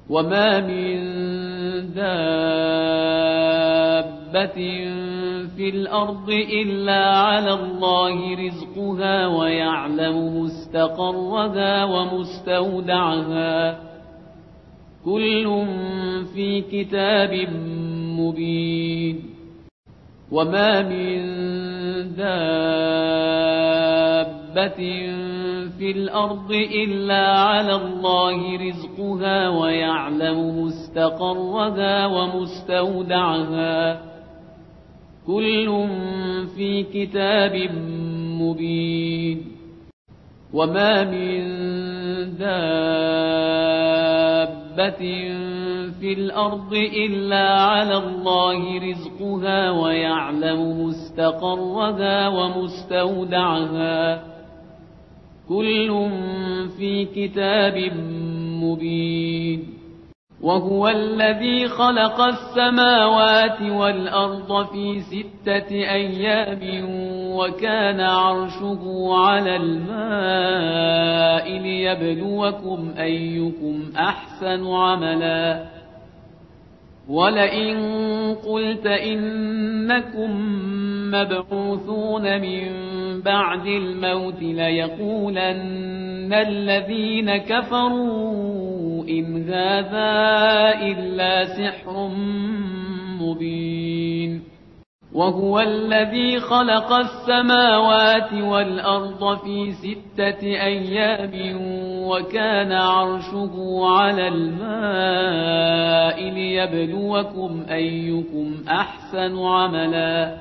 وما من دابة في الأرض إلا على الله رزقها ويعلم مستقرها ومستودعها كل في كتاب مبين وما من دابة في الأرض إلا على الله رزقها ويعلم مستقرها ومستودعها كل في كتاب مبين وما من دابة في الأرض إلا على الله رزقها ويعلم مستقرها ومستودعها كل في كتاب مبين وهو الذي خلق السماوات والأرض في 6 أيام وكان عرشه على الماء ليبلوكم أيكم أحسن عملا ولئن قلت إنكم مبعوثون من بعد الموت ليقولن الذين كفروا إن هذا إلا سحر مبين وهو الذي خلق السماوات والأرض في 6 أيام وكان عرشه على الماء ليبلوكم أيكم أحسن عملا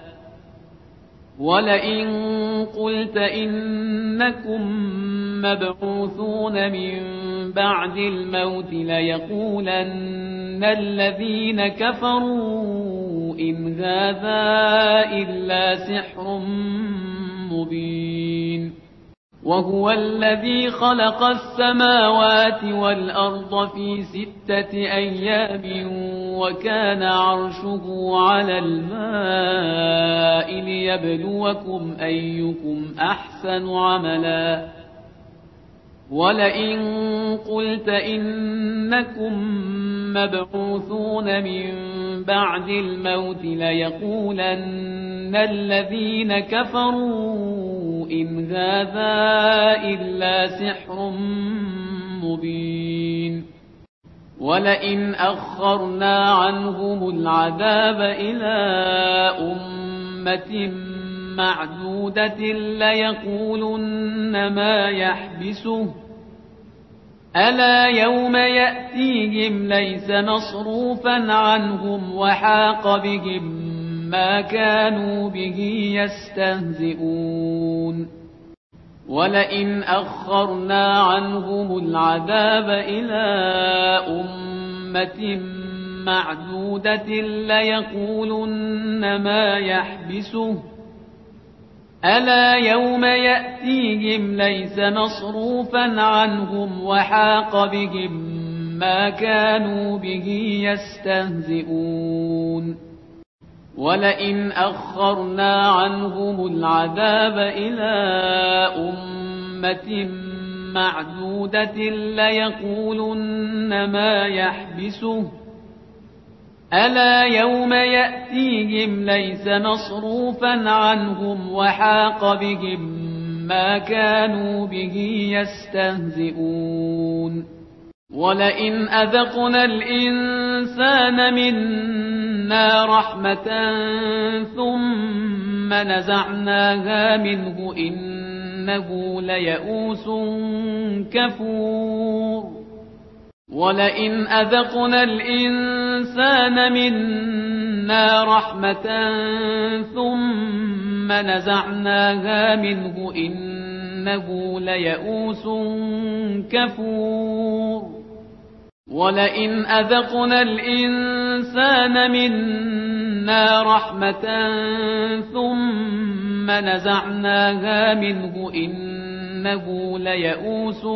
ولئن قلت إنكم مبعوثون من بعد الموت ليقولن الذين كفروا إن هذا إلا سحر مبين وهو الذي خلق السماوات والأرض في 6 أيام وكان عرشه على الماء ليبلوكم أيكم أحسن عملا ولئن قلت إنكم مبعوثون من بعد الموت ليقولن الذين كفروا إن هذا إلا سحر مبين ولئن أخرنا عنهم العذاب إلى أمة معدودة ليقولن ما يحبسه ألا يوم يأتيهم ليس مصروفا عنهم وحاق بهم ما كانوا به يستهزئون ولئن أخرنا عنهم العذاب إلى أمة معدودة ليقولن ما يحبسه ألا يوم يأتيهم ليس مصروفا عنهم وحاق بهم ما كانوا به يستهزئون ولئن أخرنا عنهم العذاب إلى أمة معدودة ليقولن ما يحبسه ألا يوم يأتيهم ليس مصروفا عنهم وحاق بهم ما كانوا به يستهزئون ولئن أذقنا الإنسان منا رحمة ثم نزعناها منه إنه ليئوس كفور ولئن أذقنا الإنسان منا رحمة ثم نزعناها منه إنه ليئوس كفور ولئن أذقنا الإنسان منا رحمة ثم نزعناها منه إنه ليئوس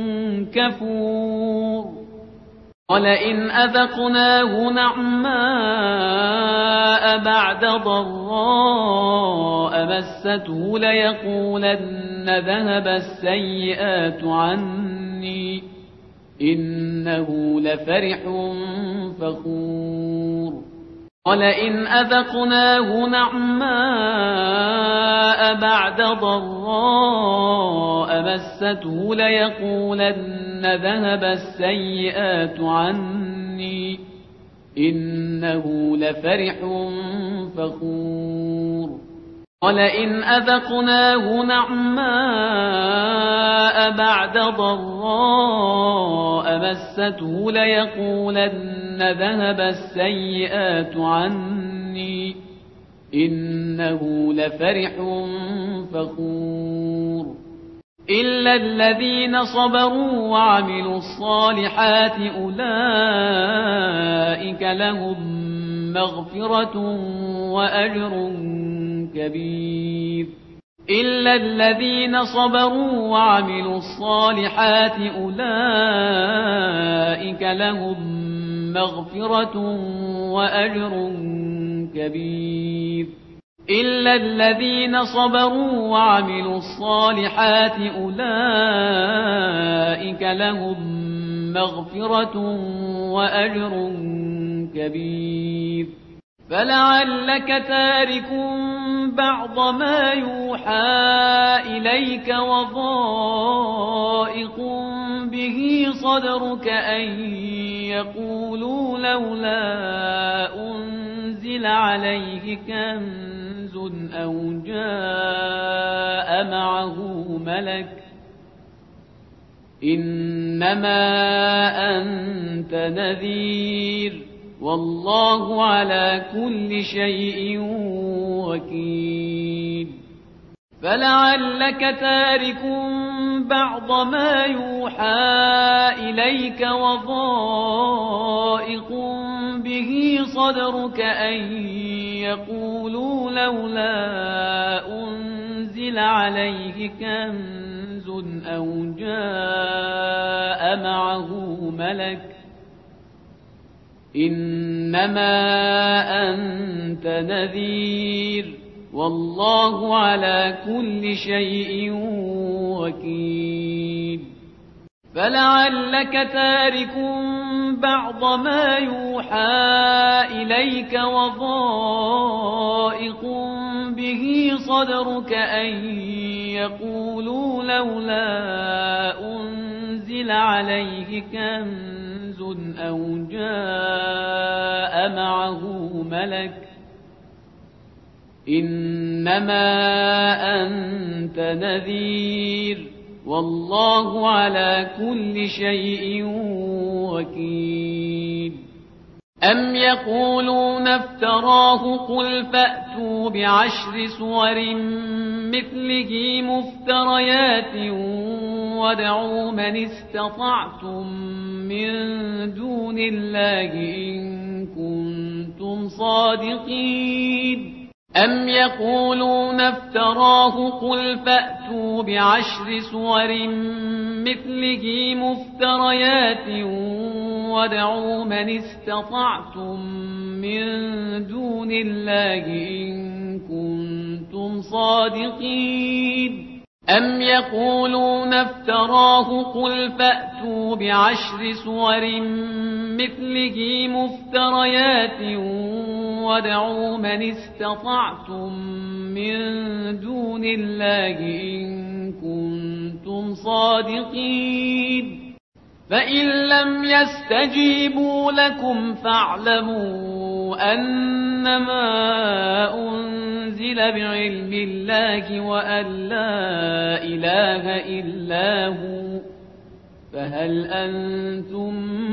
كفور ولئن أذقناه نعماء بعد ضراء مسته ليقولن ذهب السيئات عني إنه لفرح فخور ولئن أذقناه نعماء بعد ضراء مسته ليقولن ذهب السيئات عني إنه لفرح فخور ولئن أذقناه نعماء بعد ضراء مسته ليقولن ذهب السيئات عني إنه لفرح فخور إلا الذين صبروا وعملوا الصالحات أولئك لهم مغفرة وأجر كبير إلا الذين صبروا وعملوا الصالحات أولئك لهم مغفرة وأجر كبير إلا الذين صبروا وعملوا الصالحات أولئك لهم مغفرة وأجر كبير فلعلك تارك بعض ما يوحى إليك وضائق به صدرك أن يقولوا لولا أنزل عليه كنز أو جاء معه ملك إنما أنت نذير والله على كل شيء وكيل فلعلك تارك بعض ما يوحى إليك وضائق به صدرك أن يقولوا لولا أنزل عليه كنز أو جاء معه ملك إنما أنت نذير والله على كل شيء وكيل فلعلك تارك بعض ما يوحى إليك وضائق به صدرك أن يقولوا لولا أنزل عليه كنز أو جاء معه ملك إنما أنت نذير والله على كل شيء وكيل أم يقولون افتراه قل فأتوا بعشر سور مثله مفتريات وادعوا من استطعتم من دون الله إن كنتم صادقين أم يقولون افتراه قل فأتوا بعشر سور مثله مفتريات وادعوا من استطعتم من دون الله إن كنتم صادقين أم يقولون افتراه قل فأتوا بعشر سور مثله مفتريات وادعوا من استطعتم من دون الله إن كنتم صادقين فإن لم يستجيبوا لكم فاعلموا أنما أنزل بعلم الله وأن لا إله إلا هو فهل أنتم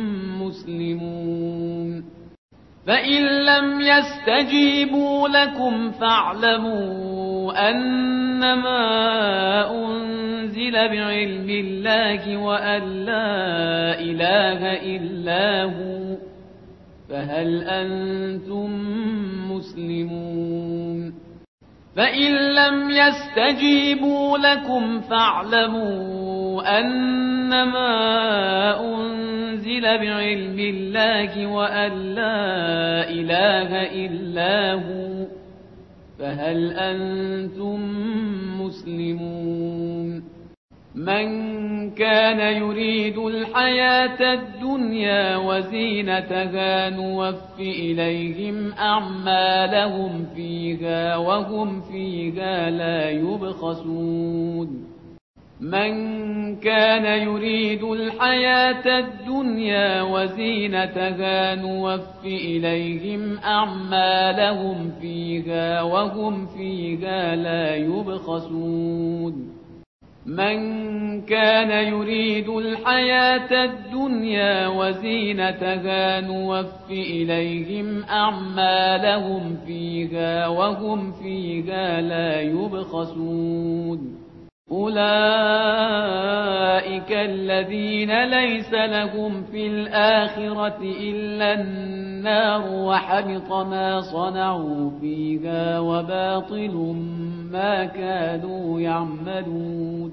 مسلمون فإن لم يستجيبوا لكم فاعلموا أنما أنزل بعلم الله وأن لا إله إلا هو فهل أنتم مسلمون فإن لم يستجيبوا لكم فاعلموا أنما أنزل بعلم الله وأن لا إله إلا هو فهل أنتم مسلمون من كان يريد الحياة الدنيا وزينتها نوف إليهم أعمالهم فيها وهم فيها لا يبخسون من كان يريد الحياة الدنيا وزينتها نوف إليهم أعمالهم فيها وهم فيها لا يبخسون من كان يريد الحياة الدنيا وزينتها نوف إليهم أعمالهم فيها وهم فيها لا يبخسون أولئك الذين ليس لهم في الآخرة إلا النار وحبط ما صنعوا فيها وباطل ما كانوا يعملون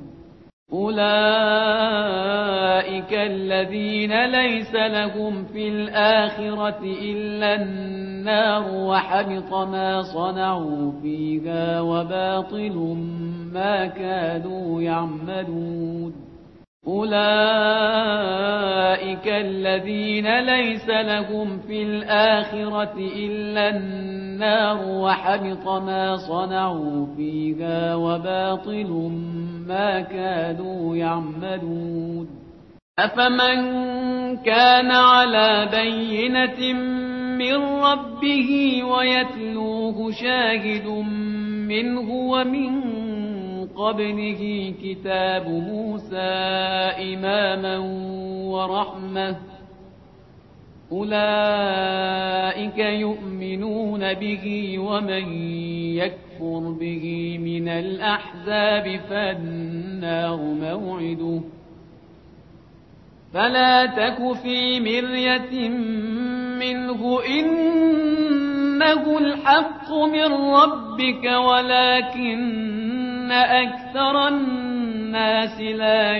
أولئك الذين ليس لهم في الآخرة إلا النار وحبط ما صنعوا فيها وباطل ما كانوا يعملون أولئك الذين ليس لهم في الآخرة إلا النار وحبط ما صنعوا فيها وباطل ما كانوا يعملون أفمن كان على بينة من ربه ويتلوه شاهد منه ومن قبله كتاب موسى إماما ورحمة أولئك يؤمنون به ومن يكفر به من الأحزاب فالنار موعده فلا تك في مرية منه إنه الحق من ربك ولكن أكثر الناس لا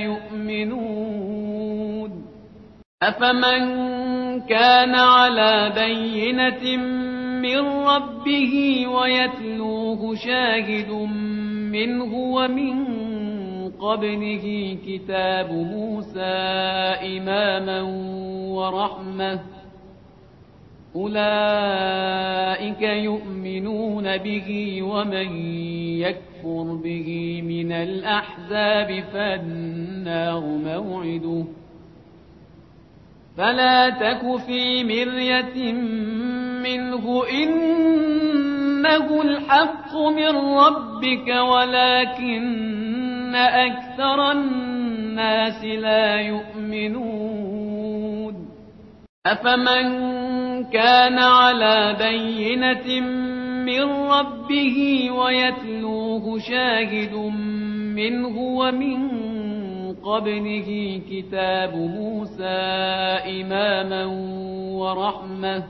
يؤمنون أفمن كان على بينة من ربه ويتلوه شاهد منه ومن قبله كتاب موسى إماما ورحمة أولئك يؤمنون به ومن يكفر به من الأحزاب فالنار موعده فلا تك في مرية منه إنه الحق من ربك ولكن أكثر الناس لا يؤمنون أفمن كان على بينة من ربه ويتلوه شاهد منه ومن قبله كتاب موسى إماما ورحمة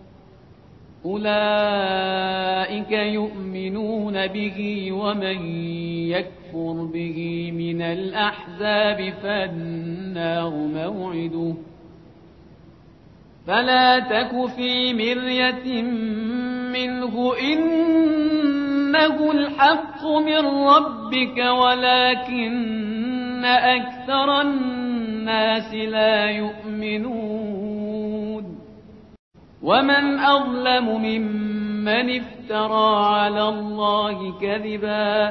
أولئك يؤمنون به ومن يكفر به من الأحزاب فالنار موعده فلا تك في مرية منه إنه الحق من ربك ولكن أكثر الناس لا يؤمنون ومن أظلم ممن افترى على الله كذبا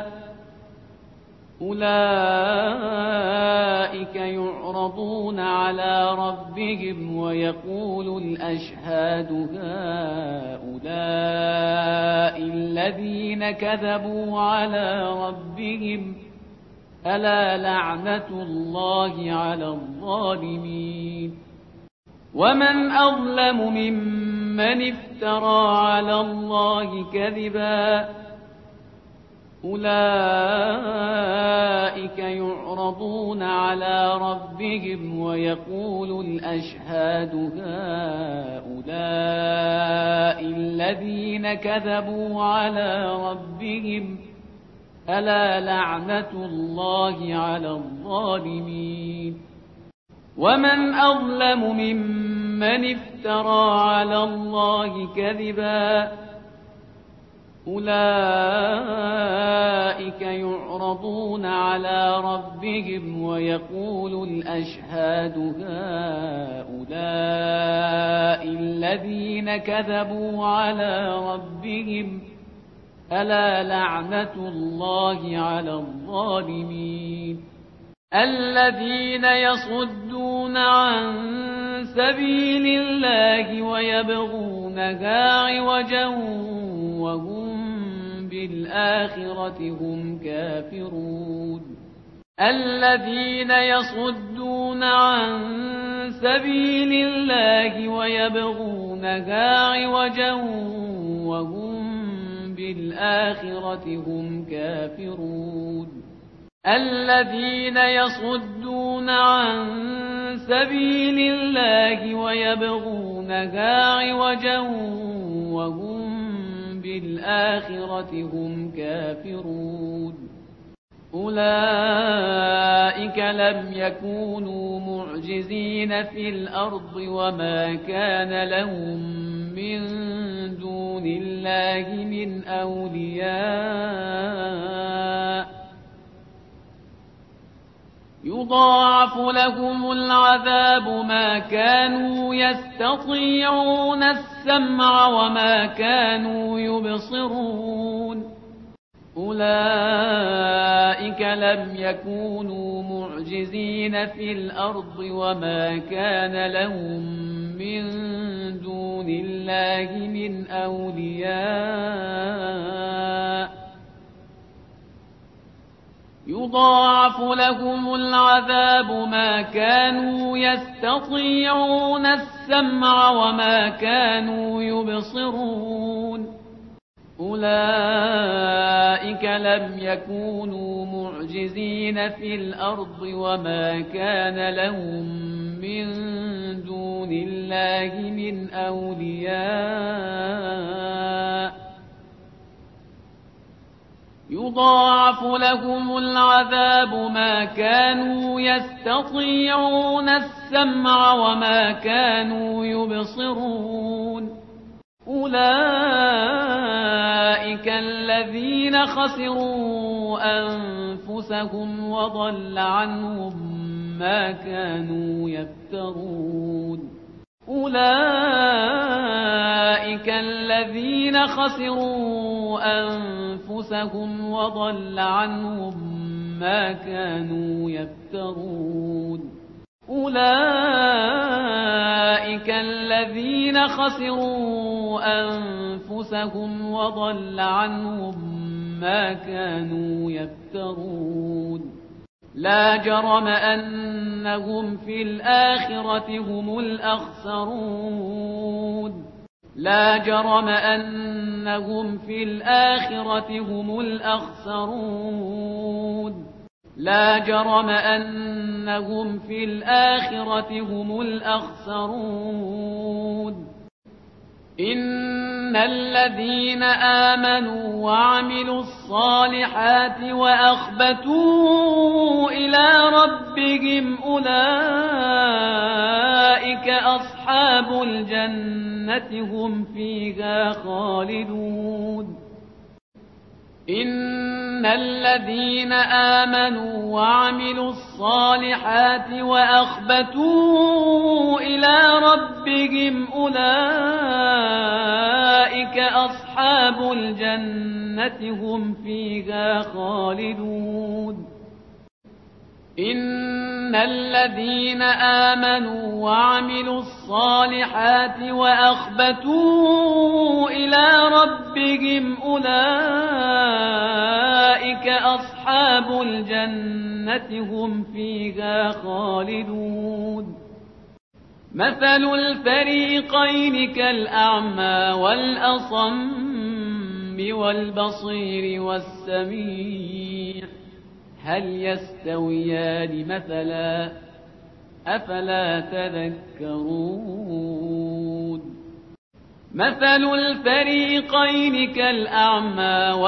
أولئك يعرضون على ربهم ويقول الأشهاد هؤلاء الذين كذبوا على ربهم ألا لعنة الله على الظالمين ومن أظلم ممن افترى على الله كذبا أولئك يعرضون على ربهم ويقول الأشهاد هؤلاء الذين كذبوا على ربهم ألا لعنة الله على الظالمين ومن أظلم ممن افترى على الله كذبا أولئك يعرضون على ربهم ويقول الأشهاد هؤلاء الذين كذبوا على ربهم ألا لعنة الله على الظالمين الذين يصدون عن سبيل الله ويبغونها عوجا وهم بالآخرة هم كافرون الذين يصدون عن سبيل الله ويبغونها عوجا وهم بالآخرة هم كافرون الذين يصدون عن سبيل الله ويبغونها عوجا وهم بالآخرة هم كافرون أولئك لم يكونوا معجزين في الأرض وما كان لهم من دون الله من أولياء يضاعف لهم العذاب ما كانوا يستطيعون السمع وما كانوا يبصرون أولئك لم يكونوا معجزين في الأرض وما كان لهم من دون الله من أولياء يضاعف لهم العذاب ما كانوا يستطيعون السمع وما كانوا يبصرون أولئك لم يكونوا معجزين في الأرض وما كان لهم من دون الله من أولياء يضاعف لهم العذاب ما كانوا يستطيعون السمع وما كانوا يبصرون أولئك الذين خسروا أنفسهم وضل عنهم ما كانوا يفترون أولئك الذين خسروا أنفسهم وضل عنهم ما كانوا يفترون أولئك الذين خسروا أنفسهم وضل عنهم ما كانوا يفترون لا جرم أنهم في الآخرة هم الأخسرون لا جرم أنهم في الآخرة هم الأخسرون لا جرم أنهم في الآخرة هم الأخسرون إن الذين آمنوا وعملوا الصالحات وأخبتوا إلى ربهم أولئك أصحاب الجنة هم فيها خالدون إن الذين آمنوا وعملوا الصالحات وأخبتوا إلى ربهم أولئك أصحاب الجنة هم فيها خالدون إن الذين آمنوا وعملوا الصالحات وأخبتوا إلى ربهم أولئك أصحاب الجنة هم فيها خالدون مثل الفريقين كالأعمى والأصم والبصير والسميع هل يستويان مثلا أفلا تذكرون مثل الفريقين كالأعمى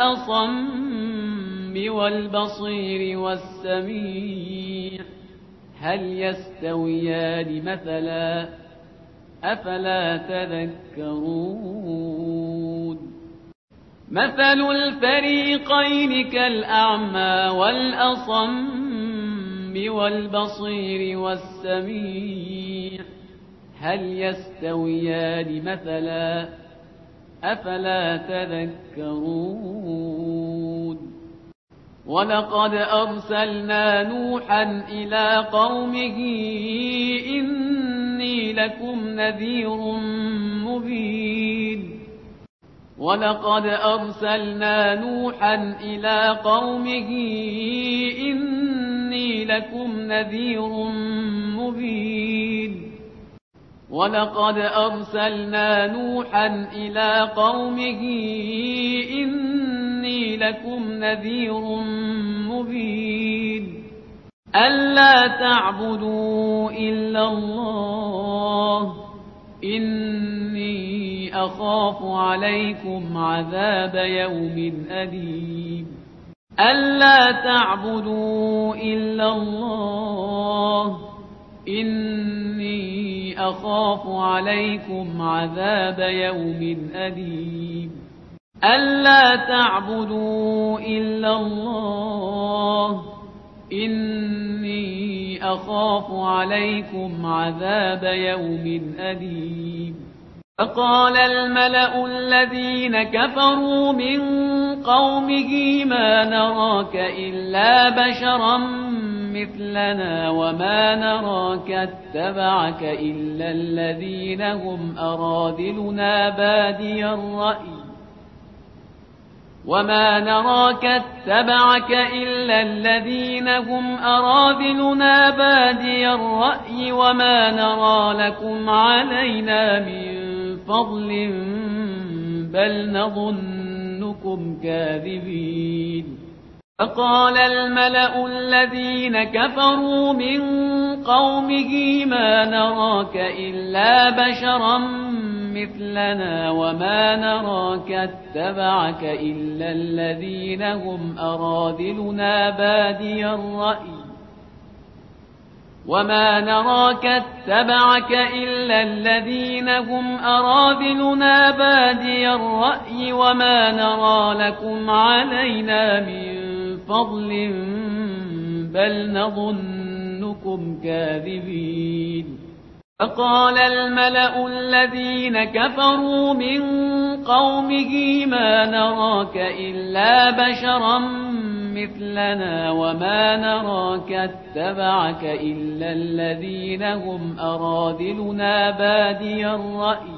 والأصم والبصير والسميع هل يستويان مثلا أفلا تذكرون مثل الفريقين كالأعمى والأصم والبصير والسميع هل يستويان مثلا أفلا تذكرون ولقد أرسلنا نوحا إلى قومه إني لكم نذير مبين ولقد أرسلنا نوحا إلى قومه إني لكم نذير مبين ولقد أرسلنا نوحا إلى قومه إني لكم نذير مبين ألا تعبدوا إلا الله إني أخاف عليكم عذاب يوم أليم ألا تعبدوا إلا الله إني أخاف عليكم عذاب يوم أليم ألا تعبدوا إلا الله إني أخاف عليكم عذاب يوم أليم فقال الملأ الذين كفروا من قومه ما نراك إلا بشرا مثلنا وما نراك اتبعك إلا الذين هم أرادلنا بادي الرأي وما نراك اتبعك إلا الذين هم أرادلنا بادي الرأي وما نرى لكم علينا من فضل بل نظنكم كاذبين فقال الملأ الذين كفروا من قومه ما نراك إلا بشرا مثلنا وما نراك اتبعك إلا الذين هم أرادلنا بادي الرأي وما نراك اتبعك إلا الذين هم أرادلنا بادي الرأي وما نرى لكم علينا من فضل بل نظنكم كاذبين فقال الملأ الذين كفروا من قومه ما نراك إلا بشرا مثلنا وما نراك اتبعك إلا الذين هم أرادلنا بادي الرأي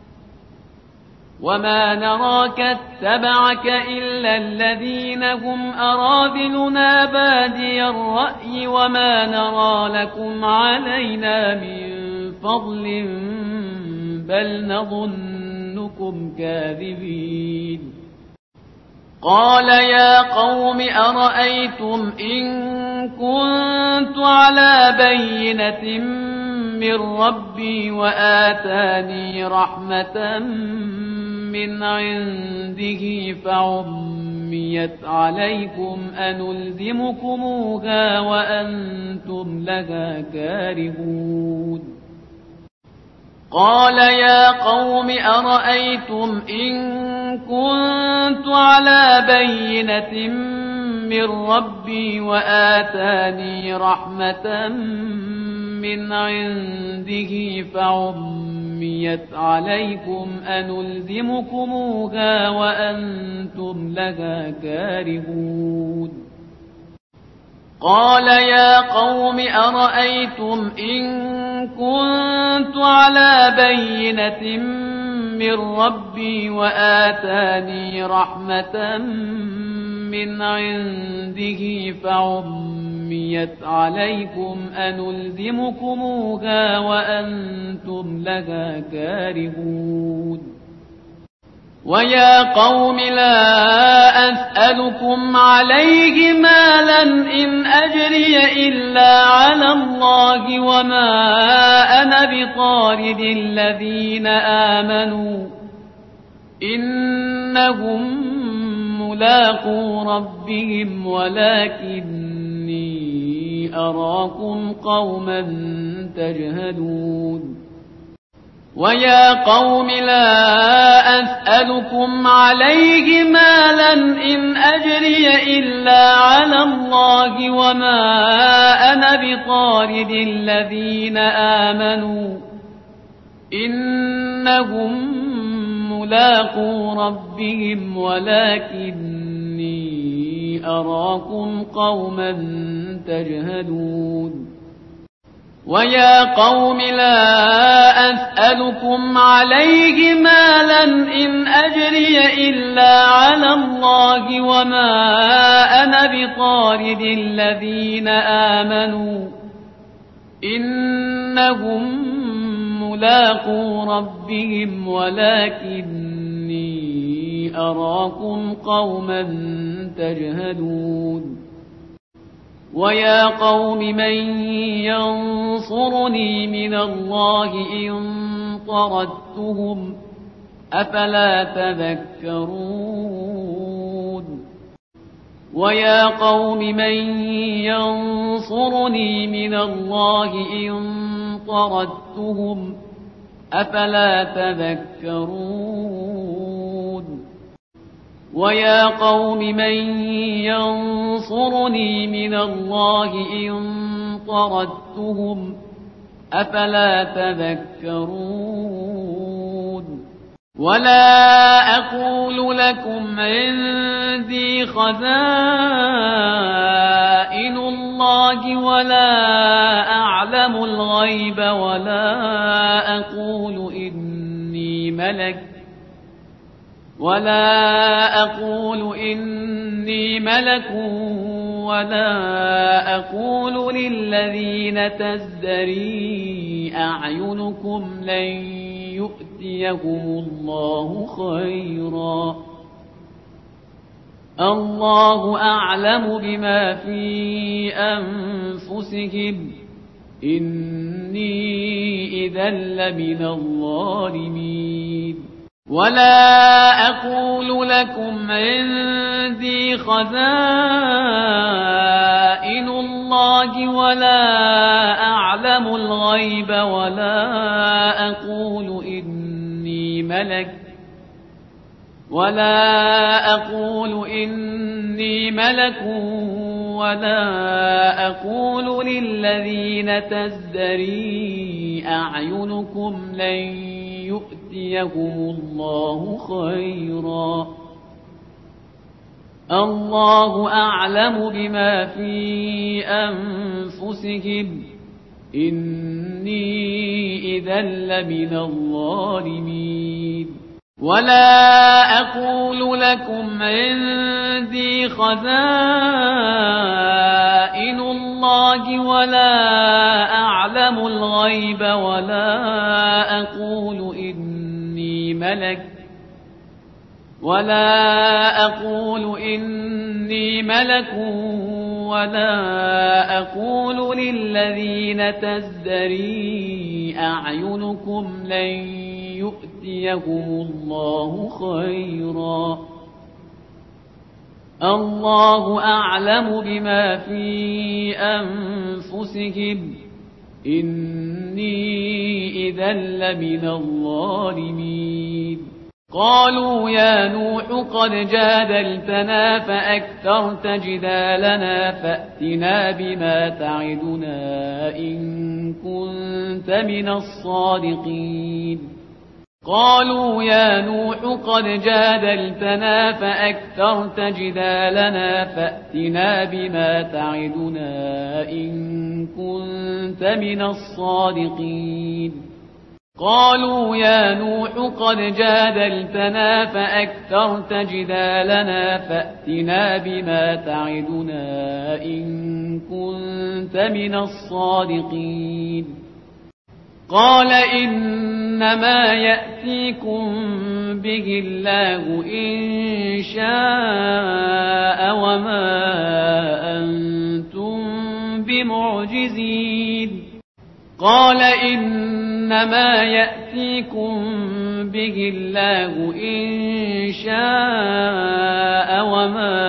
وما نراك اتبعك إلا الذين هم أرادلنا بادي الرأي وما نرى لكم علينا من فضل بل نظنكم كاذبين قال يا قوم أرأيتم إن كنت على بينة من ربي وآتاني رحمة من عنده فعميت عليكم أنلزمكموها وأنتم لها كارهون قال يا قوم أرأيتم إن كنت على بينة من ربي وآتاني رحمة من عنده فعميت عليكم أنلزمكموها وأنتم لها كارهون قال يا قوم أرأيتم إن كنت على بينة من ربي وآتاني رحمة من عنده فعميت عليكم أنلزمكموها وأنتم لها كارهون ويا قوم لا أسألكم عليه مالا إن أجري إلا على الله وما أنا بطارد الذين آمنوا إنهم ملاقو ربهم ولكني أراكم قوما تجهلون ويا قوم لا أسألكم عليه مالا إن أجري إلا على الله وما أنا بطارد الذين آمنوا إنهم ملاقو ربهم ولكني أراكم قوما تجهلون ويا قوم لا أسألكم عليه مالا إن أجري إلا على الله وما أنا بطارد الذين آمنوا إنهم ملاقو ربهم ولكني أراكم قوما تجهلون ويا قوم من ينصرني من الله إن طردتهم أفلا تذكرون ويا قوم من ينصرني من الله إن طردتهم أفلا تذكرون ويا قوم من ينصرني من الله إن طردتهم أفلا تذكرون ولا أقول لكم عندي خزائن الله ولا أعلم الغيب ولا أقول إني ملك ولا أقول للذين تزدري أعينكم لن يؤتيهم الله خيرا الله أعلم بما في أنفسهم إني إذا لمن الظالمين ولا أقول لكم عندي خزائن الله ولا أعلم الغيب ولا أقول إني ملك ولا أقول للذين تزدري أعينكم لن يؤتيهم الله خيرا الله أعلم بما في أنفسهم إني إذا لمن الظالمين ولا أقول لكم عندي خزائن الله ولا أعلم الغيب ولا أقول إني ملك ولا أقول للذين تزدري أعينكم لن يؤتيهم الله خيرا الله أعلم بما في أنفسهم إني إذا لمن الظالمين قالوا يا نوح قد جادلتنا فأكثرت جدالنا فأتنا بما تعدنا إن كنت من الصادقين قالوا يا نوح قد جادلتنا فأكثرت جدالنا فأتنا بما تعدنا إن كنت من الصادقين قالوا يا نوح قد جادلتنا فأكثرت جدالنا فأتنا بما تعدنا إن كنت من الصادقين قال إنما يأتيكم به الله إن شاء وما أنتم بمعجزين قال إنما يأتيكم به الله إن شاء وما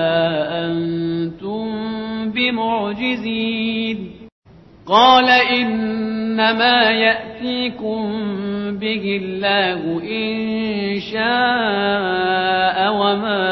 أنتم بمعجزين قال إنما يأتيكم به الله إن شاء وما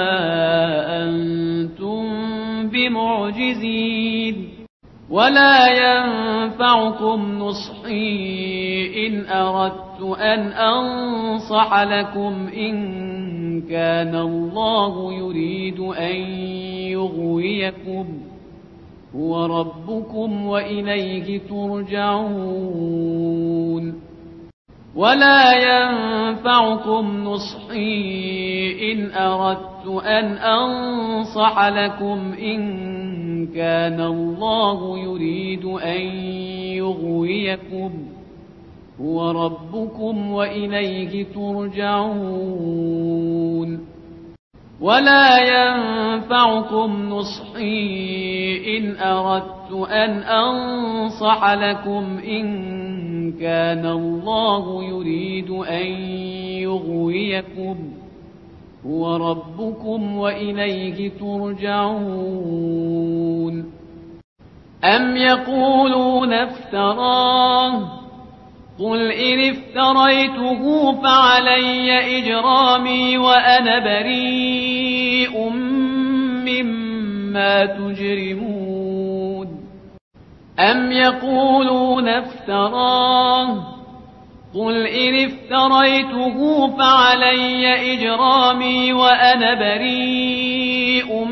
أنتم بمعجزين ولا ينفعكم نصحي إن أردت أن أنصح لكم إن كان الله يريد أن يغويكم هو ربكم وإليه ترجعون ولا ينفعكم نصحي إن أردت أن أنصح لكم إن كان الله يريد أن يغويكم هو ربكم وإليه ترجعون ولا ينفعكم نصحي إن أردت أن أنصح لكم إن كان الله يريد أن يغويكم هو ربكم وإليه ترجعون أم يقولون افتراه قل إن افتريته فعلي إجرامي وأنا بريء مما تجرمون أم يقولون افتراه قل إن افتريته فعلي إجرامي وأنا بريء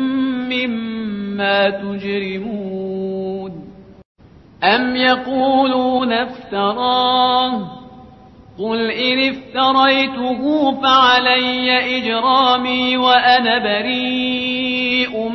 مما تجرمون أم يقولون افتراه قل إن افتريته فعلي إجرامي وأنا بريء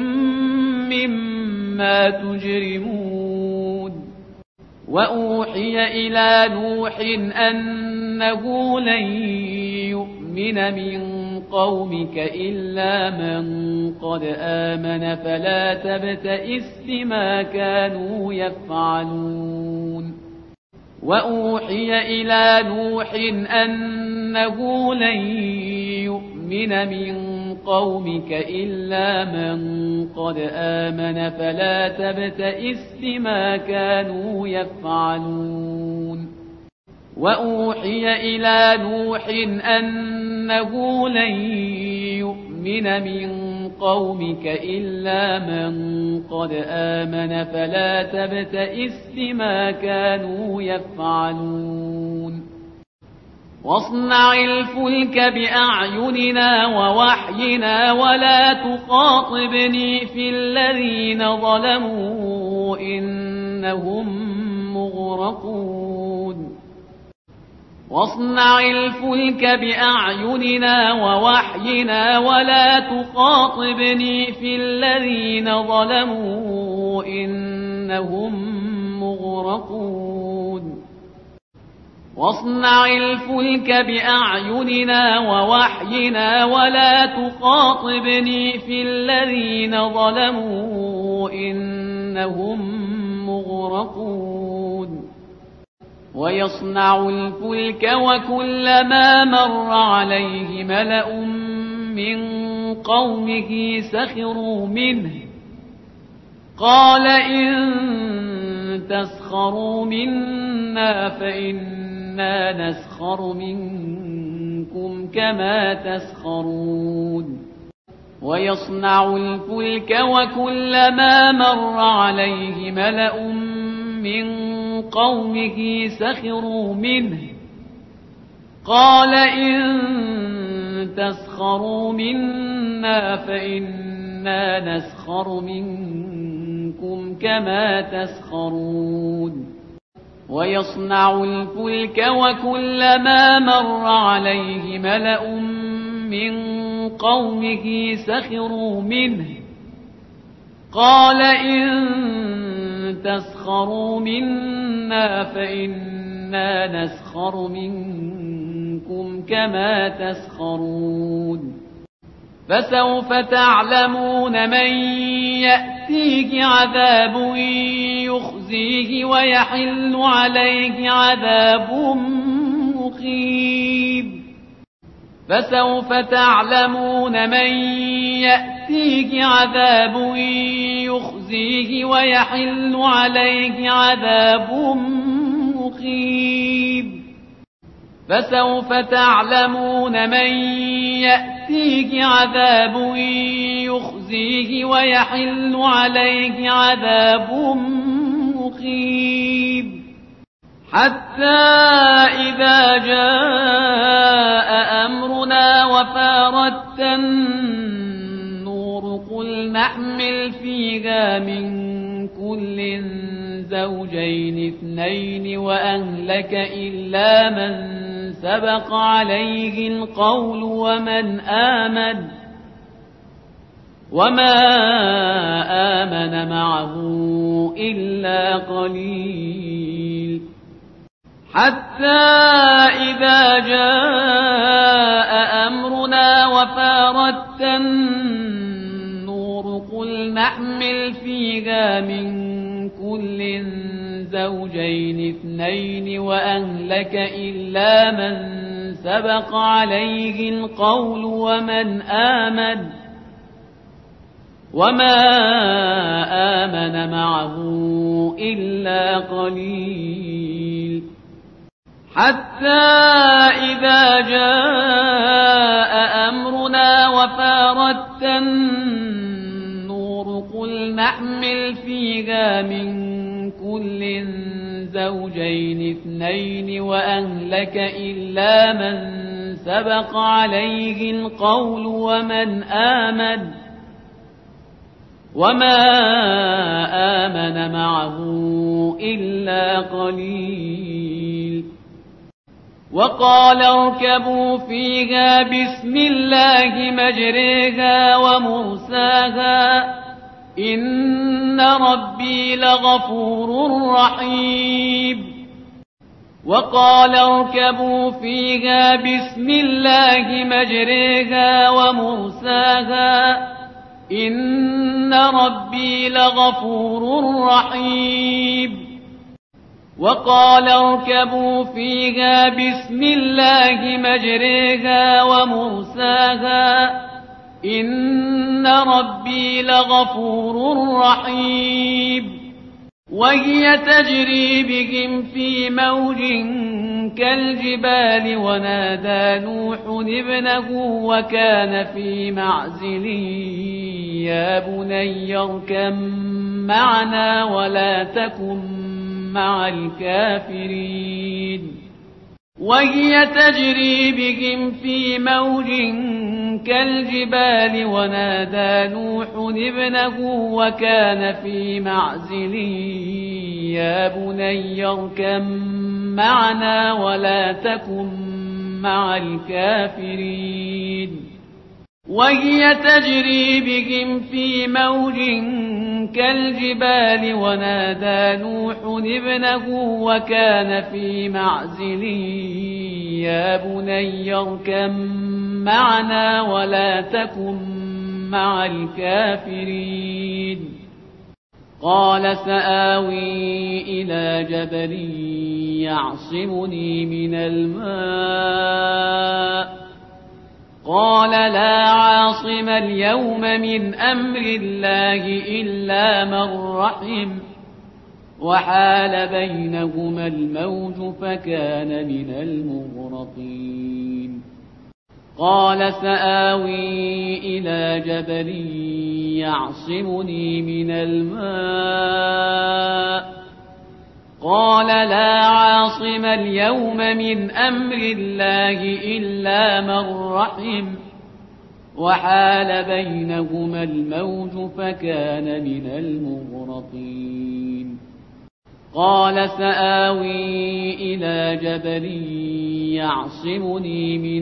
مما تجرمون وأوحي إلى نوح أنه لن يؤمن من قومك إلا من قد آمن فلا تبتئس بما كانوا يفعلون وأوحي إلى نوح أنه لن يؤمن من قومك إلا من قد آمن فلا تبتئس بما كانوا يفعلون وأوحي إلى نوح أنه لن يؤمن من قومك إلا من قد آمن فلا تبتئس بما كانوا يفعلون واصنع الفلك بأعيننا ووحينا ولا تخاطبني في الذين ظلموا إنهم مغرقون واصنع الفلك بأعيننا ووحينا ولا تخاطبني في الذين ظلموا إنهم مغرقون واصنع الفلك بأعيننا ووحينا ولا تخاطبني في الذين ظلموا إنهم مغرقون ويصنع الفلك وكلما مر عليه ملأ من قومه سخروا منه قال إن تسخروا منا فإنا نسخر منكم كما تسخرون ويصنع الفلك وكلما مر عليه ملأ من قومه سخروا منه قال إن تسخروا منا فإنا نسخر منكم كما تسخرون ويصنع الفلك وكلما مر عليه ملأ من قومه سخروا منه قال إن تسخروا منا فإنا نسخر منكم كما تسخرون فسوف تعلمون من يأتيه عذاب يخزيه ويحل عليه عذاب مقيم فسوف تعلمون من يأتيه عذاب يخزيه ويحل عليه عذاب مقيم فسوف تعلمون من يأتيه عذاب يخزيه ويحل عليه عذاب مقيم حتى إذا جاء أمرنا وفارت النور قل نحمل فيها من كل زوجين اثنين وأهلك إلا من سبق عليه القول وما آمن معه إلا قليل حتى إذا جاء أمرنا وفارت النور قل نحمل فيها من كل زوجين اثنين وأهلك إلا من سبق عليه القول وما آمن معه إلا قليل حتى إذا جاء أمرنا وفارت النور قل نحمل فيها من كل زوجين اثنين وأهلك إلا من سبق عليه القول وما آمن معه إلا قليل وقال اركبوا فيها بسم الله مجريها ومرساها إن ربي لغفور رحيم وقال اركبوا فيها بسم الله مجريها ومرساها إن ربي لغفور رحيم وقال اركبوا فيها بسم الله مجريها ومرساها إن ربي لغفور رحيم وهي تجري بهم في موج كالجبال ونادى نوح ابنه وكان في معزل يا بني اركب معنا ولا تكن مع الكافرين وهي تجري بهم في موج كالجبال ونادى نوح ابنه وكان في معزل يا بني اركب معنا ولا تكن مع الكافرين وهي تجري بهم في موج كالجبال ونادى نوح ابنه وكان في معزل يا بني اركب معنا ولا تكن مع الكافرين قال سآوي إلى جبل يعصمني من الماء قال لا عاصم اليوم من أمر الله إلا من رحم وحال بينهما الموج فكان من المغرقين قال سآوي إلى جبل يعصمني من الماء قال لا عاصم اليوم من أمر الله إلا من رحم وحال بينهما الموج فكان من المغرقين قال سآوي إلى جبل يعصمني من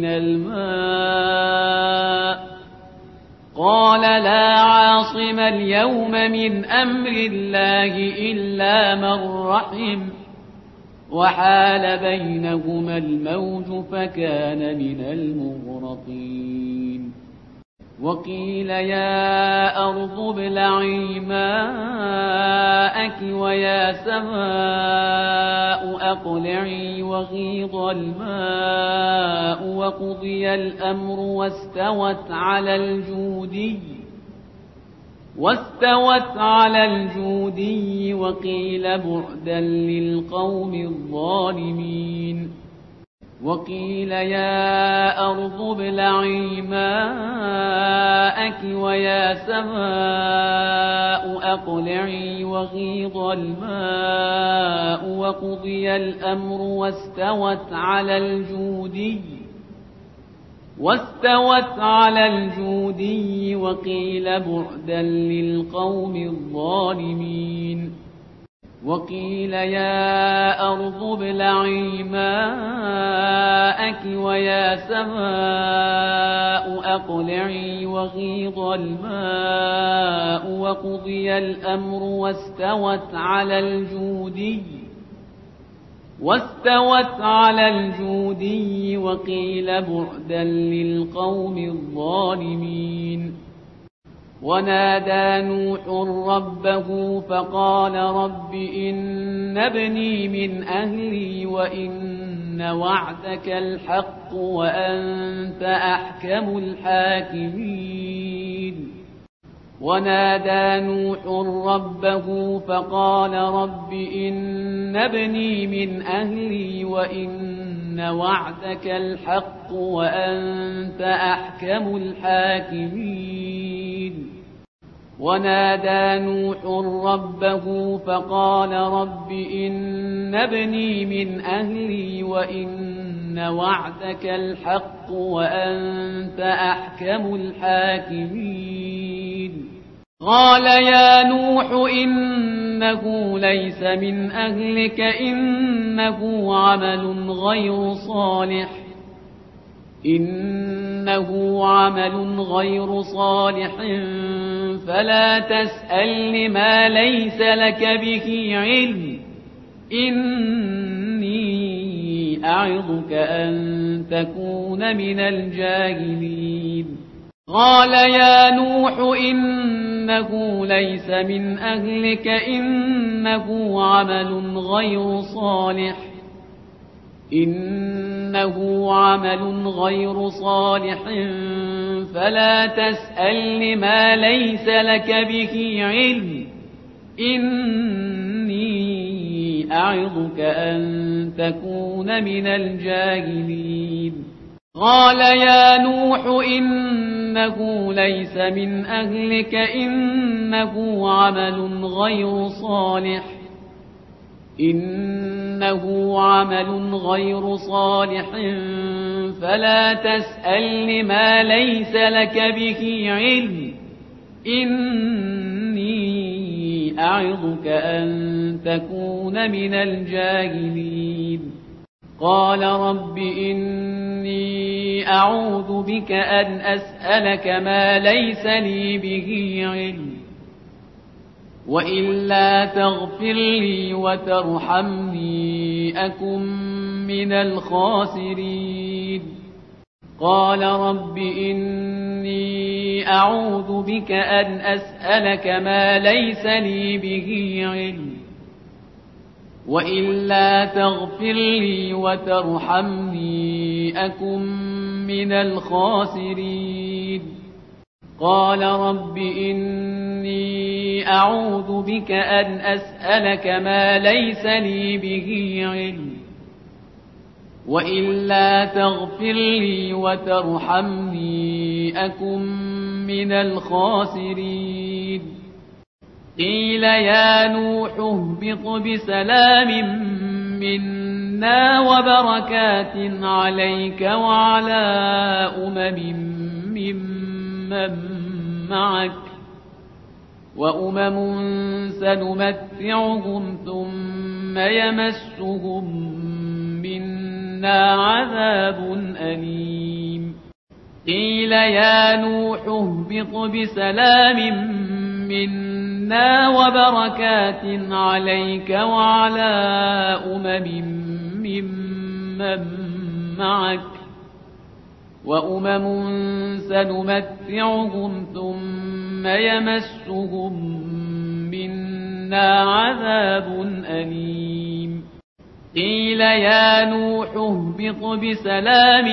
الماء قال لا عاصم اليوم من أمر الله إلا من رحم وحال بينهما الموج فكان من المغرقين وقيل يا أرض ابلعي ماءك ويا سماء أقلعي وغيض الماء وقضي الأمر واستوت على الجودي وقيل بعدا للقوم الظالمين وقيل يا أرض ابلعي ماءك ويا سماء أقلعي وغيض الماء وقضي الأمر واستوت على الجودي وقيل بعدا للقوم الظالمين. وقيل يا أرض ابلعي ماءك ويا سماء أقلعي وغيض الماء وقضي الأمر واستوت على الجودي وقيل بعدا للقوم الظالمين. ونادى نوح ربه فقال رب إن ابني من أهلي وإن وعدك الحق وأنت أحكم الحاكمين. ونادى نوح ربه فقال رب إن ابني من أهلي وإن وعدك الحق وأنت أحكم الحاكمين. ونادى نوح ربه فقال رب إن ابني من أهلي وإن وعدك الحق وأنت أحكم الحاكمين. قال يا نوح إنه ليس من أهلك إنه عمل غير صالح فلا تسأل ما ليس لك به علم إني أعظك أن تكون من الجاهلين. قال يا نوح إنه ليس من أهلك إنه عمل غير صالح فلا تسأل ما ليس لك به علم إني أعظك أن تكون من الجاهلين. قال يا نوح إنه ليس من أهلك إنه عمل غير صالح فلا تسأل ما ليس لك به علم إني أعظك أن تكون من الجاهلين. قال رب إني أعوذ بك أن أسألك ما ليس لي به علم وإلا تغفر لي وترحمني أكن من الخاسرين. قال رب إني أعوذ بك أن أسألك ما ليس لي به علم وإلا تغفر لي وترحمني أكن من الخاسرين. قال رب إني أعوذ بك أن أسألك ما ليس لي به علم وإلا تغفر لي وترحمني أكن من الخاسرين. قيل يا نوح اهبط بسلام منا وبركات عليك وعلى ممن معك وأمم سنمتعهم ثم يمسهم منا عذاب أليم. قيل يا نوح اهبط بسلام منا وبركات عليك وعلى ممن معك وأمم سنمتعهم ثم يمسهم منا عذاب أليم. قيل يا نوح اهبط بسلام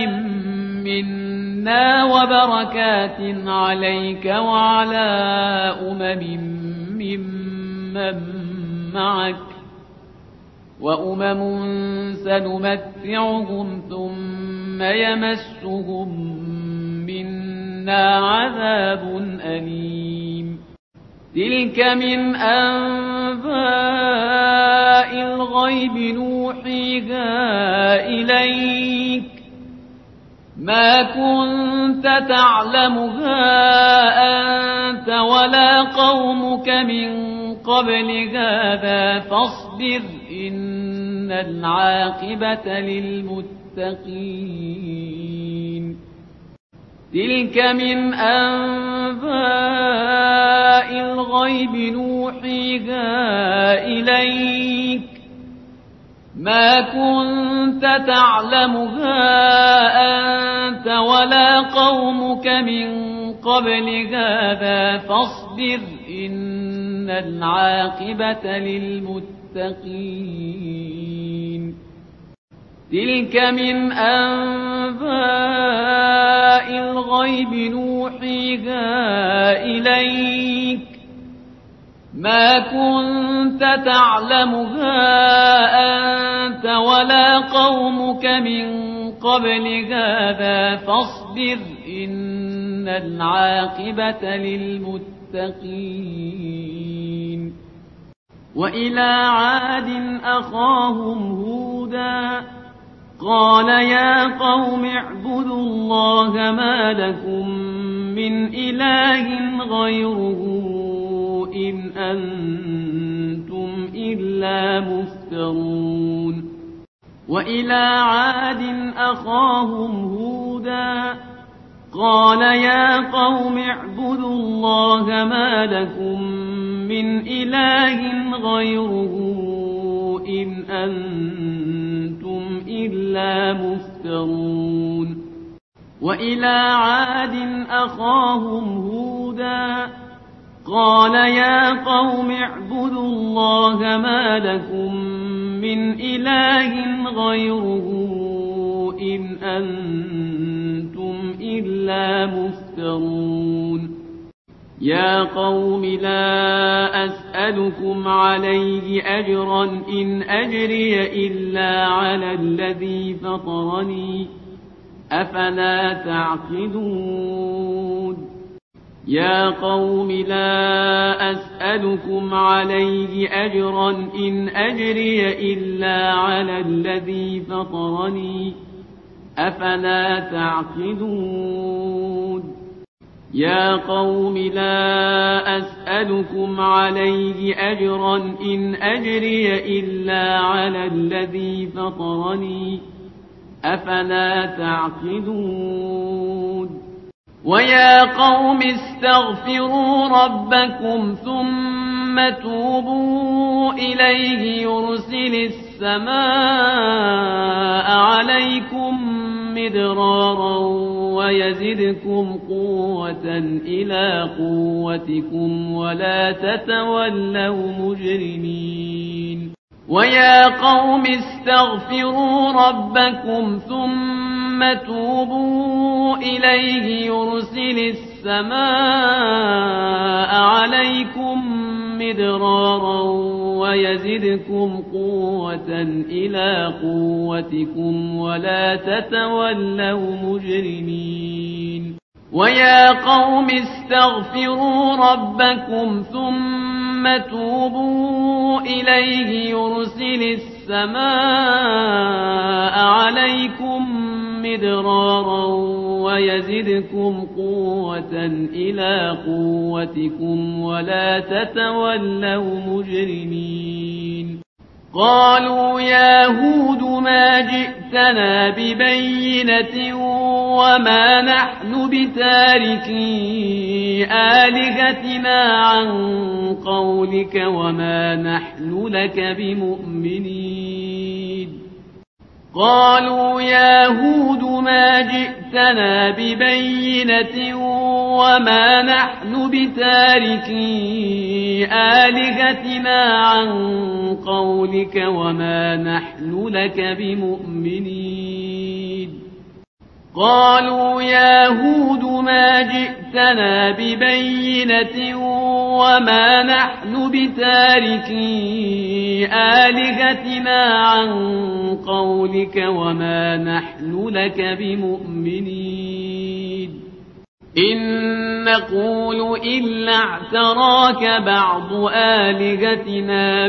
منا وبركات عليك وعلى ممن معك سنمتعهم ثم يمسهم منا عذاب أليم تلك من أنباء الغيب نوحيها إليك ما كنت تعلمها أنت ولا قومك من قبل هذا فاصبر إن العاقبة للمتقين تلك من أنباء الغيب نوحيها إليك ما كنت تعلمها أنت ولا قومك من قبل هذا فاصبر إن العاقبة للمتقين تلك من أنباء الغيب نوحيها إليك ما كنت تعلمها أنت ولا قومك من قبل هذا فاصبر إن العاقبة للمتقين وإلى عاد أخاهم هودا قال يا قوم اعبدوا الله ما لكم من إله غيره إن أنتم إلا مفترون وإلى عاد أخاهم هودا قال يا قوم اعبدوا الله ما لكم من إله غيره إن أنتم إلا مفترون وإلى عاد أخاهم هودا قال يا قوم اعبدوا الله ما لكم من إله غيره إن أنتم إلا مفترون يا قوم لا أسألكم عليه أجرا إن أجري إلا على الذي فطرني أفلا تعقلون يا قوم لا أسألكم عليه أجرا إن أجري إلا على الذي فطرني أفلا تعقلون يا قوم لا أسألكم عليه أجرا إن أجري إلا على الذي فطرني أفلا تعقلون ويا قوم استغفروا ربكم ثم توبوا إليه يرسل السماء عليكم مدرارا ويزدكم قوة إلى قوتكم ولا تتولوا مجرمين ويا قوم استغفروا ربكم ثم توبوا إليه يرسل السماء عليكم مدرارا ويزدكم قوة إلى قوتكم ولا تتولوا مجرمين ويا قوم استغفروا ربكم ثم توبوا إليه يرسل السماء عليكم مدرارا ويزدكم قوة إلى قوتكم ولا تتولوا مجرمين قالوا يا هود ما جئتنا ببينة وما نحن بتاركي آلهتنا عن قولك وما نحن لك بمؤمنين قالوا يا هود ما جئتنا ببينة وما نحن بتاركي آلهتنا عن قولك وما نحن لك بمؤمنين قالوا يا هود ما جئتنا ببينة وما نحن بتاركي آلهتنا عن قولك وما نحن لك بمؤمنين إن نقول إلا اعتراك بعض آلهتنا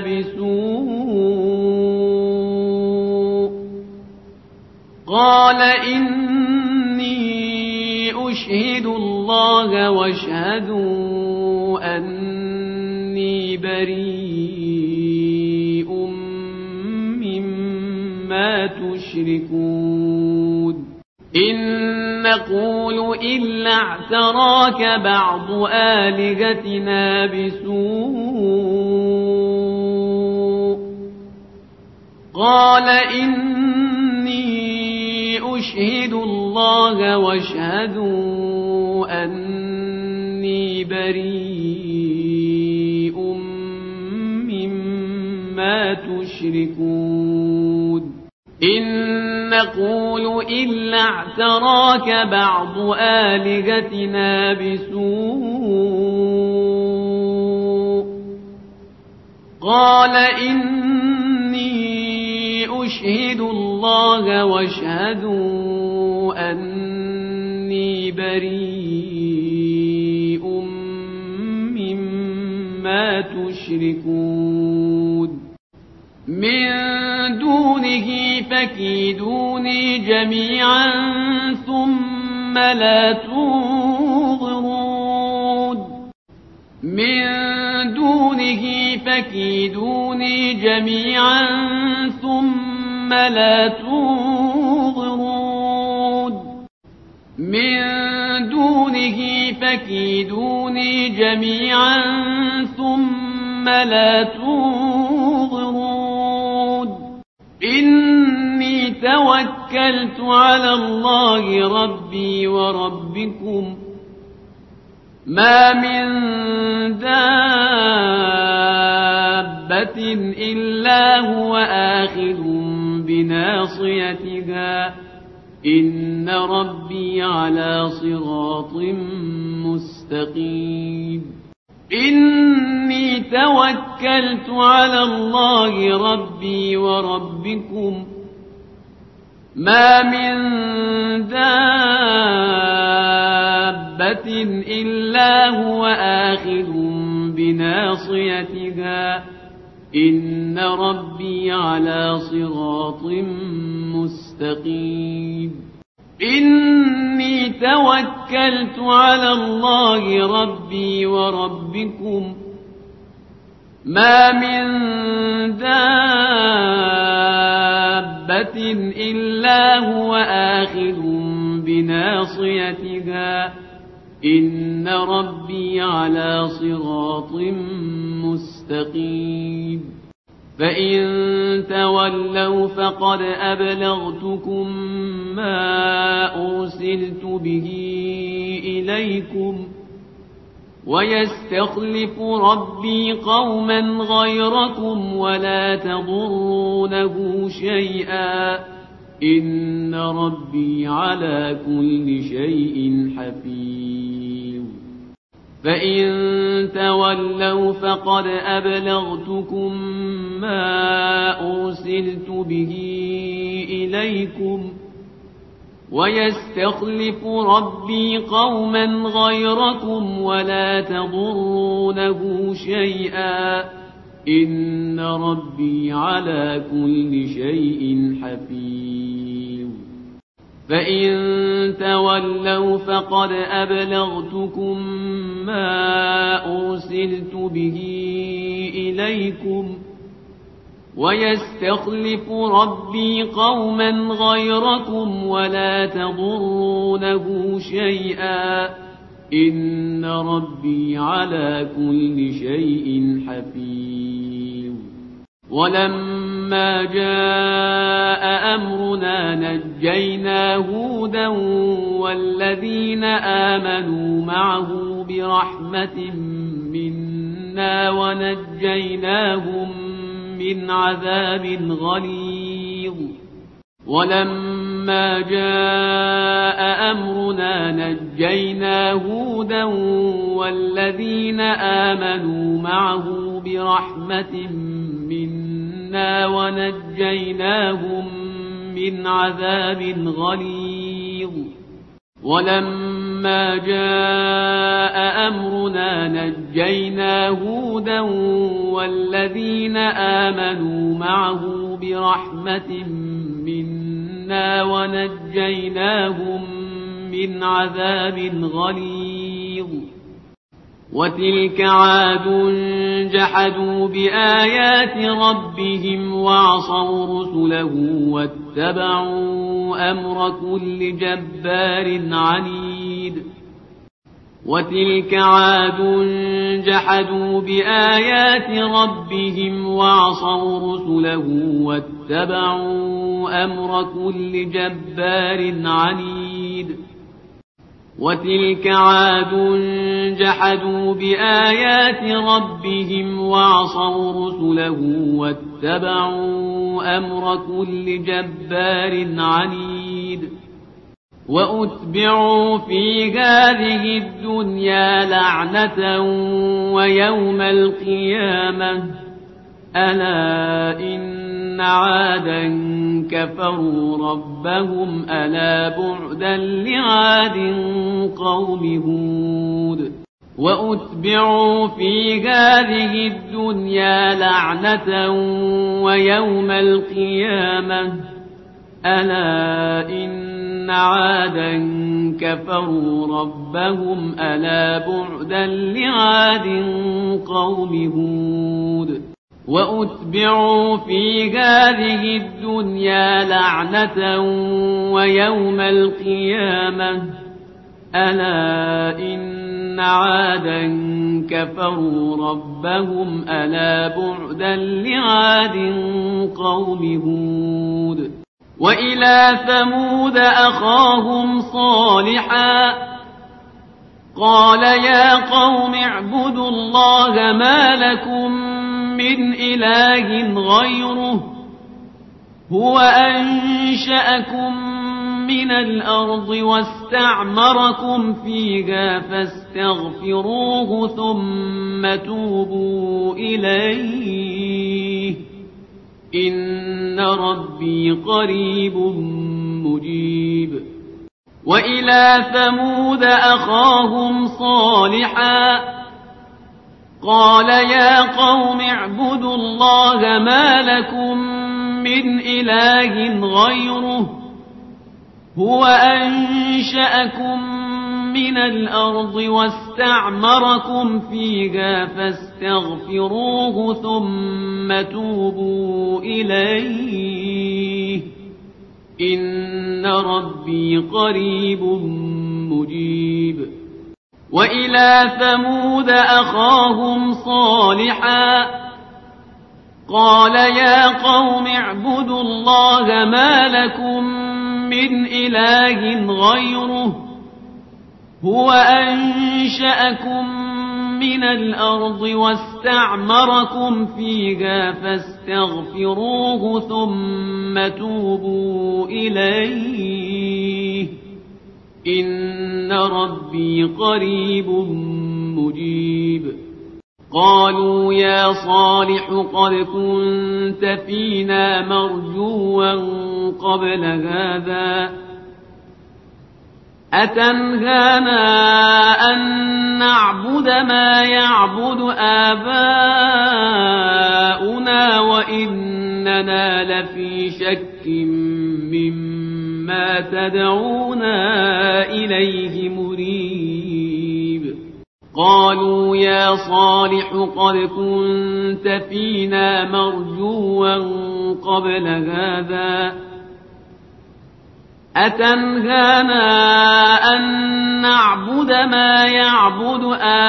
بسوء قال إني أشهد الله واشهدوا أني بريء مما تشركون إن نقول إلا اعتراك بعض آلهتنا بسوء قال إني أشهد الله واشهدوا أني بريء مما تشركون إن نقول إلا اعتراك بعض آلهتنا بسوء قال إني أشهد الله واشهدوا أني بريء مما تشركون من دونه فكيدوني جميعا ثم لا تنظرون من دونه فكيدوني جميعا ثم لا تنظرون من دونه فكيدوني جميعا ثم لا تنظرون إني توكلت على الله ربي وربكم ما من دابة إلا هو آخذ بناصيتها إن ربي على صراط مستقيم إني توكلت على الله ربي وربكم ما من دابة إلا هو آخذ بناصيتها إن ربي على صراط مستقيم إني توكلت على الله ربي وربكم ما من دابة إلا هو آخذ بناصيتها إن ربي على صراط مستقيم فإن تولوا فقد أبلغتكم ما أرسلت به إليكم ويستخلف ربي قوما غيركم ولا تضرونه شيئا إن ربي على كل شيء حفيظ فإن تولوا فقد أبلغتكم ما أرسلت به إليكم ويستخلف ربي قوما غيركم ولا تضرونه شيئا إن ربي على كل شيء حفيظ فإن تولوا فقد أبلغتكم ما أرسلت به إليكم ويستخلف ربي قوما غيركم ولا تضرونه شيئا إن ربي على كل شيء حفيظ ولما جاء أمرنا نجينا هودا والذين آمنوا معه برحمة منا ونجيناهم من عذاب غليظ ولما ولما جاء أمرنا نجينا هودا والذين آمنوا معه برحمة منا ونجيناهم من عذاب غليظ ولما جاء أمرنا نجينا هودا والذين آمنوا معه برحمة منا ونجيناهم من عذاب غليظ وتلك عاد جحدوا بآيات ربهم وعصوا رسله واتبعوا أمر كل جبار عنيد وتلك عاد جحدوا بآيات ربهم وعصوا رسله واتبعوا أمر كل جبار عنيد وتلك عاد جحدوا بآيات ربهم وعصوا رسله واتبعوا أمر كل جبار عنيد وأتبعوا في هذه الدنيا لعنة ويوم القيامة ألا إن عادا كفروا ربهم ألا بعدا لعاد قوم هود وأتبعوا في هذه الدنيا لعنة ويوم القيامة ألا إن عادا كفروا ربهم ألا بعدا لعاد قوم هود وأتبعوا في هذه الدنيا لعنة ويوم القيامة ألا إن عادا كفروا ربهم ألا بعدا لعاد قوم هود وإلى ثمود أخاهم صالحا قال يا قوم اعبدوا الله ما لكم من إله غيره هو أنشأكم من الأرض واستعمركم فيها فاستغفروه ثم توبوا إليه إن ربي قريب مجيب وإلى ثمود أخاهم صالحا قال يا قوم اعبدوا الله ما لكم من إله غيره هو أنشأكم من الأرض واستعمركم فيها فاستغفروه ثم توبوا إليه إن ربي قريب مجيب وإلى ثمود أخاهم صالحا قال يا قوم اعبدوا الله ما لكم من إله غيره هو أنشأكم من الأرض واستعمركم فيها فاستغفروه ثم توبوا إليه إن ربي قريب مجيب قالوا يا صالح قد كنت فينا مرجوا قبل هذا أتنهانا أن نعبد ما يعبد آباؤنا وإننا لفي شك مما تدعونا إليه مريب قالوا يا صالح قد كنت فينا مرجوا قبل هذا أتنهانا أن نعبد ما يعبد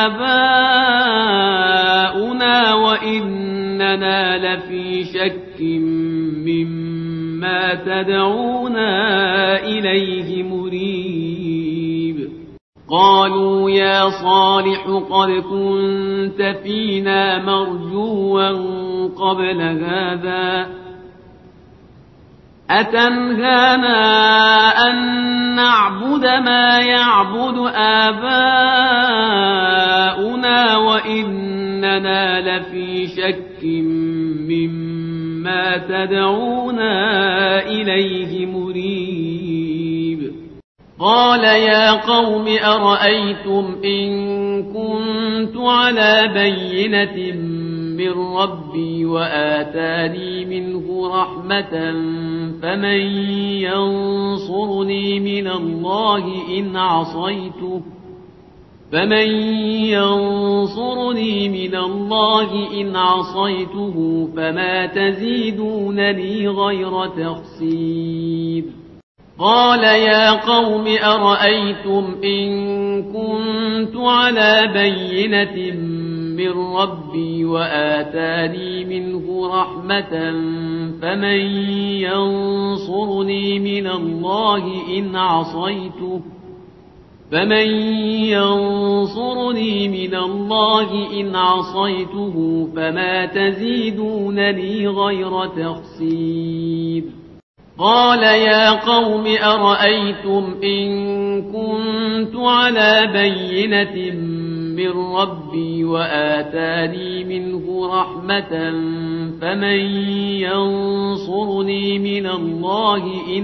آباؤنا وإننا لفي شك مما تدعونا إليه مريب قالوا يا صالح قد كنت فينا مرجوا قبل هذا أتنهانا أن نعبد ما يعبد آباؤنا وإننا لفي شك مما تدعونا إليه مريب قال يا قوم أرأيتم إن كنت على بينة من ربي وآتاني منه رحمة فمن ينصرني من الله إن عصيته فما تزيدونني غير تخسير قال يا قوم أرأيتم إن كنت على بينة من ربي وآتاني منه رحمة فمن ينصرني من الله إن عصيته فما تزيدونني غير تخسير قال يا قوم أرأيتم إن كنت على بينة من ربي وآتاني منه رحمة فمن ينصرني من الله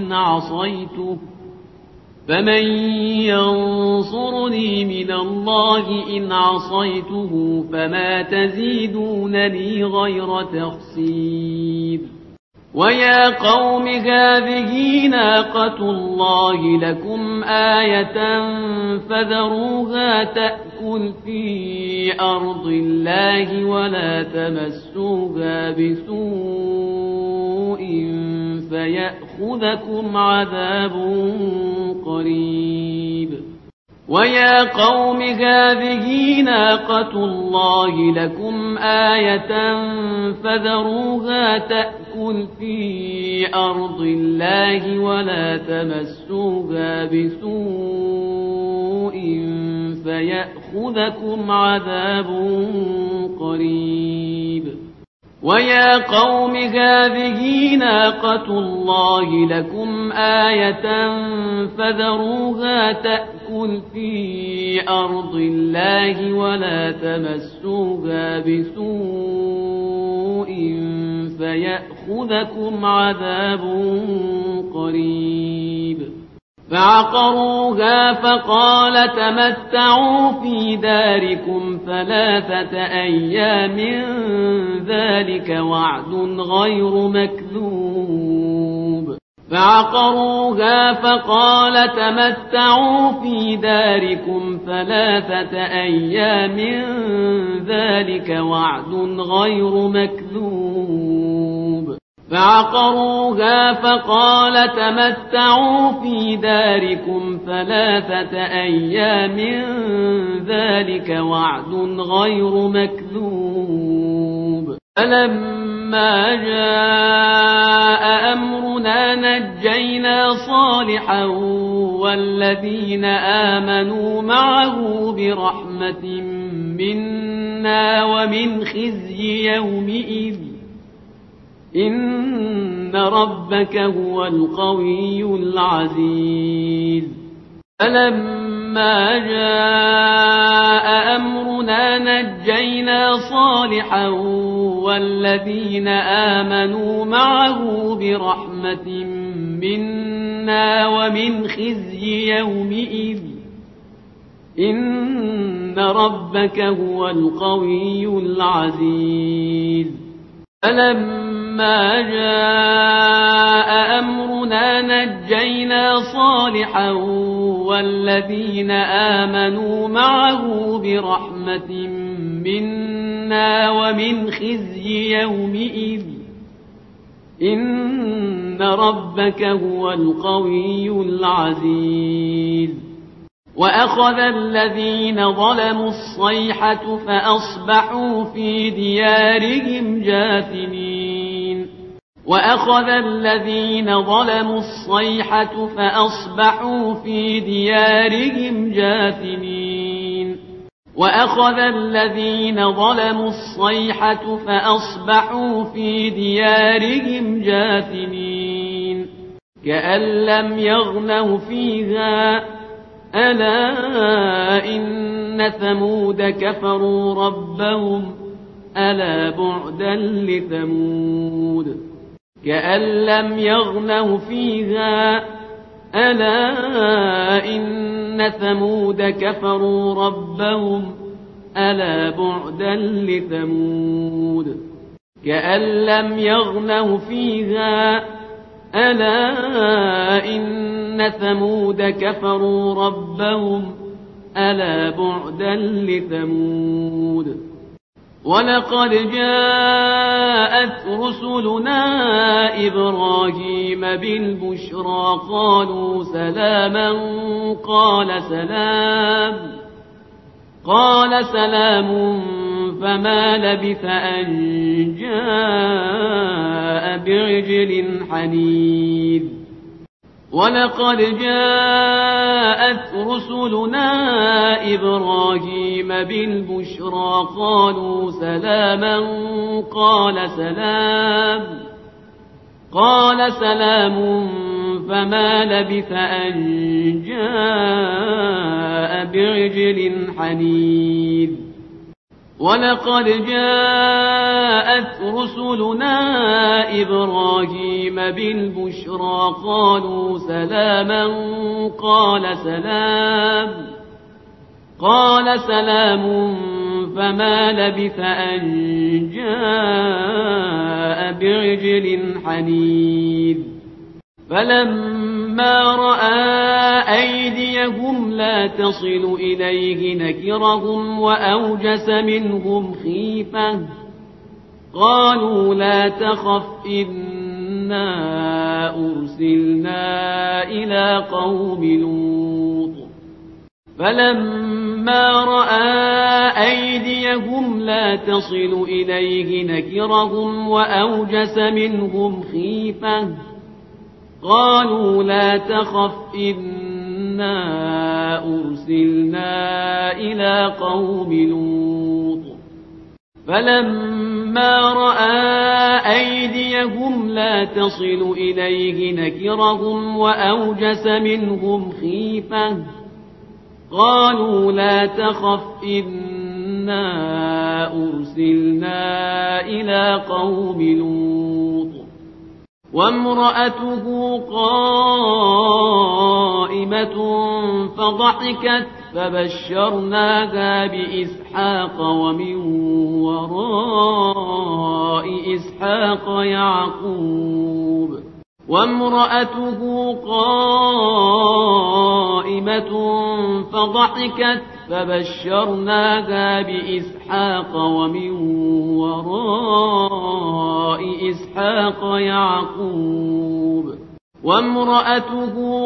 إن عصيته فما تزيدونني غير تخسير ويا قوم هذه ناقة الله لكم آية فذروها تأكل في أرض الله ولا تمسوها بسوء فيأخذكم عذاب قريب ويا قوم هذه ناقة الله لكم آية فذروها تأكل في أرض الله ولا تمسوها بسوء فيأخذكم عذاب قريب ويا قوم هذه ناقة الله لكم آية فذروها تأكل في أرض الله ولا تمسوها بسوء فيأخذكم عذاب قريب فعقروها فقال تمتعوا في داركم 3 أيام ذلك وعد غير مكذوب فعقروها فقال تمتعوا في داركم 3 أيام ذلك وعد غير مكذوب فعقروها فقال تمتعوا في داركم 3 أيام ذلك وعد غير مكذوب فلما جاء أمرنا نجينا صالحا والذين آمنوا معه برحمة منا ومن خزي يومئذ إن ربك هو القوي العزيز فلما جاء أمرنا نجينا صالحا والذين آمنوا معه برحمة منا ومن خزي يومئذ إن ربك هو القوي العزيز فلما جاء أمرنا نجينا صالحا والذين آمنوا معه برحمة منا ومن خزي يومئذ إن ربك هو القوي العزيز وأخذ الذين ظلموا الصيحة فأصبحوا في ديارهم جاثمين وأخذ الذين ظلموا الصيحة فأصبحوا في ديارهم جاثمين وأخذ الذين ظلموا الصيحة فأصبحوا في ديارهم جاثمين كأن لم يغنوا فيها ألا إن ثمود كفروا ربهم ألا بعدا لثمود كأن لم يغنوا فيها ألا إن ثمود كفروا ربهم ألا بعدا لثمود كأن لم يغنوا فيها ألا إن ثمود كفروا ربهم ألا بعدا لثمود ولقد جاءت رسلنا إبراهيم بالبشرى قالوا سلاما قال سلام فما لبث أن جاء بعجل حنيذ ولقد جاءت رسلنا إبراهيم بالبشرى قالوا سلاما قال سلام فما لبث أن جاء بعجل حنيذ ولقد جاءت رسلنا إبراهيم بالبشرى قالوا سلاما قال سلام فما لبث أن جاء بعجل حنيذ فلما رأى أيديهم لا تصل إليه نكرهم وأوجس منهم خيفة قالوا لا تخف إنا أرسلنا إلى قوم لوط فلما رأى أيديهم لا تصل إليه نكرهم وأوجس منهم خيفة قالوا لا تخف إنا أرسلنا إلى قوم لوط فلما رأى أيديهم لا تصل إليه نكرهم وأوجس منهم خيفة قالوا لا تخف إنا أرسلنا إلى قوم لوط وامرأته قائمة فضحكت فبشرناها بإسحاق ومن وراء إسحاق يعقوب وامرأته قائمة فضحكت فبشرناها بإسحاق ومن وراء إسحاق يعقوب وامرأته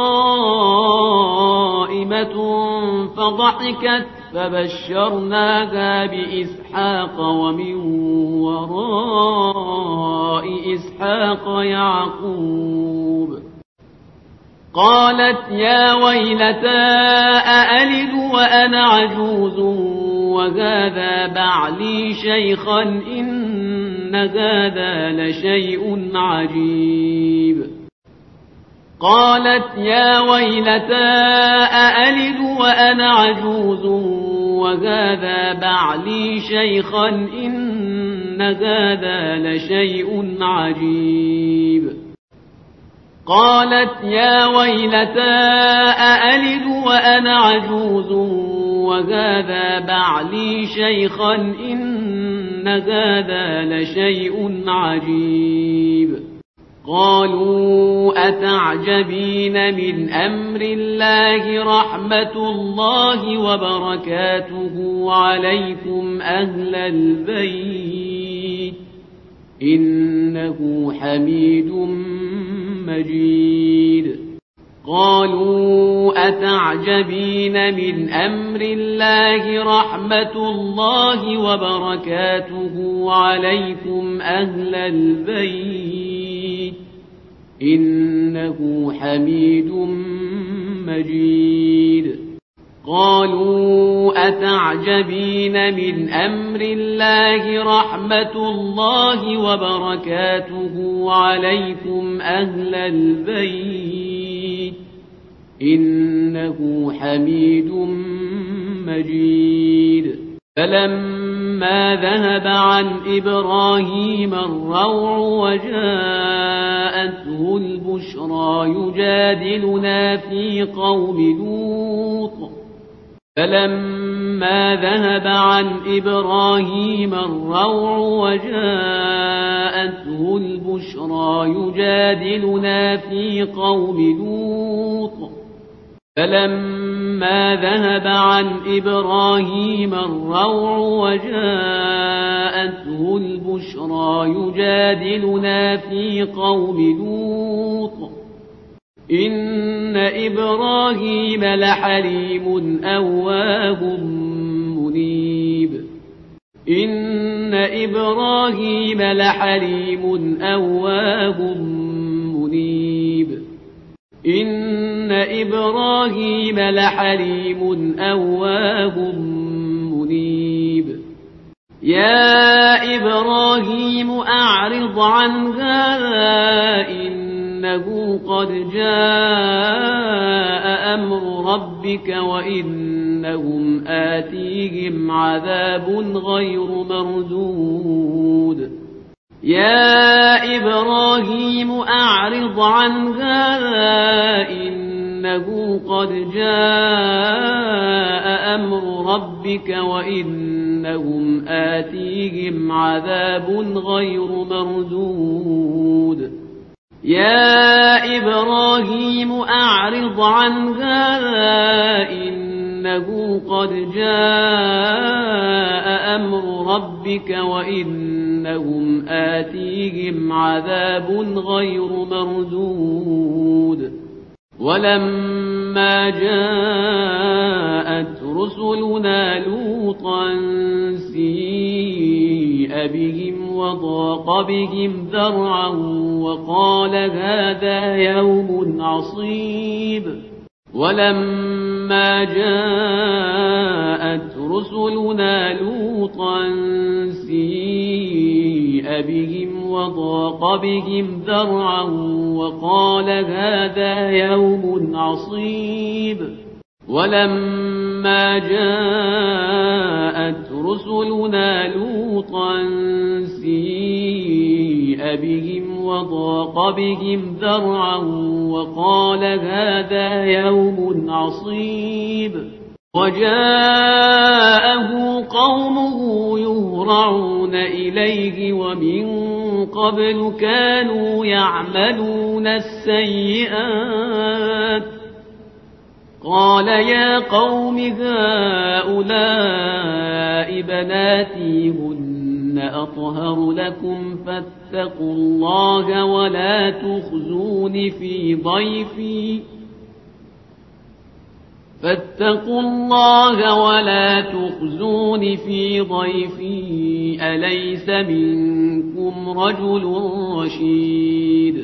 قائمة فضحكت فبشرناها بإسحاق ومن وراء إسحاق يعقوب قالت يا ويلتى أألد وأنا عجوز وهذا بعلي شيخا إن هذا لشيء عجيب قالت يا ويلتى أألد وأنا عجوز وهذا بعلي شيخا إن هذا لشيء عجيب قالت يا ويلتى أألد وأنا عجوز وهذا بعلي شيخا إن هذا لشيء عجيب قالوا أتعجبين من أمر الله رحمة الله وبركاته عليكم أهل البيت إنه حميد مجيد قالوا أتعجبين من أمر الله رحمة الله وبركاته عليكم أهل البيت إنه حميد مجيد قالوا أتعجبين من أمر الله رحمة الله وبركاته عليكم أهل البيت إنه حميد مجيد فلما ذهب عن إبراهيم الروع وجاءته البشرى يجادلنا في قوم لوط فلما ذهب عن إبراهيم الروع وجاءته البشرى يجادلنا في قوم لوط فلما ذهب عن إبراهيم الروع وجاءته البشرى يجادلنا في قوم لوط إن إبراهيم لحليم أواه منيب إن إبراهيم لحليم أواه منيب إن إبراهيم لحليم أواه منيب يا إبراهيم أعرض عن هذا إنه قد جاء أمر ربك وإنهم آتيهم عذاب غير مردود يا إبراهيم أعرض عن هذا إنه قد جاء أمر ربك وإنهم آتيهم عذاب غير مردود يا إبراهيم أعرض عن هذا إنه قد جاء أمر ربك وإنهم آتيهم عذاب غير مردود ولما جاءت رسلنا لوطا سيء بهم وضاق بهم ذرعا وقال هذا يوم عصيب ولما جاءت رسلنا لوطا سيء بهم وضاق بهم ذرعا وقال هذا يوم عصيب ولما جاءت رسلنا لوطا سيء بهم وضاق بهم ذرعا وقال هذا يوم عصيب وجاءه قومه يهرعون إليه ومن قبل كانوا يعملون السيئات قال يا قوم هؤلاء بناتي هن أطهر لكم فاتقوا الله ولا تخزون في ضيفي فاتقوا الله ولا تخزون في ضيفي أليس منكم رجل رشيد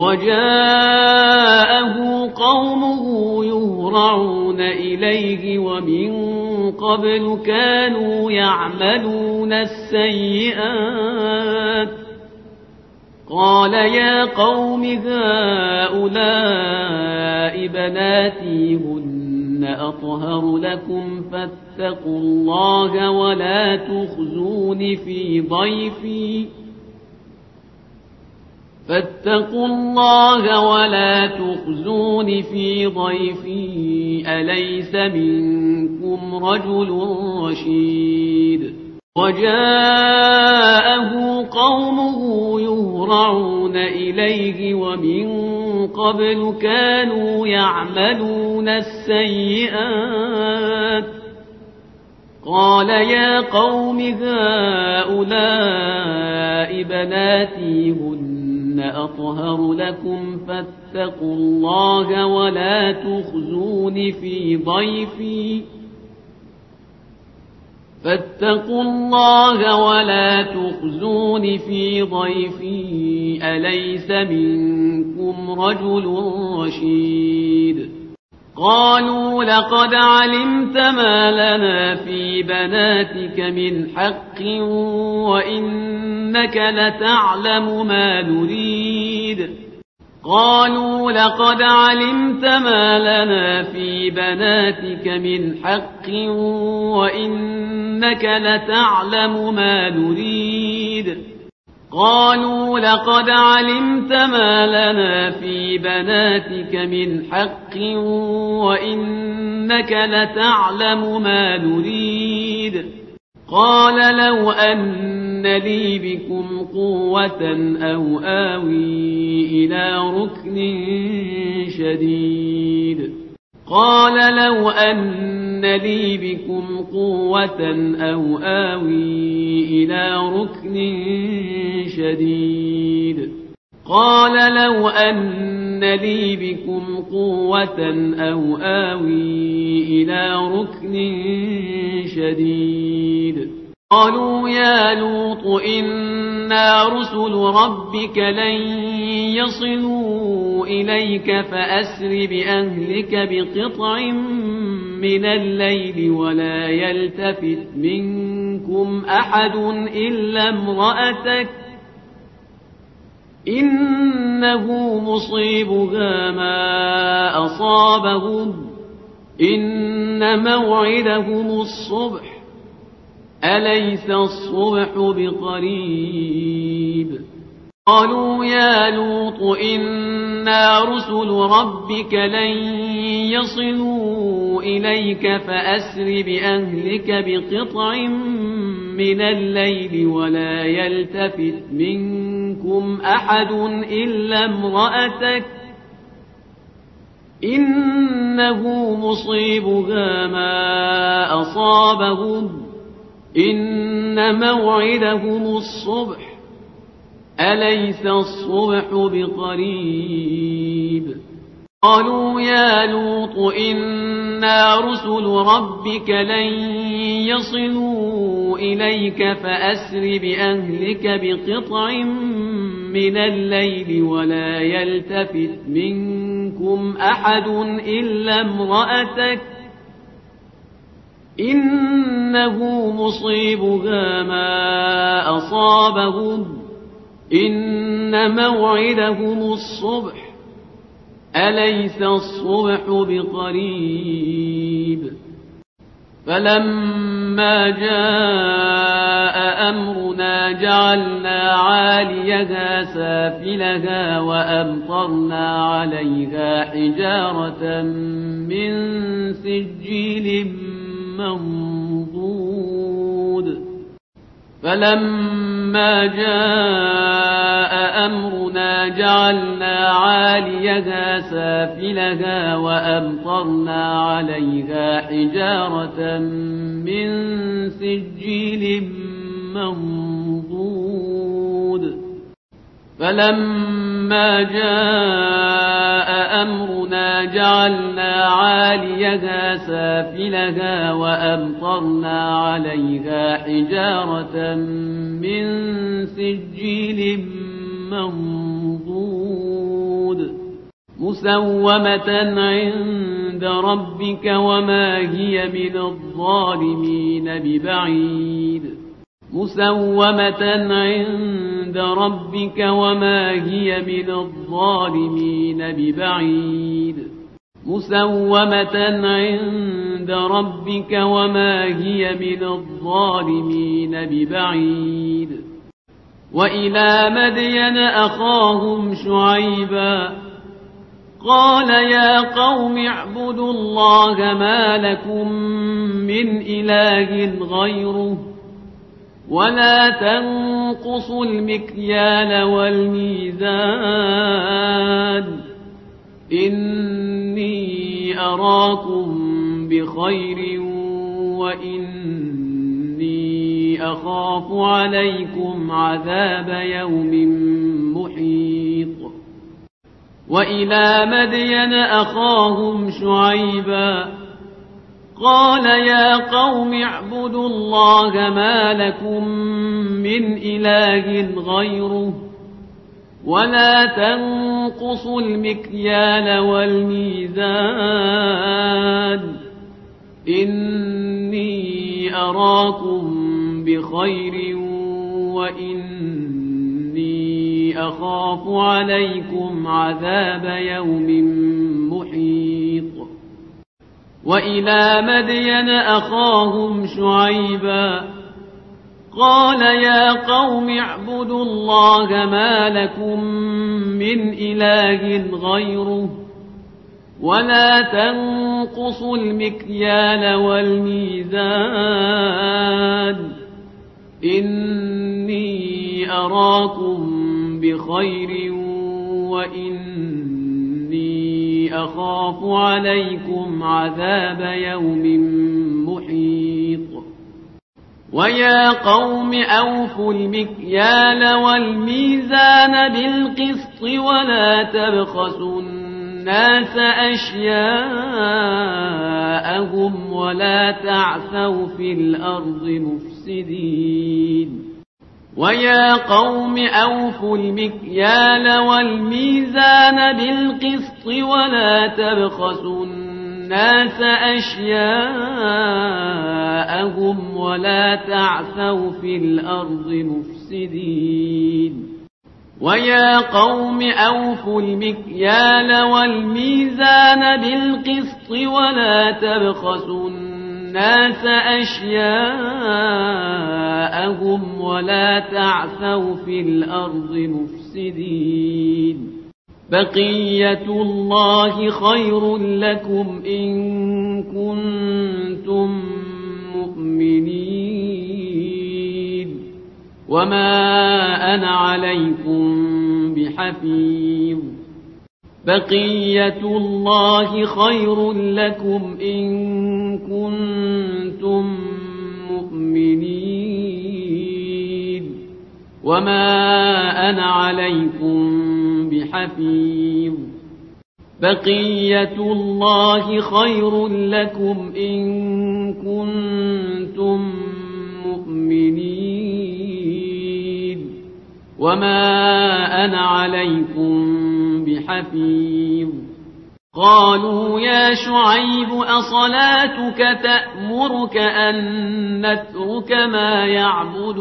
وجاءه قومه يهرعون إليه ومن قبل كانوا يعملون السيئات قال يا قوم هؤلاء بناتي هن أطهر لكم فاتقوا الله ولا تخزون في ضيفي فاتقوا الله ولا تخزون في ضيفي أليس منكم رجل رشيد وجاءه قومه يهرعون إليه ومن قبل كانوا يعملون السيئات قال يا قوم هؤلاء بناتي هن أطهر لكم فاتقوا الله ولا تخزون في ضيفي فاتقوا الله ولا تخزون في ضيفي أليس منكم رجل رشيد قالوا لقد علمت ما لنا في بناتك من حق وإنك لتعلم ما نريد قالوا لقد علمت ما لنا في بناتك من حق وإنك لتعلم ما نريد قالوا لقد علمت ما لنا في بناتك من حق وإنك لتعلم ما نريد قال لو أن لي بكم قوة أو آوي إلى ركن شديد قال لو أن لي بكم قوة أو آوي إلى ركن شديد قال لو أن لي بكم قوة أو آوي إلى ركن شديد قالوا يا لوط إنا رسل ربك لن يصلوا إليك فأسر بأهلك بقطع من الليل ولا يلتفت منكم أحد إلا امرأتك إنه مصيبها ما أصابهم إن موعدهم الصبح أليس الصبح بقريب قالوا يا لوط إنا رسل ربك لن يصلوا إليك فأسر بأهلك بقطع من الليل ولا يلتفت منكم أحد إلا امرأتك إنه مصيبها ما أصابهم إن موعدهم الصبح أليس الصبح بقريب قالوا يا لوط إنا رسل ربك لن يصلوا إليك فأسر بأهلك بقطع من الليل ولا يلتفت منكم أحد إلا امرأتك إنه مصيبها ما أصابهم إن موعدهم الصبح أليس الصبح بقريب فلما جاء أمرنا جعلنا عاليها سافلها وأمطرنا عليها حجارة من سجيل منضود فلما جاء أمرنا جعلنا عاليها سافلها وأمطرنا عليها حجارة من سجيل منضود فلما جاء أمرنا جعلنا عاليها سافلها وأمطرنا عليها حجارة من سجيل منضود مسومة عند ربك وما هي من الظالمين ببعيد مسومة عند ربك وما هي من الظالمين ببعيد مسومة عند ربك وما هي من الظالمين ببعيد وإلى مدين أخاهم شعيبا قال يا قوم اعبدوا الله ما لكم من إله غيره ولا تنقصوا المكيال والميزان إني أراكم بخير وإني أخاف عليكم عذاب يوم محيط وإلى مدين أخاهم شعيبا قال يا قوم اعبدوا الله ما لكم من إله غيره ولا تنقصوا المكيال والميزان إني أراكم بخير وإني أخاف عليكم عذاب يوم محيط وإلى مدين أخاهم شعيبا قال يا قوم اعبدوا الله ما لكم من إله غيره ولا تنقصوا المكيال والميزان إني أراكم بخير وإني أخاف عليكم عذاب يوم محيط ويا قوم أوفوا المكيال والميزان بالقسط ولا تبخسوا الناس أشياءهم ولا تعثوا في الأرض مفسدين ويا قوم أوفوا المكيال والميزان بالقسط ولا تبخسوا الناس أشياءهم ولا تعثوا في الأرض مفسدين ويا قوم أوفوا المكيال والميزان بالقسط ولا تبخسوا الناس أشياءهم ولا تعثوا في الأرض مفسدين بقية الله خير لكم إن كنتم مؤمنين وما أنا عليكم بحفيظ بقية الله خير لكم إن كنتم مؤمنين وما أنا عليكم بحفيظ بقية الله خير لكم إن كنتم مؤمنين وما أنا عليكم بحفيظ قالوا يا شعيب أصلاتك تأمرك أن نترك ما يعبد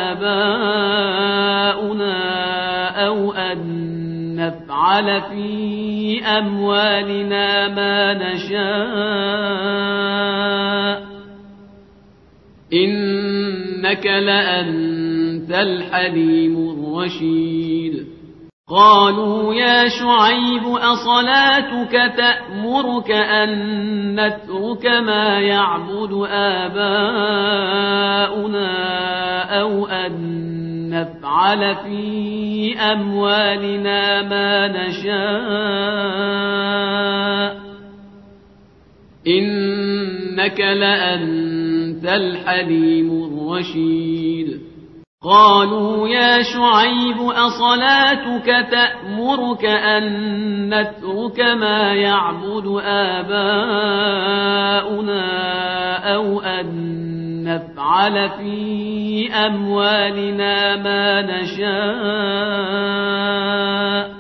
آباؤنا أو أن نفعل في أموالنا ما نشاء إنك لأنت الحليم الرشيد قالوا يا شعيب أصلاتك تأمرك أن نترك ما يعبد آباؤنا أو أن نفعل في أموالنا ما نشاء إنك لأنت الحليم الرشيد قالوا يا شعيب أصلاتك تأمرك أن نترك ما يعبد آباؤنا أو أن نفعل في أموالنا ما نشاء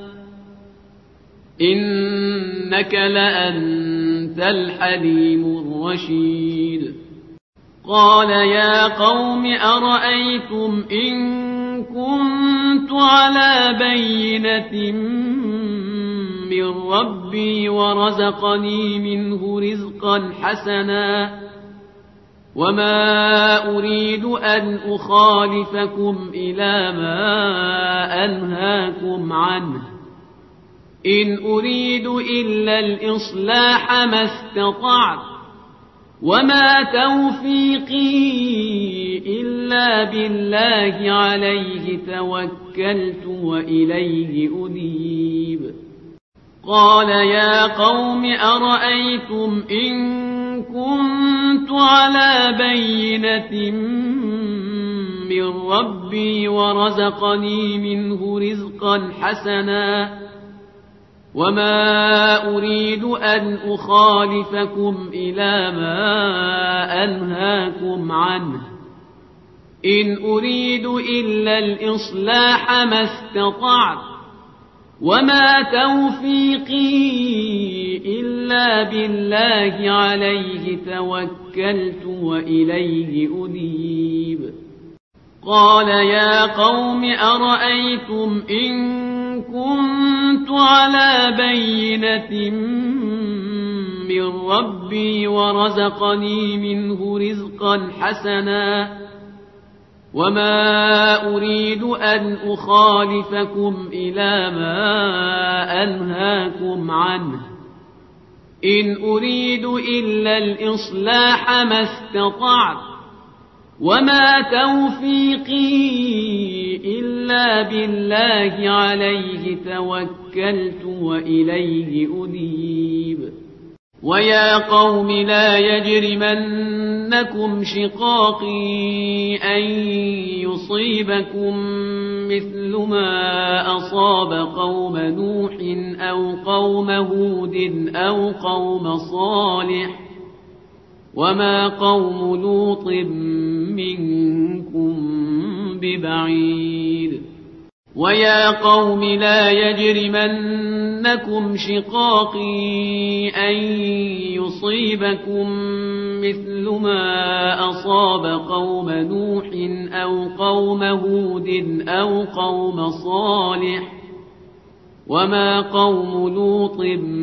إنك لأنت الحليم الرشيد قال يا قوم أرأيتم إن كنت على بينة من ربي ورزقني منه رزقا حسنا وما أريد أن أخالفكم إلى ما أنهاكم عنه إن أريد إلا الإصلاح ما استطعت وما توفيقي إلا بالله عليه توكلت وإليه أنيب قال يا قوم أرأيتم إن كنت على بينة من ربي ورزقني منه رزقا حسنا وما أريد أن أخالفكم إلى ما أنهاكم عنه إن أريد إلا الإصلاح ما استطعت وما توفيقي إلا بالله عليه توكلت وإليه أنيب. قال يا قوم أرأيتم إن كنت على بينة من ربي ورزقني منه رزقا حسنا وما أريد أن أخالفكم إلى ما أنهاكم عنه إن أريد إلا الإصلاح ما استطعت وما توفيقي إلا بالله عليه توكلت وإليه أنيب. ويا قوم لا يجرمنكم شقاقي أن يصيبكم مثل ما أصاب قوم نوح أو قوم هود أو قوم صالح وما قوم لوط منكم ببعيد. ويا قوم لا يجرمنكم شقاقي أن يصيبكم مثل ما أصاب قوم نوح أو قوم هود أو قوم صالح وما قوم لوط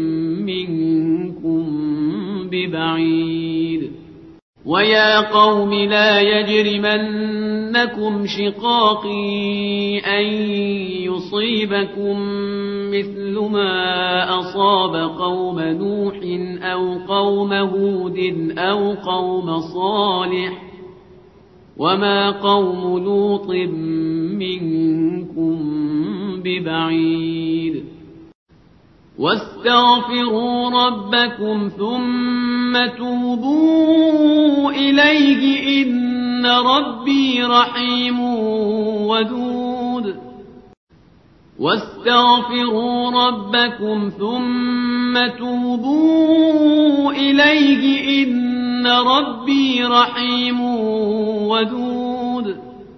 منكم ببعيد. ويا قوم لا يجرمنكم شقاقي أن يصيبكم مثل ما أصاب قوم نوح أو قوم هود أو قوم صالح وما قوم لوط منكم ببعيد. واستغفروا ربكم ثم توبوا إليه إن ربي رحيم ودود. واستغفروا ربكم ثم توبوا إليه إن ربي رحيم ودود.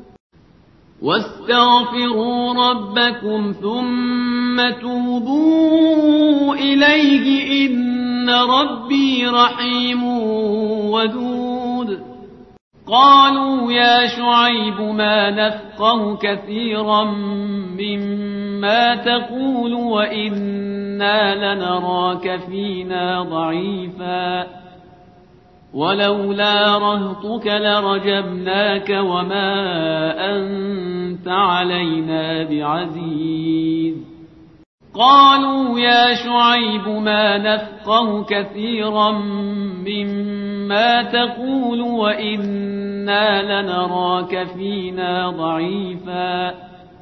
واستغفروا ربكم ثم توبوا إليه إن ربي رحيم ودود. قالوا يا شعيب ما نفقه كثيرا مما تقول وإنا لنراك فينا ضعيفا ولولا رهطك لرجمناك وما أنت علينا بعزيز. قالوا يا شعيب ما نفقه كثيرا مما تقول وإنا لنراك فينا ضعيفا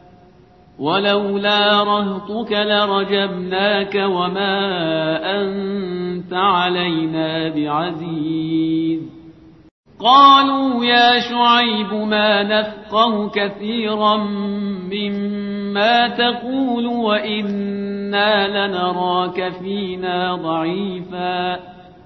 ولولا رهطك لرجمناك وما أنت علينا بعزيز. قالوا يا شعيب ما نفقه كثيرا مما تقول وإنا لنراك فينا ضعيفا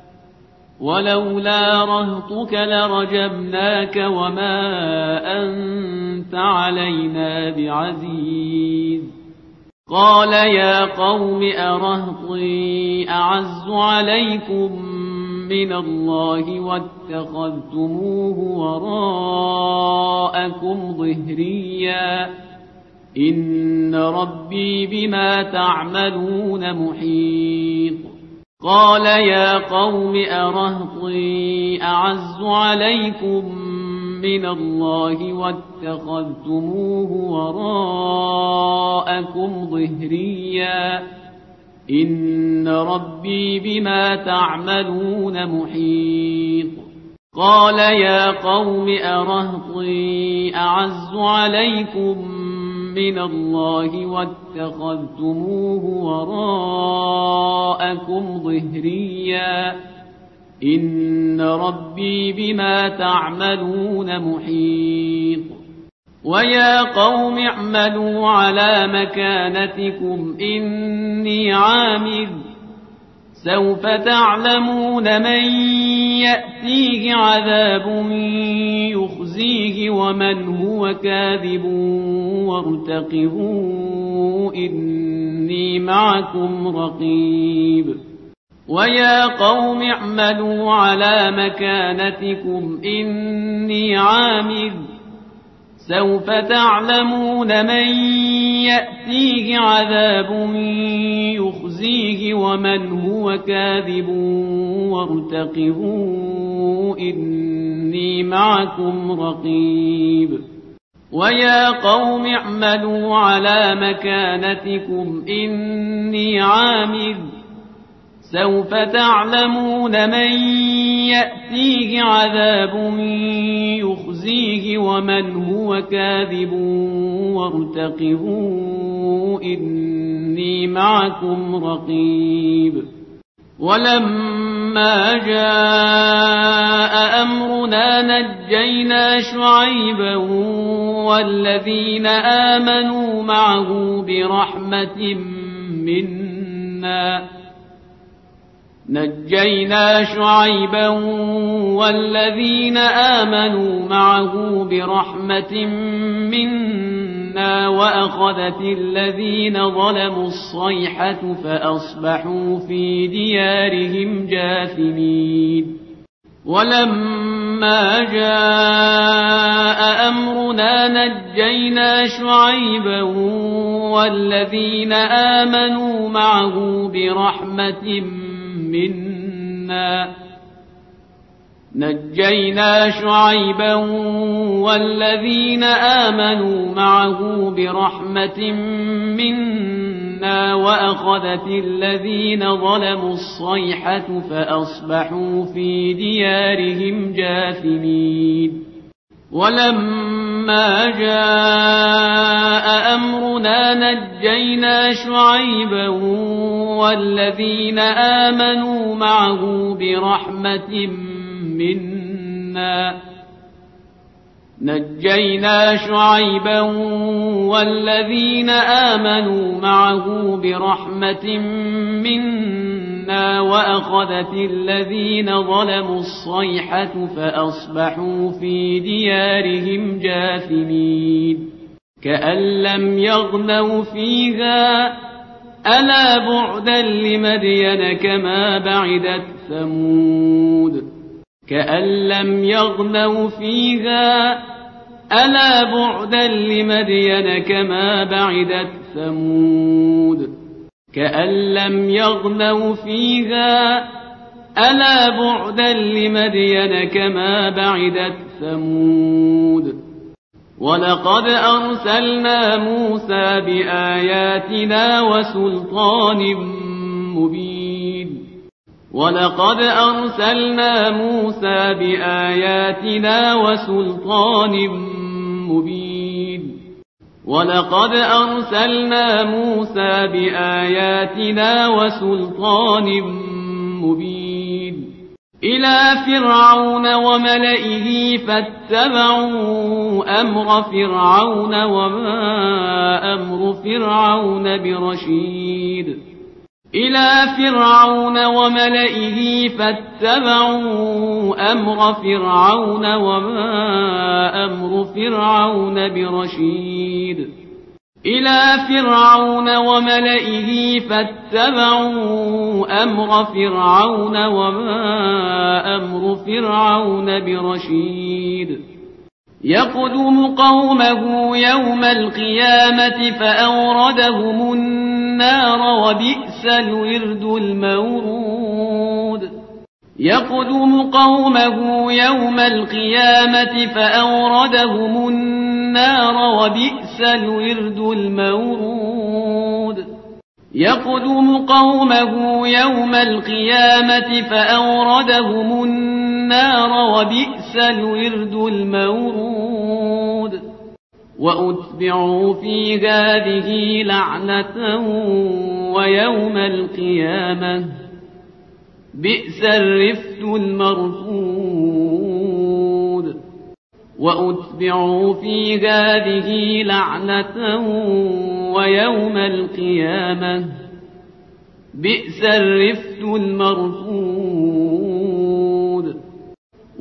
ولولا رهطك لرجمناك وما أنت علينا بعزيز. قال يا قوم أرهطي أعز عليكم من الله واتخذتموه وراءكم ظهريا إن ربي بما تعملون محيط. قال يا قوم أرهطي أعز عليكم من الله واتخذتموه وراءكم ظهريا إن ربي بما تعملون محيط. قال يا قوم أرهطي أعز عليكم من الله واتخذتموه وراءكم ظهريا إن ربي بما تعملون محيط. ويا قوم اعملوا على مكانتكم إني عامل سوف تعلمون من يأتيه عذاب يخزيه ومن هو كاذب وارتقبوا إني معكم رقيب ويا قوم اعملوا على مكانتكم إني عامل سوف تعلمون من يأتيه عذاب يخزيه ومن هو كاذب وارتقبوا إني معكم رقيب ويا قوم اعملوا على مكانتكم إني عامل سوف تعلمون من يأتيه عذاب يخزيه ومن هو كاذب وارتقبوا إني معكم رقيب ولما جاء أمرنا نجينا شعيبا والذين آمنوا معه برحمة منا نجينا شعيبا والذين آمنوا معه برحمة منا وأخذت الذين ظلموا الصيحة فأصبحوا في ديارهم جاثمين ولما جاء أمرنا نجينا شعيبا والذين آمنوا معه برحمة منا نجينا شعيبا والذين آمنوا معه برحمة منا وأخذت الذين ظلموا الصيحة فأصبحوا في ديارهم جاثمين ولما جاء أمرنا نجينا شعيبا والذين آمنوا معه برحمة منا نجينا شعيبا والذين آمنوا معه برحمة منا وأخذت الذين ظلموا الصيحة فأصبحوا في ديارهم جاثمين كأن لم يغنوا فيها ألا بعدا لمدين كما بعدت ثمود كأن لم يغنوا فيها ألا بعدا لمدين كما بعدت ثمود كأن لم يغنوا فيها ألا بعدا لمدين كما بعدت ثمود ولقد أرسلنا موسى بآياتنا وسلطان مبين ولقد أرسلنا موسى بآياتنا وسلطان مبين ولقد أرسلنا موسى بآياتنا وسلطان مبين إلى فرعون وملئه فاتبعوا أمر فرعون وما أمر فرعون برشيد إلى فرعون وملئه فاتبعوا أمر فرعون وما أمر فرعون برشيد إلى فرعون وملئه فاتبعوا أمر فرعون وما أمر فرعون برشيد يقدم قومه يوم القيامة فأوردهم النار وبئس الورد المورود يقدم قومه يوم القيامة فأوردهم النار وبئس الورد المورود يقدم قومه يوم القيامة فأوردهم النار وبئس الورد المورود وأتبعوا في هذه لعنة ويوم القيامة بئس الرفد المرفود وأتبعوا في هذه لعنة ويوم القيامة بئس الرفد المرفود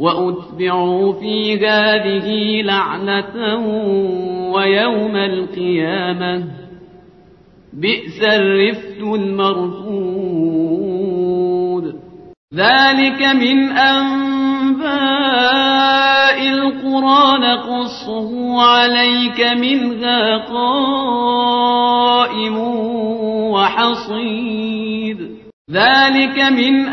وأتبعوا في هذه لعنة ويوم القيامة بئس الرفد المرفود. ذلك من أنباء القرى نقصه عليك منها قائم وحصيد. ذلك من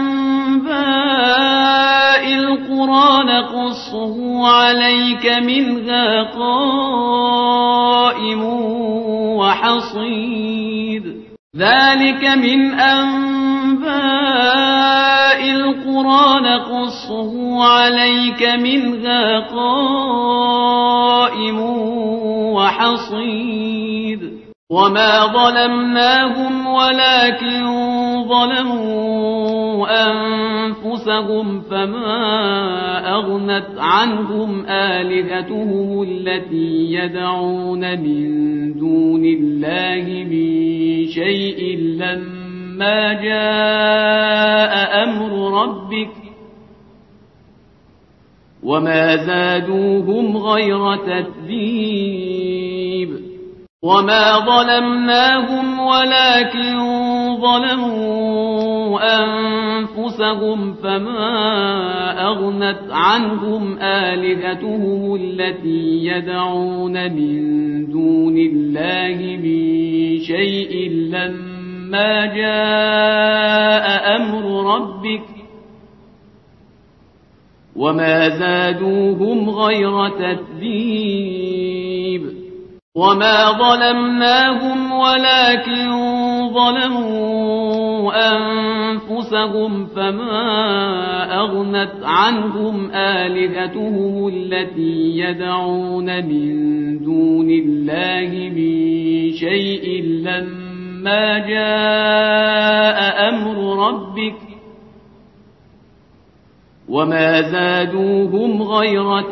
أنباء القرى نقصه عليك منها قائم وحصيد. ذلك من أنباء القرى نقصه عليك منها قائم وحصيد. وما ظلمناهم ولكن ظلموا أنفسهم فما أغنت عنهم آلهتهم التي يدعون من دون الله من شيء لما جاء أمر ربك وما زادوهم غير تتبيب. وما ظلمناهم ولكن ظلموا أنفسهم فما أغنت عنهم آلهتهم التي يدعون من دون الله من شيء لما جاء أمر ربك وما زادوهم غير تتبيب. وما ظلمناهم ولكن ظلموا أنفسهم فما أغنت عنهم آلهتهم التي يدعون من دون الله من شيء لما جاء أمر ربك وما زادوهم غير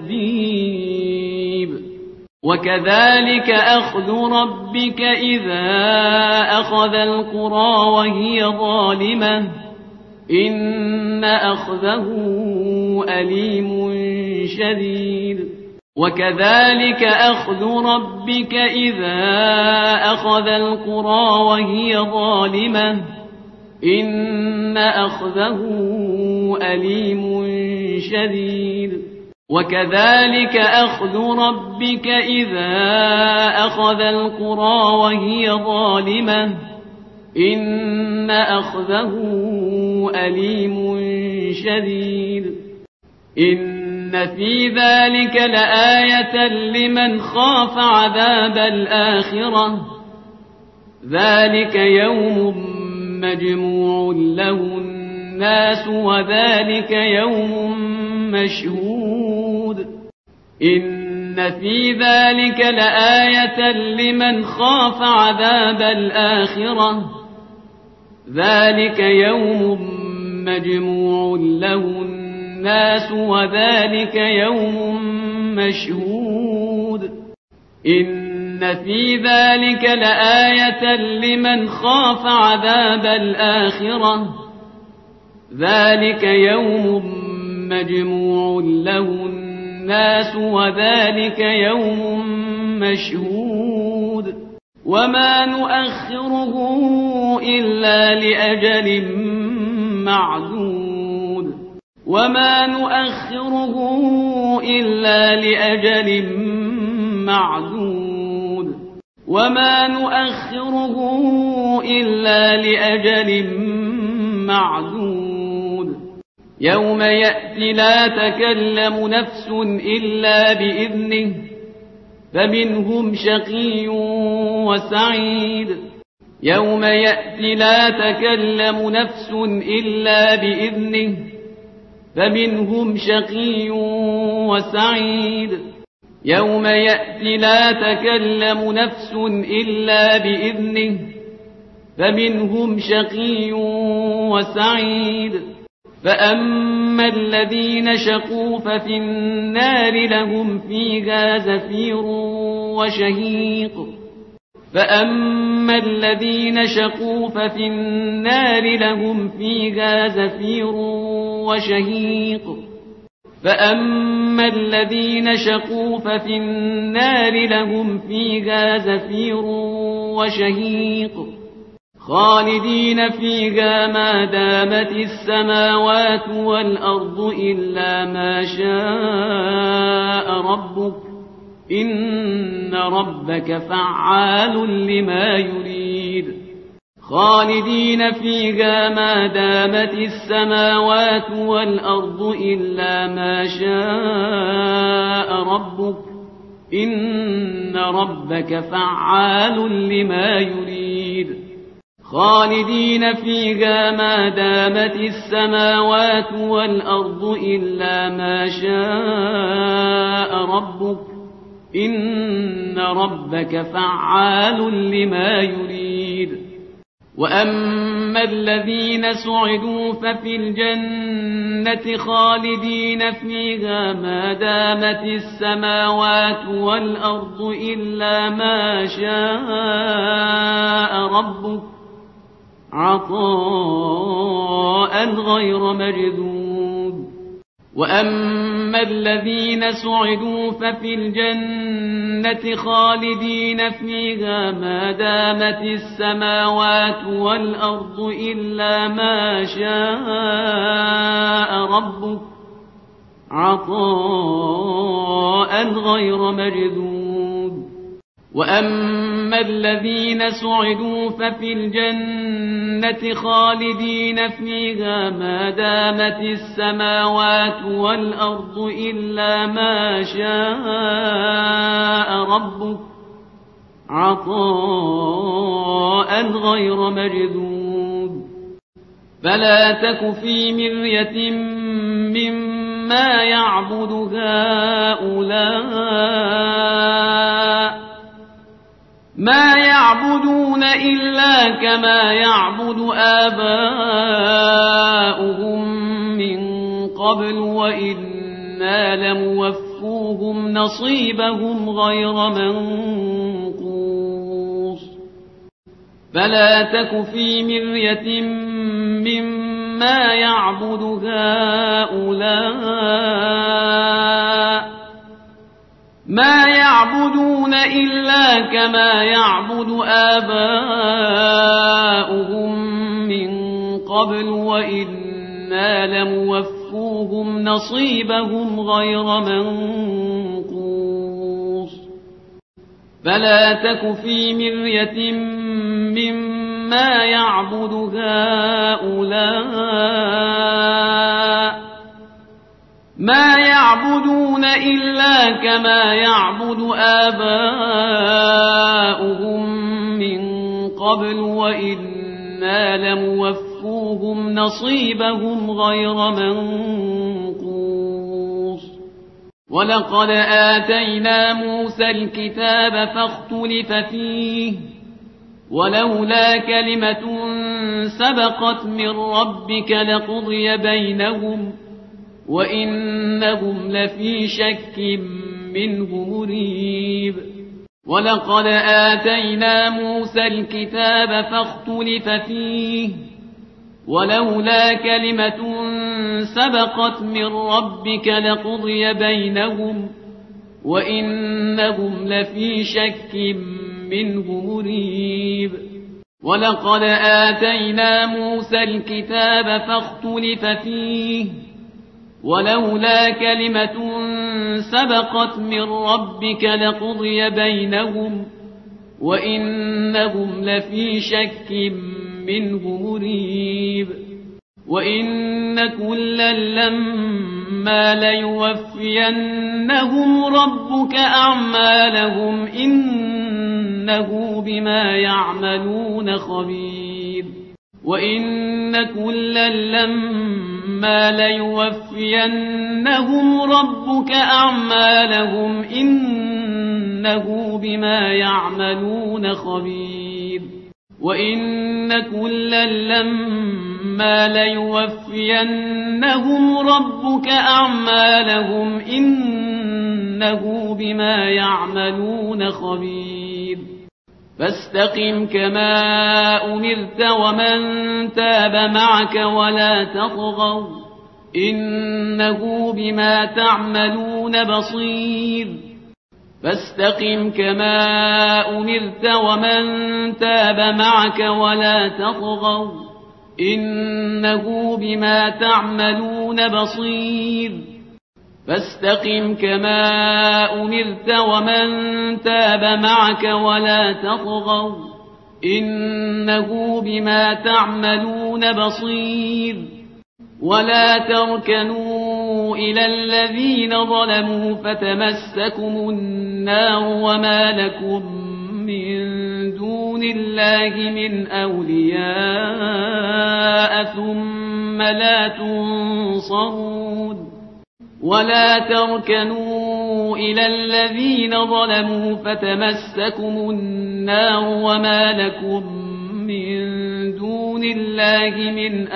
تتبيب. وكذلك أخذ ربك إذا أخذ القرى وهي ظالمة إن أخذه أليم شديد. وكذلك أخذ ربك إذا أخذ القرى وهي ظالمة إن أخذه أليم شديد. وكذلك أخذ ربك إذا أخذ القرى وهي ظالمة إن أخذه أليم شديد. إن في ذلك لآية لمن خاف عذاب الآخرة ذلك يوم مجموع له الناس وذلك يوم مشهود. إن في ذلك لآية لمن خاف عذاب الآخرة ذلك يوم مجموع له الناس وذلك يوم مشهود. إن في ذلك لآية لمن خاف عذاب الآخرة ذلك يوم مجموع له الناس وذلك يوم مشهود. وما نؤخره إلا لأجل معدود. وما نؤخره إلا لأجل معدود. وما نؤخره إلا لأجل معدود. يوم يأتي لا تكلم نفس إلا بإذنه فمنهم شقي وسعيد. يوم يأتي لا تكلم نفس إلا بإذنه فمنهم شقي وسعيد. يوم يأتي لا تكلم نفس إلا بإذنه فمنهم شقي وسعيد. فأما الذين شقوا ففي النار لهم فيها زفير وشهيق. فأما الذين شقوا ففي النار لهم فيها زفير وشهيق. فأما الذين شقوا ففي النار لهم فيها زفير وشهيق خالدين فيها ما دامت السماوات والأرض إلا ما شاء ربك إن ربك فعال لما يريد خالدين فيها ما دامت السماوات والأرض إلا ما شاء ربك إن ربك فعال لما يريد خالدين فيها ما دامت السماوات والأرض إلا ما شاء ربك إن ربك فعال لما يريد وأما الذين سعدوا ففي الجنة خالدين فيها ما دامت السماوات والأرض إلا ما شاء ربك عطاء غير مجذوذ وأما الذين سعدوا ففي الجنة خالدين فيها ما دامت السماوات والأرض إلا ما شاء ربك عطاء غير مجذوذ وأما الذين سعدوا ففي الجنة خالدين فيها ما دامت السماوات والأرض إلا ما شاء ربك عطاء غير مجذوذ فلا تك في مرية مما يعبد هؤلاء ما يعبدون إلا كما يعبد آباؤهم من قبل وإنا لموفوهم نصيبهم غير منقوص فلا تك في مرية مما يعبد هؤلاء ما يعبدون إلا كما يعبد آباؤهم من قبل وإنا لموفوهم نصيبهم غير منقوص فلا تك في مرية مما يعبد هؤلاء ما يعبدون إلا كما يعبد آباؤهم من قبل وإنا لموفوهم نصيبهم غير منقوص ولقد آتينا موسى الكتاب فاختلف فيه ولولا كلمة سبقت من ربك لقضي بينهم وإنهم لفي شك منه مريب ولقد آتينا موسى الكتاب فاختلف فيه ولولا كلمة سبقت من ربك لقضي بينهم وإنهم لفي شك منه مريب ولقد آتينا موسى الكتاب فاختلف فيه ولولا كلمة سبقت من ربك لقضي بينهم وإنهم لفي شك منه مريب وإن كلا لما ليوفينهم ربك أعمالهم إنه بما يعملون خبير وإن كلا لما ليوفينهم ربك أعمالهم إنه بما يعملون خبير وإن كلا لما ليوفينهم ربك أعمالهم إنه بما يعملون خبير فاستقم كما أمرت ومن تاب معك ولا تطغوا إنه بما تعملون بصير فاستقم كما أمرت ومن تاب معك ولا تطغوا إنه بما تعملون بصير فاستقم كما أمرت ومن تاب معك ولا تطغوا إنه بما تعملون بصير ولا تركنوا إلى الذين ظلموا فتمسكم النار وما لكم من دون الله من أولياء ثم لا تنصرون ولا تركنوا إلى الذين ظلموا فتمسكم النار وما لكم من دون الله من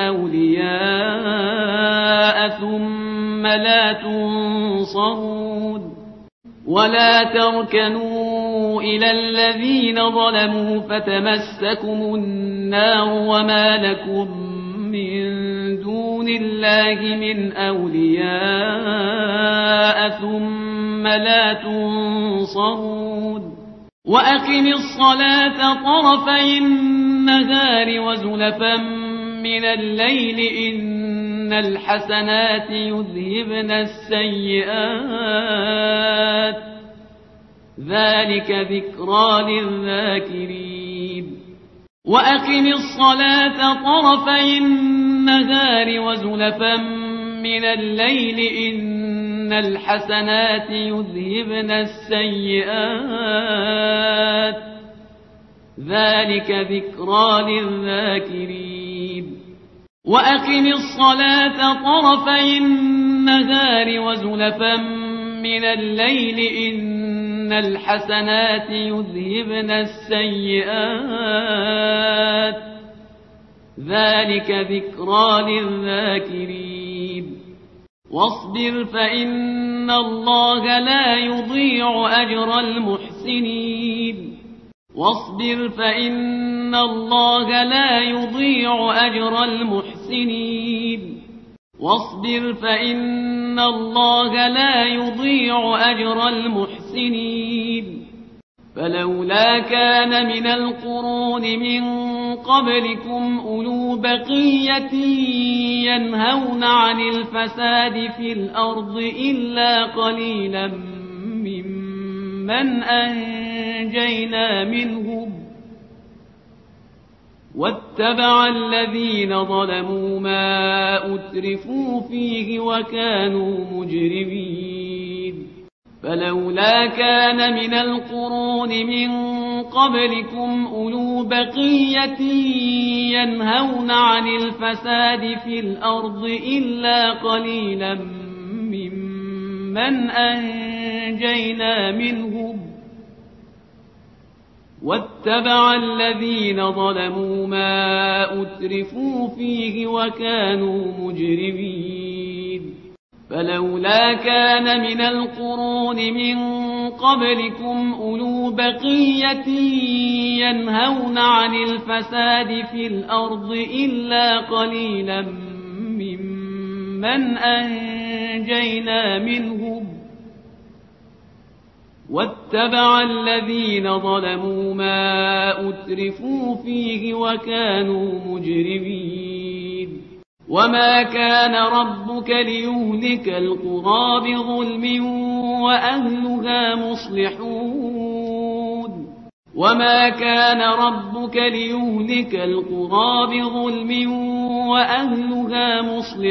أولياء ثم لا تنصرون ولا تركنوا إلى الذين ظلموا فتمسكم النار وما لكم من دون الله من أولياء ثم لا تنصرون وأقم الصلاة طرفي النهار وزلفا من الليل إن الحسنات يذهبن السيئات ذلك ذكرى للذاكرين وأقم الصلاة طرفي النهار وزلفا من الليل إن الحسنات يذهبن السيئات ذلك ذكرى للذاكرين وأقم الصلاة طرفي النهار وزلفا من الليل إن الحسنات يذهبن السيئات ذلك ذكرى للذاكرين واصبر فإن الله لا يضيع أجر المحسنين واصبر فإن الله لا يضيع أجر المحسنين واصبر فإن الله لا يضيع أجر المحسنين فلولا كان من القرون من قبلكم أولو بقية ينهون عن الفساد في الأرض إلا قليلا ممن أنجينا منهم واتبع الذين ظلموا ما أترفوا فيه وكانوا مجرمين فلولا كان من القرون من قبلكم أولو بقية ينهون عن الفساد في الأرض إلا قليلا ممن أنجينا منهم واتبع الذين ظلموا ما أترفوا فيه وكانوا مجرمين فلولا كان من القرون من قبلكم أولو بقية ينهون عن الفساد في الأرض إلا قليلا ممن أنجينا منهم واتبع الذين ظلموا ما أترفوا فيه وكانوا مجرمين وما كان ربك ليهلك القرى بظلم وأهلها مصلحون وما كان ربك ليهلك القرى بظلم وأهلها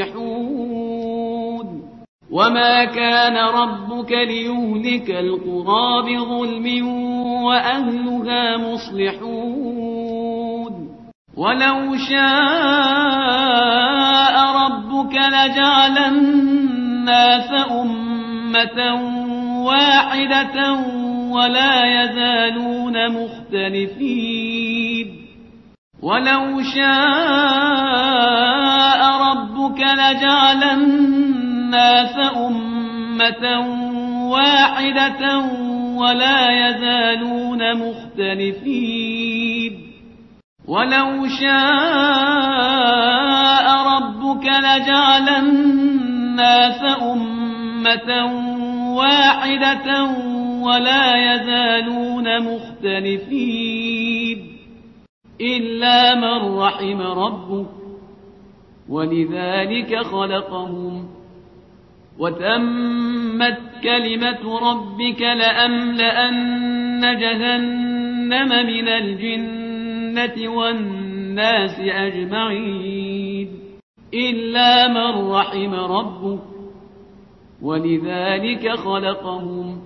مصلحون وما كان ربك ليهلك القرى بظلم وأهلها مصلحون ولو شاء ربك لجعل الناس أمة واحدة ولا يزالون مختلفين ولو شاء ربك لجعل الناس أمة واحدة ولا يزالون مختلفين ولو شاء ربك لجعل الناس الناس أمة واحدة ولا يزالون مختلفين إلا من رحم ربك ولذلك خلقهم وتمت كلمة ربك لأملأن جهنم من الجنة والناس أجمعين إلا من رحم ربك ولذلك خلقهم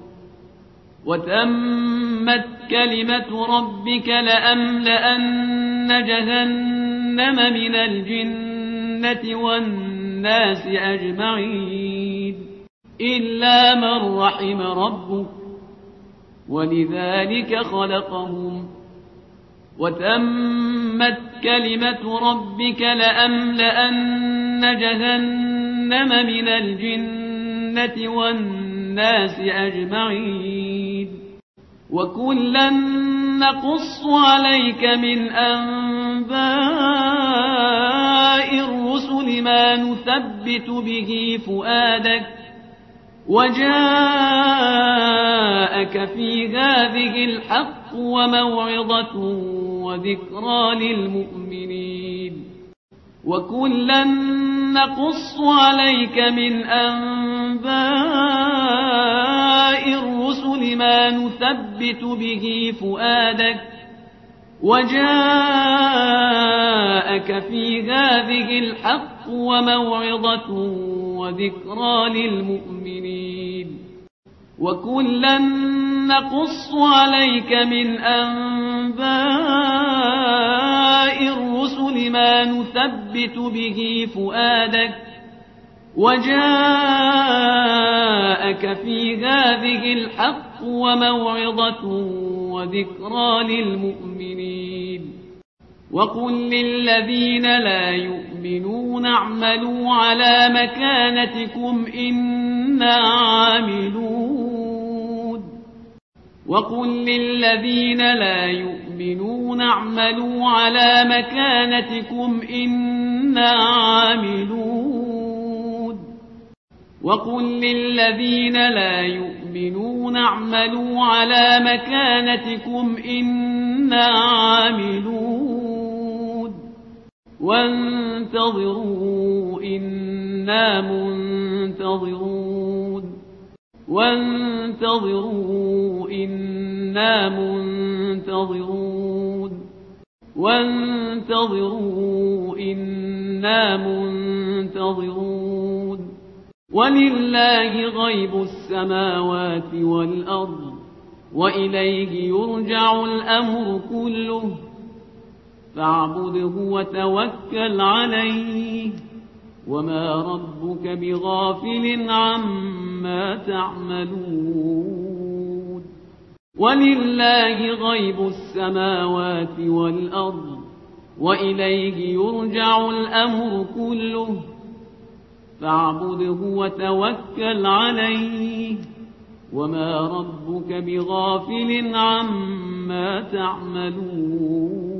وتمت كلمة ربك لأملأن جهنم من الجنة والناس أجمعين إلا من رحم ربك ولذلك خلقهم وتمت كلمة ربك لأملأن جهنم من الجنة والناس أجمعين وكلا نقص عليك من أنباء الرسل ما نثبت به فؤادك وجاءك في هذه الحق وموعظة وذكرى للمؤمنين وكلا نقص عليك من أنباء الرسل ما نثبت به فؤادك وجاءك في هذه الحق وموعظة وذكرى للمؤمنين وكلا نقص عليك من أنباء الرسل ما نثبت به فؤادك وجاءك في هذه الحق وموعظة وذكرى للمؤمنين وقل للذين لا يؤمنون اعملوا على مكانتكم إنا عاملون وقل للذين لا يؤمنون اعملوا على مكانتكم إنا عاملون وقل للذين لا يؤمنون اعملوا على مكانتكم إنا عاملون وانتظروا إنا منتظرون وانتظروا إنا منتظرون وانتظروا إنا منتظرون ولله غيب السماوات والأرض وإليه يرجع الأمر كله فاعبده وتوكل عليه وما ربك بغافل عما تعملون ولله غيب السماوات والأرض وإليه يرجع الأمر كله فاعبده وتوكل عليه وما ربك بغافل عما تعملون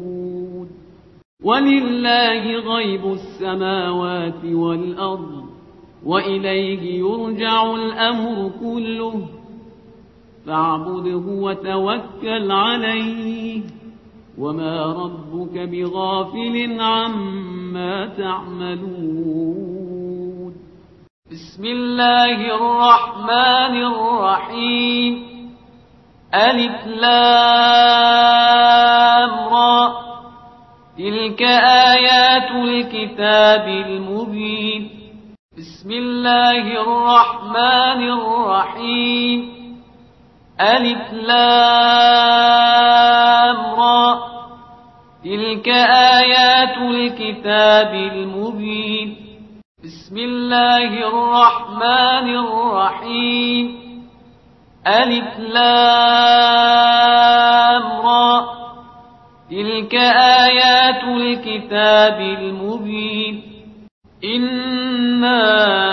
ولله غيب السماوات والأرض وإليه يرجع الأمر كله فاعبده وتوكل عليه وما ربك بغافل عما تعملون بسم الله الرحمن الرحيم ألف لام را تلك آيات الكتاب المبين بسم الله الرحمن الرحيم ألف لام را تلك آيات الكتاب المبين بسم الله الرحمن الرحيم ألف لام را تلك آيات الكتاب المبين إنا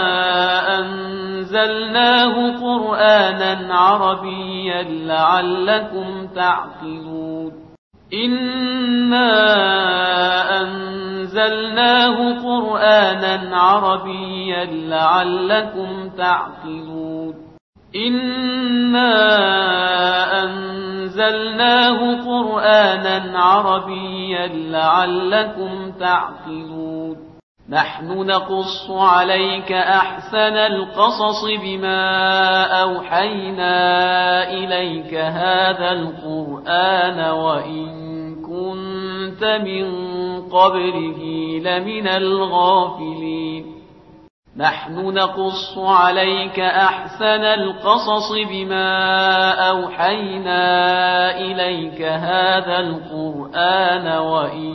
أنزلناه قرآنا عربيا لعلكم تعقلون إنا أنزلناه قرآنا عربيا لعلكم تعقلون إنا أنزلناه قرآنا عربيا لعلكم تعقلون نحن نقص عليك أحسن القصص بما أوحينا إليك هذا القرآن وإن كنت من قبله لمن الغافلين نحن نقص عليك أحسن القصص بما أوحينا إليك هذا القرآن وإن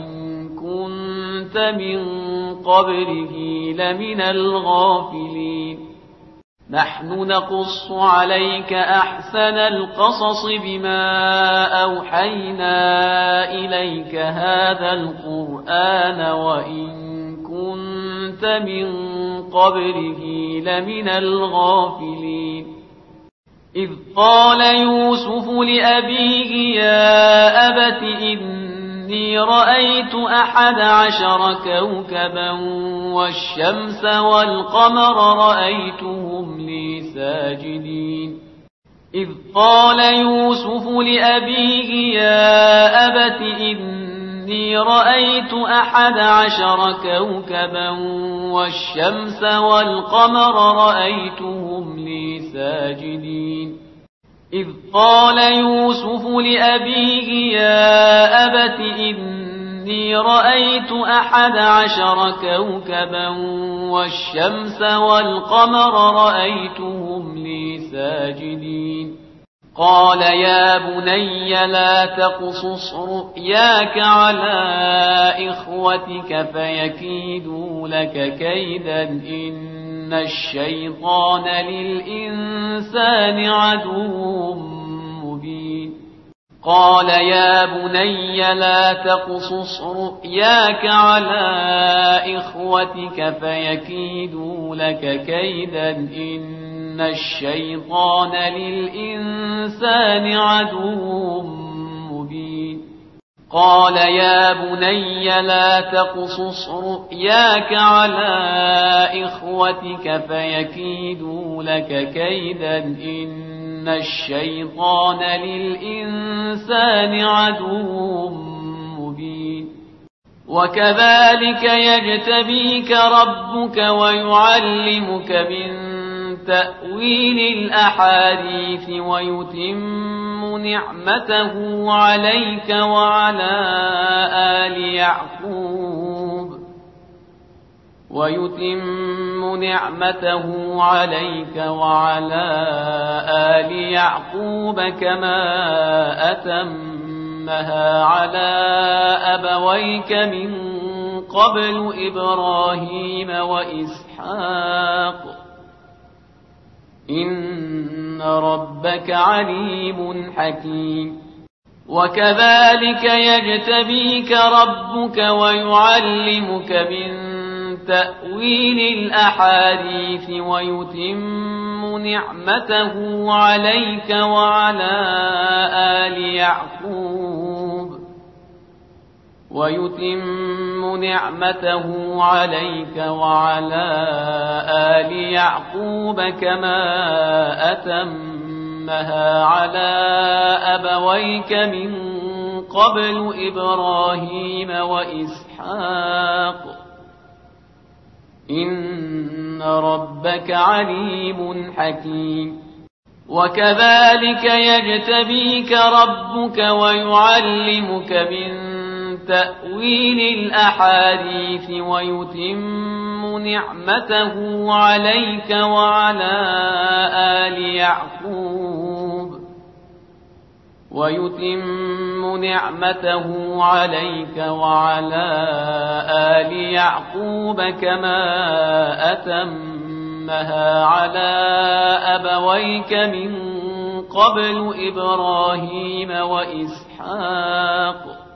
كنت من قبله لمن الغافلين نحن نقص عليك أحسن القصص بما أوحينا إليك هذا القرآن وإن كنت من قبله لمن الغافلين إذ قال يوسف لأبيه يا أبت إني رأيت 11 كوكبا والشمس والقمر رأيتهم لي ساجدين إذ قال يوسف لأبيه يا أبت إني رأيت 11 كوكبا والشمس والقمر رأيتهم لي ساجدين إذ قال يوسف لأبيه يا أبت إني رأيت 11 كوكبا والشمس والقمر رأيتهم لي ساجدين قال يا بني لا تقصص رؤياك على إخوتك فيكيدوا لك كيدا إن الشيطان للإنسان عدو مبين قال يا بني لا تقصص رؤياك على إخوتك فيكيدوا لك كيدا إن الشيطان للإنسان عدو مبين قال يا بني لا تقصص رؤياك على إخوتك فيكيدوا لك كيدا إن الشيطان للإنسان عدو مبين وكذلك يجتبيك ربك ويعلمك من تأويل الأحاديث ويتم نعمته عليك وعلى آل يعقوب كما أتمها على أبويك من قبل إبراهيم وإسحاق إن ربك عليم حكيم وكذلك يجتبيك ربك ويعلمك من تأويل الأحاديث ويتم نعمته عليك وعلى آل يعقوب كما أتمها على أبويك من قبل إبراهيم وإسحاق إن ربك عليم حكيم وكذلك يجتبيك ربك ويعلمك من تأويل الأحاديث ويتم نعمته عليك وعلى آل يعقوب كما أتمها على أبويك من قبل إبراهيم وإسحاق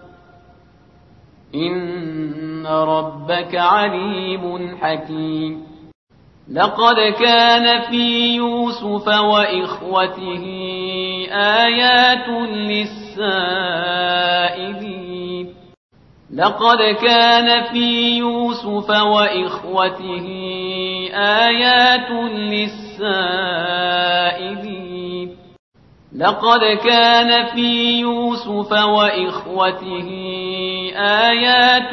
إن ربك عليم حكيم لقد كان في يوسف وإخوته آيات للسائلين لقد كان في يوسف وإخوته آيات للسائلين لقد كان في يوسف وإخوته آيات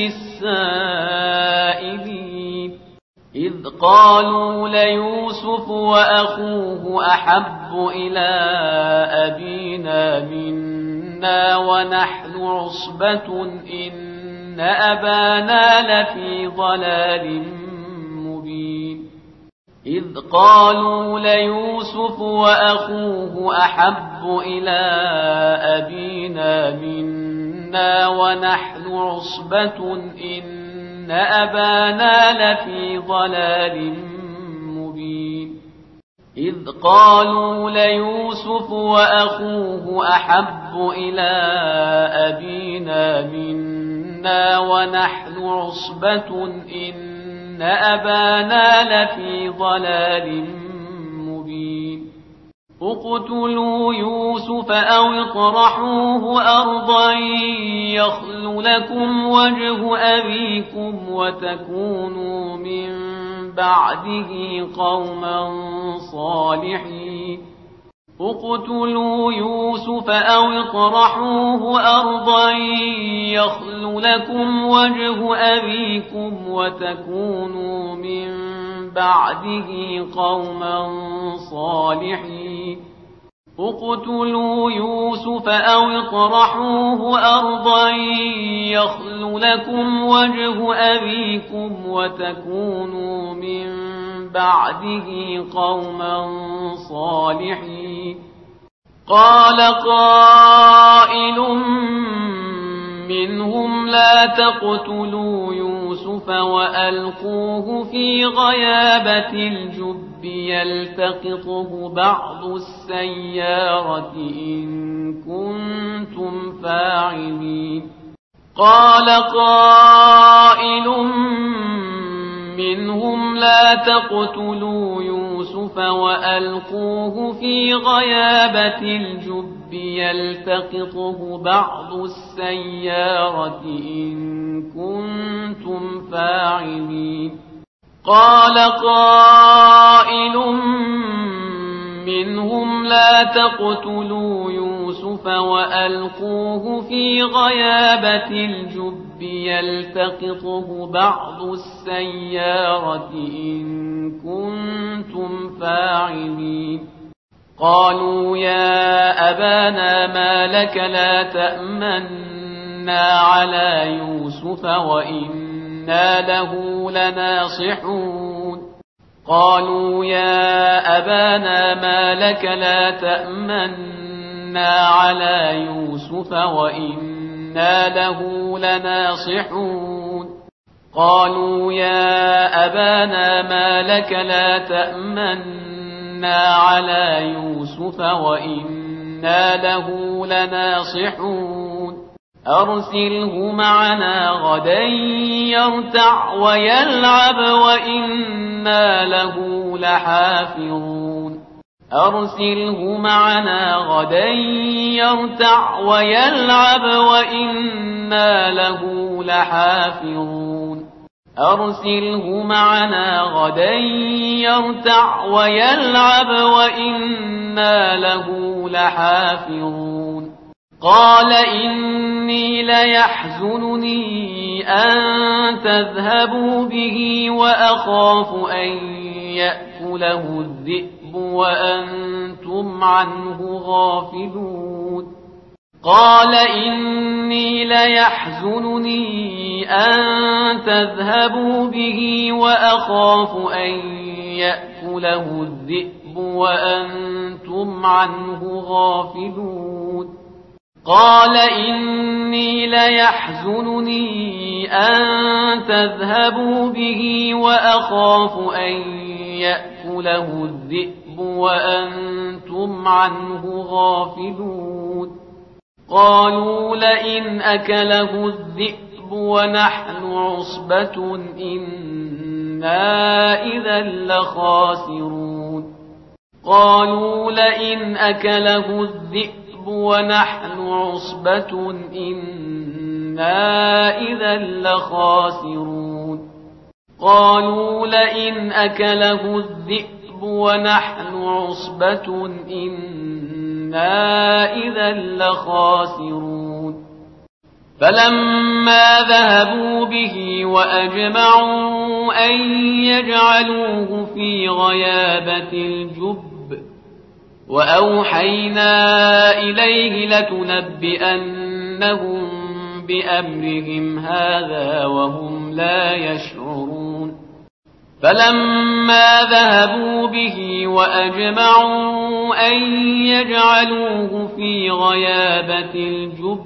للسائلين إذ قالوا ليوسف وأخوه أحب إلى أبينا منا ونحن عصبة إن أبانا لفي ضلال مبين إذ قالوا ليوسف وأخوه أحب إلى أبينا منا ونحن عصبة إن أبانا لفي ضلال مبين إذ قالوا ليوسف وأخوه أحب إلى أبينا منا ونحن عصبة إن أبانا لفي ضلال مبين اقتلوا يوسف أو اطرحوه أرضا يخل لكم وجه أبيكم وتكونوا من بعده قوما صالحين اقتلوا يوسف أو اطرحوه أرضا يخل لكم وجه أبيكم وتكونوا من بعده قوما صالحين اقتلوا يوسف أو اطرحوه أرضا يخل لكم وجه أبيكم وتكونوا من بعده قوما صالحين قال قائل منهم لا تقتلوا يوسف وألقوه في غيابة الجب يلتقطه بعض السيارة إن كنتم فاعلين قال قائل منهم لا تقتلوا يوسف وألقوه في غيابة الجب يلتقطه بعض السيارة إن كنتم فاعلين قال قائل منهم لا تقتلوا يوسف وألقوه في غيابة الجب يلتقطه بعض السيارة إن كنتم فاعلين قالوا يا أبانا ما لك لا تأمنا على يوسف وإنا له لناصحون قالوا يا أبانا ما لك لا تأمنا على يوسف وإنا له لناصحون قالوا يا أبانا ما لك لا تأمنا على يوسف وإنا له لناصحون أرسله معنا غدا يرتع ويلعب وإنا له لحافظون أرسله معنا غدا يرتع ويلعب وإنا له لحافظون أرسله معنا غدا يرتع ويلعب وإنا له لحافظون قال إني ليحزنني أن تذهبوا به وأخاف أن يأكله الذئب وأنتم عنه غافلون قال إني ليحزنني أن تذهبوا به وأخاف أن يأكله الذئب وأنتم عنه غافلون قال إني ليحزنني أن تذهبوا به وأخاف أن يأكله الذئب وأنتم عنه غافلون قالوا لئن أكله الذئب ونحن عصبة إنا إنا إذا لخاسرون قالوا لئن أكله الذئب ونحن عصبة إنا إذا لخاسرون قالوا لئن أكله الذئب ونحن عصبة إنا إذا لخاسرون فلما ذهبوا به وأجمعوا أن يجعلوه في غيابة الجب وأوحينا إليه لتنبئنهم بأمرهم هذا وهم لا يشعرون فلما ذهبوا به وأجمعوا أن يجعلوه في غيابة الجب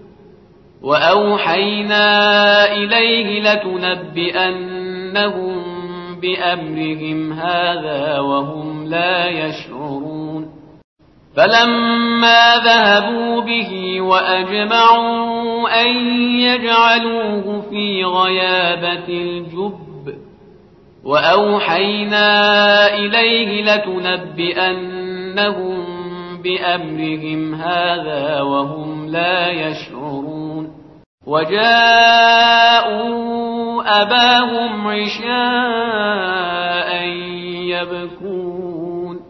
وأوحينا إليه لتنبئنهم بأمرهم هذا وهم لا يشعرون فلما ذهبوا به وأجمعوا أن يجعلوه في غيابة الجب وأوحينا إليه لتنبئنهم بأمرهم هذا وهم لا يشعرون وجاءوا أباهم عشاء يبكون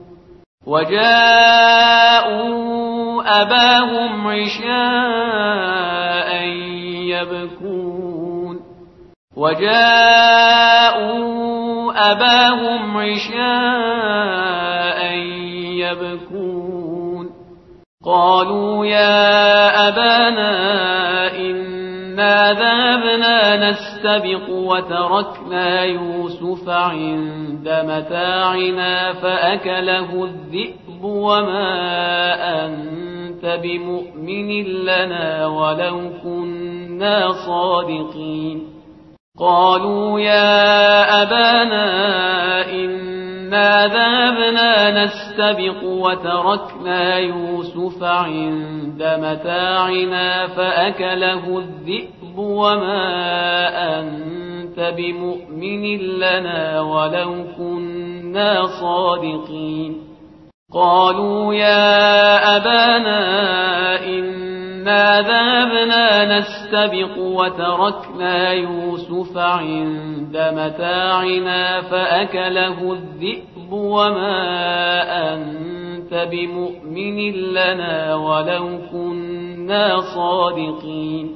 قالوا يا أبانا إنا ذهبنا نستبق وتركنا يوسف عند متاعنا فأكله الذئب وما أنت بمؤمن لنا ولو كنا صادقين قالوا يا أبانا إنا ذهبنا نستبق وتركنا يوسف عند متاعنا فأكله الذئب وما أنت بمؤمن لنا ولو كنا صادقين قالوا يا أبانا إنا ذهبنا نستبق وتركنا يوسف عند متاعنا فأكله الذئب وما أنت بمؤمن لنا ولو كنا صادقين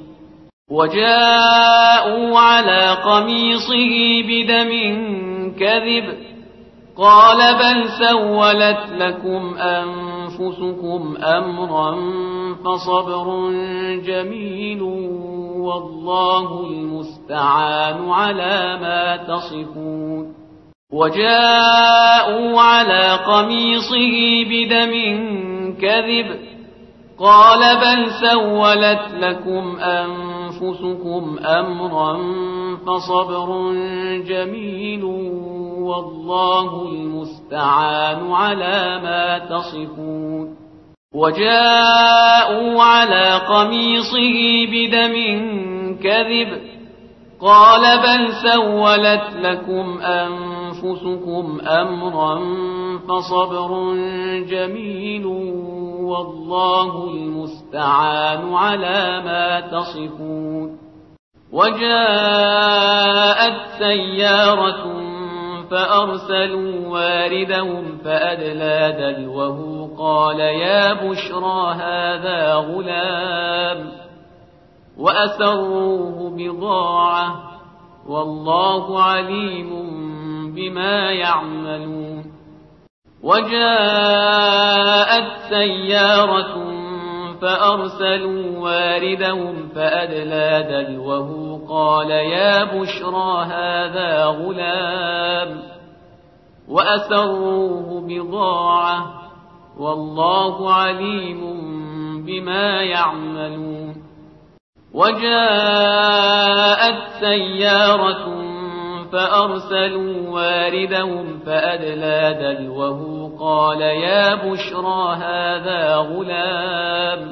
وجاءوا على قميصه بدم كذب قال بل سولت لكم أنفسكم أمرا فصبر جميل والله المستعان على ما تصفون وجاءوا على قميصه بدم كذب قال بل سولت لكم أنفسكم أمرا فصبر جميل والله المستعان على ما تصفون وجاءوا على قميصه بدم كذب قال بل سولت لكم أنفسكم أمرا فصبر جميل والله المستعان على ما تصفون وجاءت سيارة فأرسلوا واردهم فأدلى دلوه قال يا بشرى هذا غلام وأسروه بضاعة والله عليم بما يعملون وجاءت سيارة فأرسلوا واردهم فأدلى دلوه قال يا بشرى هذا غلام وأسروه بضاعة والله عليم بما يعملون وجاءت سيارة فأرسلوا واردهم فأدلى دلوه قال يا بشرى هذا غلام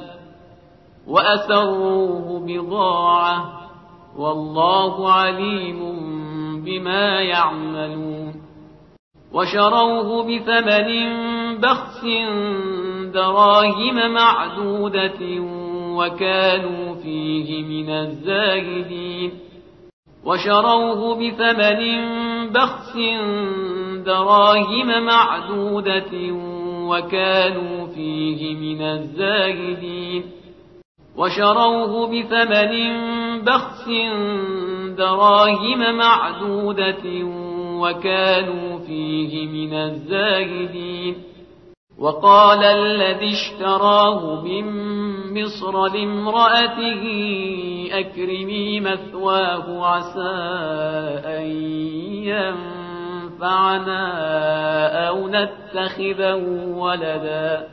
وأسروه بضاعة والله عليم بما يعملون وشروه بثمن بخس دراهم معدودة وكانوا فيه من الزاهدين وشروه بثمن بخس دراهم معدودة وكانوا فيه من الزاهدين وشروه بثمن بخس دراهم معدودة وكانوا فيه من الزاهدين وقال الذي اشتراه من مصر لامرأته أكرمي مثواه عسى أن ينفعنا أو نتخذه ولدا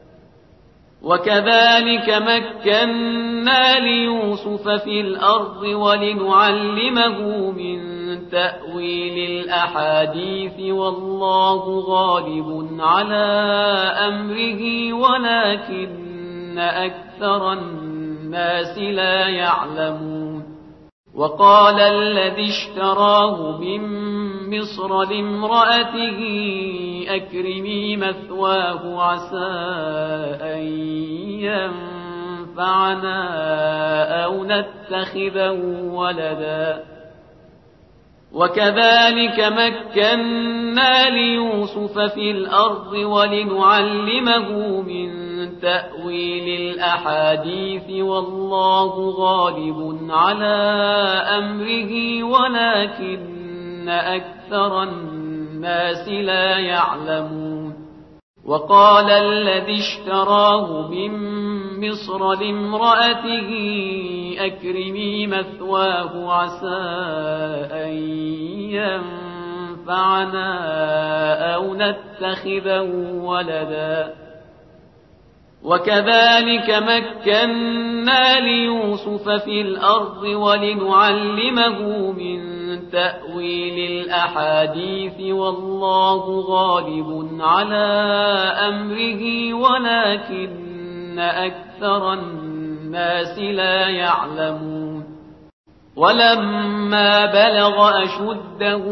وكذلك مكنا ليوسف في الأرض ولنعلمه من تأويل الأحاديث والله غالب على أمره ولكن أكثر الناس لا يعلمون وقال الذي اشتراه من مصر لامرأته أكرمي مثواه عسى أن ينفعنا أو نتخذه ولدا وكذلك مكنا ليوسف في الأرض ولنعلمه من تأويل الأحاديث والله غالب على أمره ولكن أكثر الناس لا يعلمون وقال الذي اشتراه من مصر لامرأته أكرمي مثواه عسى أن ينفعنا أو نتخذه ولدا وكذلك مكنا ليوسف في الأرض ولنعلمه من تأويل الأحاديث والله غالب على أمره ولكن أكثر الناس لا يعلمون ولما بلغ أشده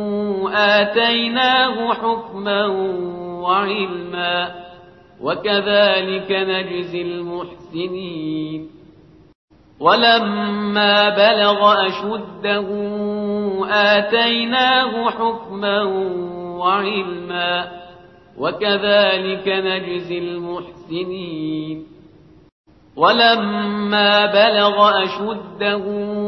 آتيناه حكما وعلما وكذلك نجزي المحسنين ولما بلغ أشده آتيناه حكما وعلما وكذلك نجزي المحسنين ولما بلغ أشده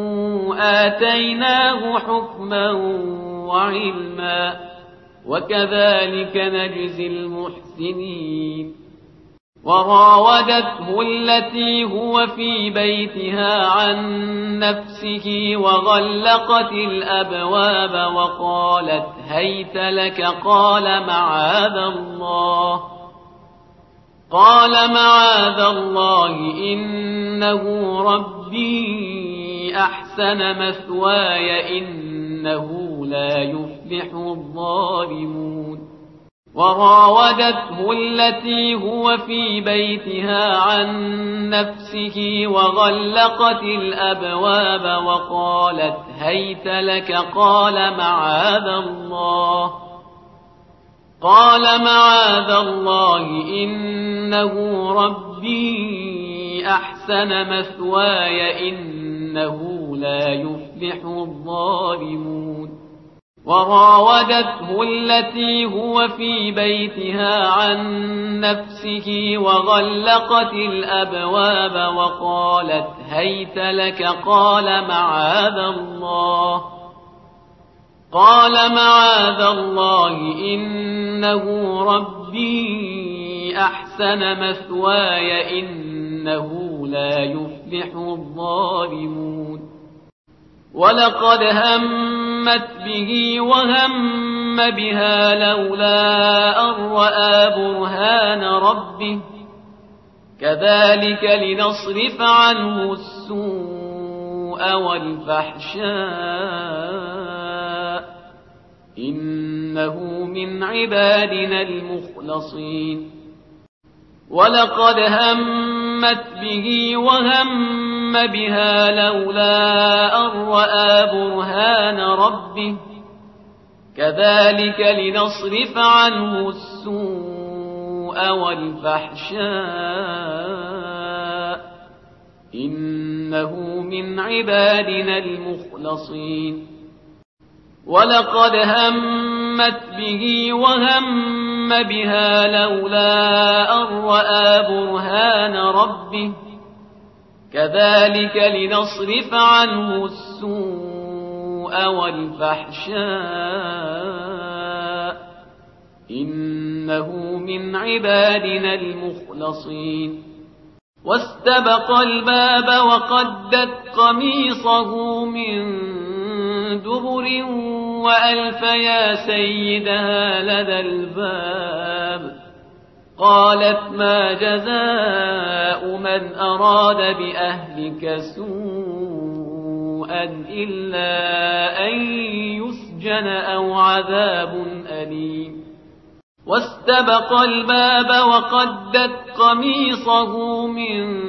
آتيناه حكما وعلما وكذلك نجزي المحسنين وراودته التي هو في بيتها عن نفسه وغلقت الأبواب وقالت هيت لك قال معاذ الله إنه ربي أحسن مثواي إنه لا يفلح الظالمون وراودته التي هو في بيتها عن نفسه وغلقت الأبواب وقالت هيت لك قال معاذ الله إنه ربي أحسن مثواي إنه لا يفلح الظالمون وراودته التي هو في بيتها عن نفسه وغلقت الأبواب وقالت هيت لك قال معاذ الله إنه ربي أحسن مثواي إنه لا يفلح الظالمون ولقد همت به وهم بها لولا أن رأى برهان ربه كذلك لنصرف عنه السوء والفحشاء إنه من عبادنا المخلصين ولقد همت به وهم بها لولا أن رأى برهان ربه كذلك لنصرف عنه السوء والفحشاء إنه من عبادنا المخلصين ولقد همت به وهم بها لولا أن رأى برهان ربه كذلك لنصرف عنه السوء والفحشاء إنه من عبادنا المخلصين واستبق الباب وقدت قميصه من دبر وألف يا سيدها لدى الباب قالت ما جزاء من أراد بأهلك سوءا إلا أن يسجن أو عذاب أليم واستبق الباب وقدت قميصه من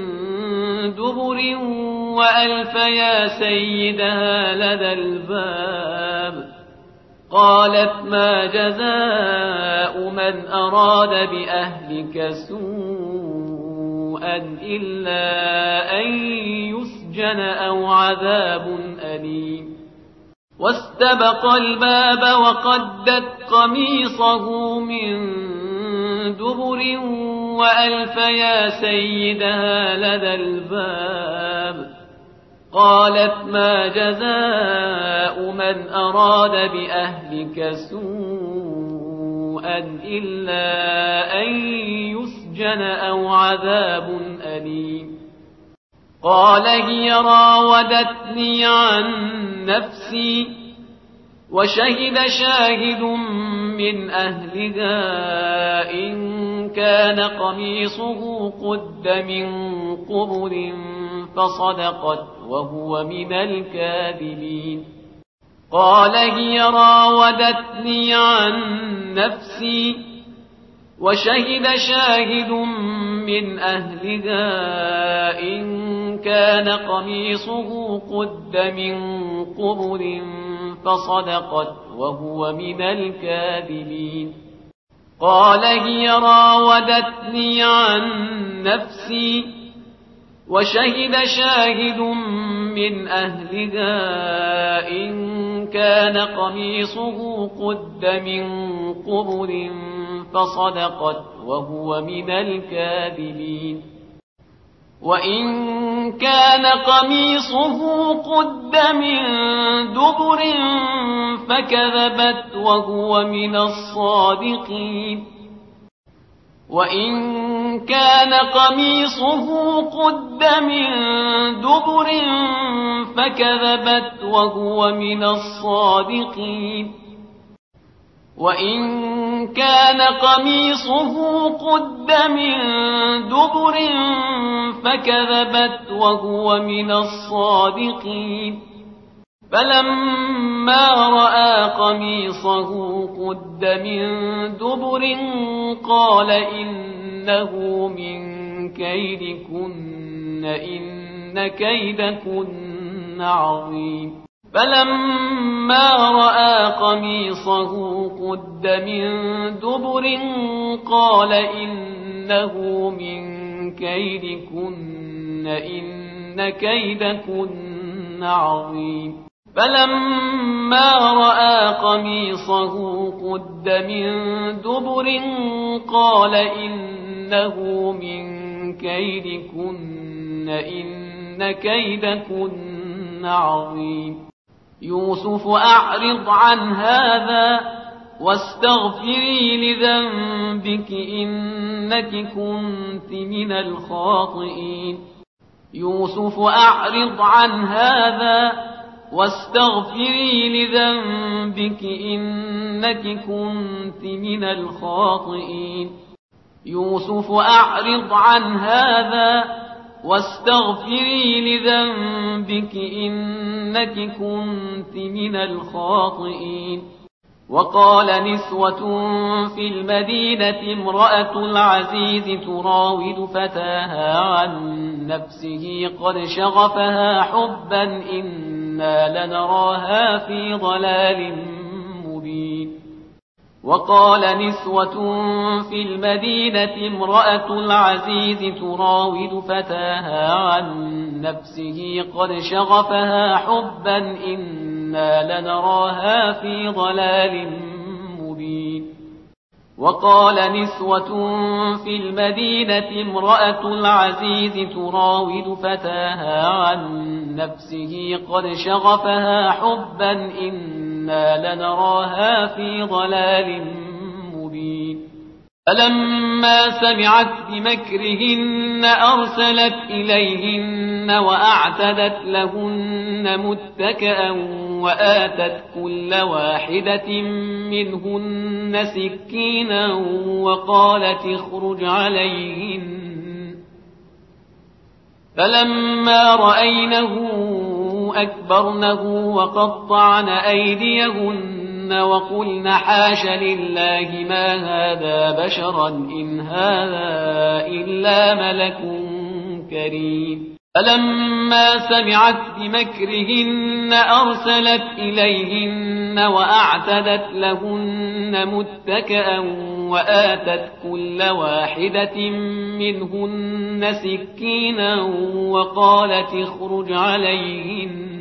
دبر وألف يا سيدها لدى الباب قالت ما جزاء من أراد بأهلك سوءا إلا أن يسجن أو عذاب أليم واستبق الباب وقدت قميصه من دبر وألف يا سيدها لدى الباب قالت ما جزاء من أراد بأهلك سوءا إلا أن يسجن أو عذاب أليم قال هي راودتني عن نفسي وشهد شاهد من أهلها إن كان قميصه قد من قبل فصدقت وهو من الكاذبين قال هي راودتني عن نفسي وشهد شاهد من أهلها إن كان قميصه قد من قبل فصدقت وهو من الكاذبين قال هي راودتني عن نفسي وشهد شاهد من أهلها إن كان قميصه قد من قبل فصدقت وهو من الكاذبين وإن كان قميصه قد من دبر فكذبت وهو من الصادقين وإن كان قميصه قد من دبر فكذبت وهو من الصادقين وإن كان قميصه قد من دبر فكذبت وهو من الصادقين فلما رأى قميصه قد من دبر قال إنه من كيدكن إن كيدكن عظيم فلما رأى قميصه قد من دبر قال إنه من كيدكن إن كيدكن عظيم فلما رأى قميصه قد من دبر قال إنه من كيدكن إن كيدكن عظيم يوسف أعرض عن هذا واستغفري لذنبك إنك كنت من الخاطئين يوسف أعرض عن هذا واستغفري لذنبك إنك كنت من الخاطئين يوسف أعرض عن هذا واستغفري لذنبك إنك كنت من الخاطئين وقال نسوة في المدينة امرأة العزيز تراود فتاها عن نفسه قد شغفها حبا إنا لنراها في ضلال مبين وقال نسوة في المدينة امرأة العزيز تراود فتاها عن نفسه قد شغفها حبا إنا لنراها في ضلال مبين وقال نسوة في المدينة امرأة العزيز تراود فتاها عن نفسه قد شغفها حبا إنا لنراها في ضلال مبين فلما سمعت بمكرهن أرسلت إليهن وأعتدت لهن متكئا وآتت كل واحدة منهن سكينا وقالت اخرج عليهن فلما رأينه أكبرنه وقطعن أيديهن وقلن حاش لله ما هذا بشرا إن هذا إلا ملك كريم فلما سمعت بمكرهن أرسلت إليهن وأعتدت لهن متكئا وآتت كل واحدة منهن سكينا وقالت اخرج عليهن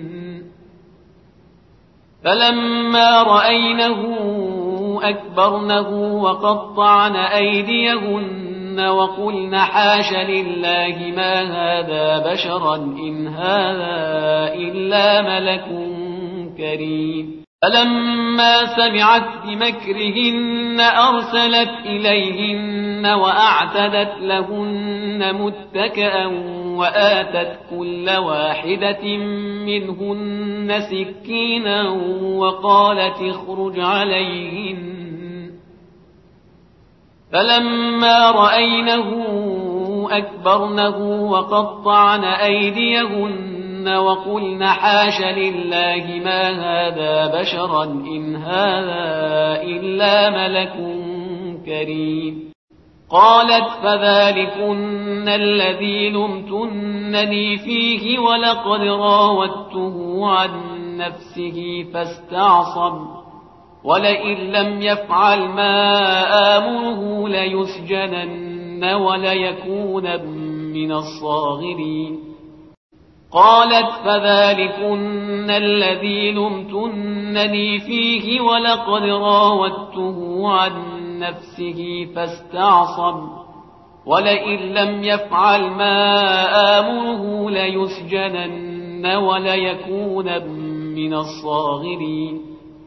فلما رأينه أكبرنه وقطعن أيديهن وقلن حاش لله ما هذا بشرا إن هذا إلا ملك كريم فلما سمعت بمكرهن أرسلت إليهن وأعتدت لهن متكئا وآتت كل واحدة منهن سكينا وقالت اخرج عليهن فلما رأينه أكبرنه وقطعن أيديهن وقلن حاش لله ما هذا بشرا إن هذا إلا ملك كريم قالت فذلكن الذي لمتنني فيه ولقد راودته عن نفسه فاستعصم ولئن لم يفعل ما آمره ليسجنن وليكون من الصاغرين قالت فذلكن الذي لمتنني فيه ولقد راودته عن نفسه فاستعصم ولئن لم يفعل ما آمره ليسجنن وليكون من الصاغرين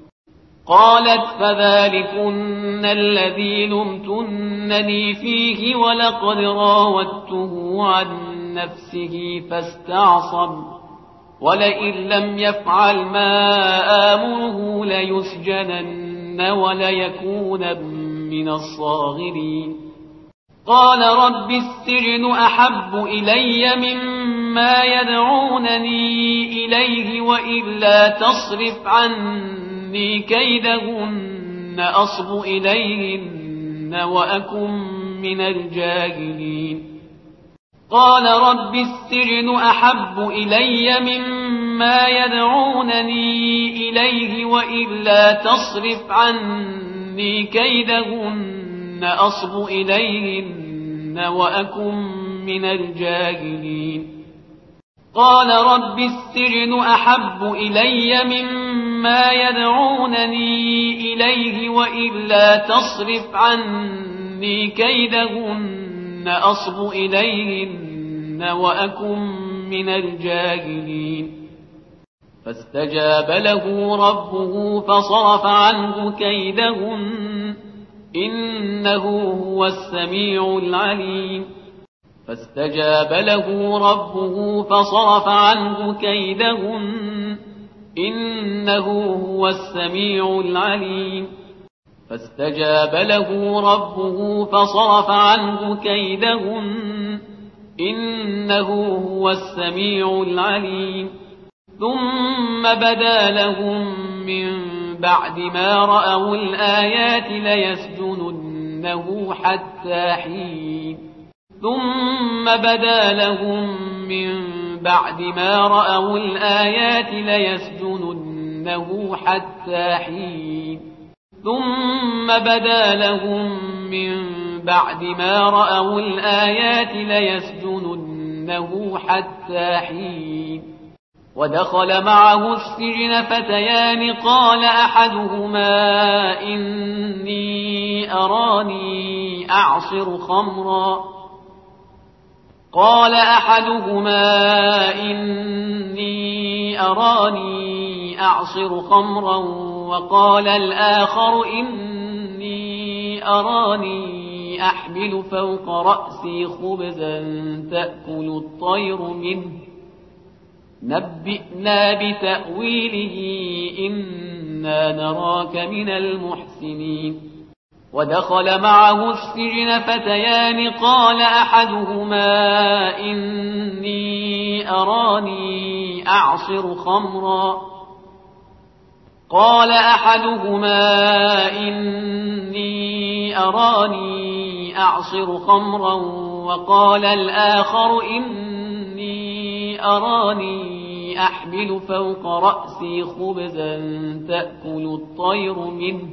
قالت فذلكن الذي لمتنني فيه ولقد راودته عن نفسه فاستعصم ولئن لم يفعل ما آمره ليسجنن وليكون من الصاغرين قال رب السجن أحب إلي مما يدعونني إليه وإلا تصرف عني كيدهن أصب إليهن وأكن من الجاهلين قال رب السجن أحب إلي مما يدعونني إليه وإلا تصرف عني كيدهن أصب إليهن وأكن من الجاهلين قال رب السجن أحب إلي مما يدعونني إليه وإلا تصرف عني كيدهن أصب إليهن وأكن من الجاهلين فاستجاب له ربه فصرف عنه كيدهن إنه هو السميع العليم فاستجاب له ربه فصرف عنه كيدهن إنه هو السميع العليم فاستجاب له ربه فصرف عنه كيدهن إنه هو السميع العليم ثم بدا لهم من بعد ما رأوا الآيات ليسجننه حتى حين ثم بدا لهم من بعد ما رأوا الآيات ليسجننه حتى حين ثم بدا لهم من بعد ما رأوا الآيات ليسجننه حتى حين ودخل معه السجن فتيان قال أحدهما إني أراني أعصر خمرا وقال الآخر إني أراني أحمل فوق رأسي خبزا تأكل الطير منه نبئنا بتأويله إنا نراك من المحسنين ودخل معه السجن فتيان قال أحدهما إني أراني أعصر خمرا وقال الآخر إني أراني أحمل فوق رأسي خبزا تأكل الطير منه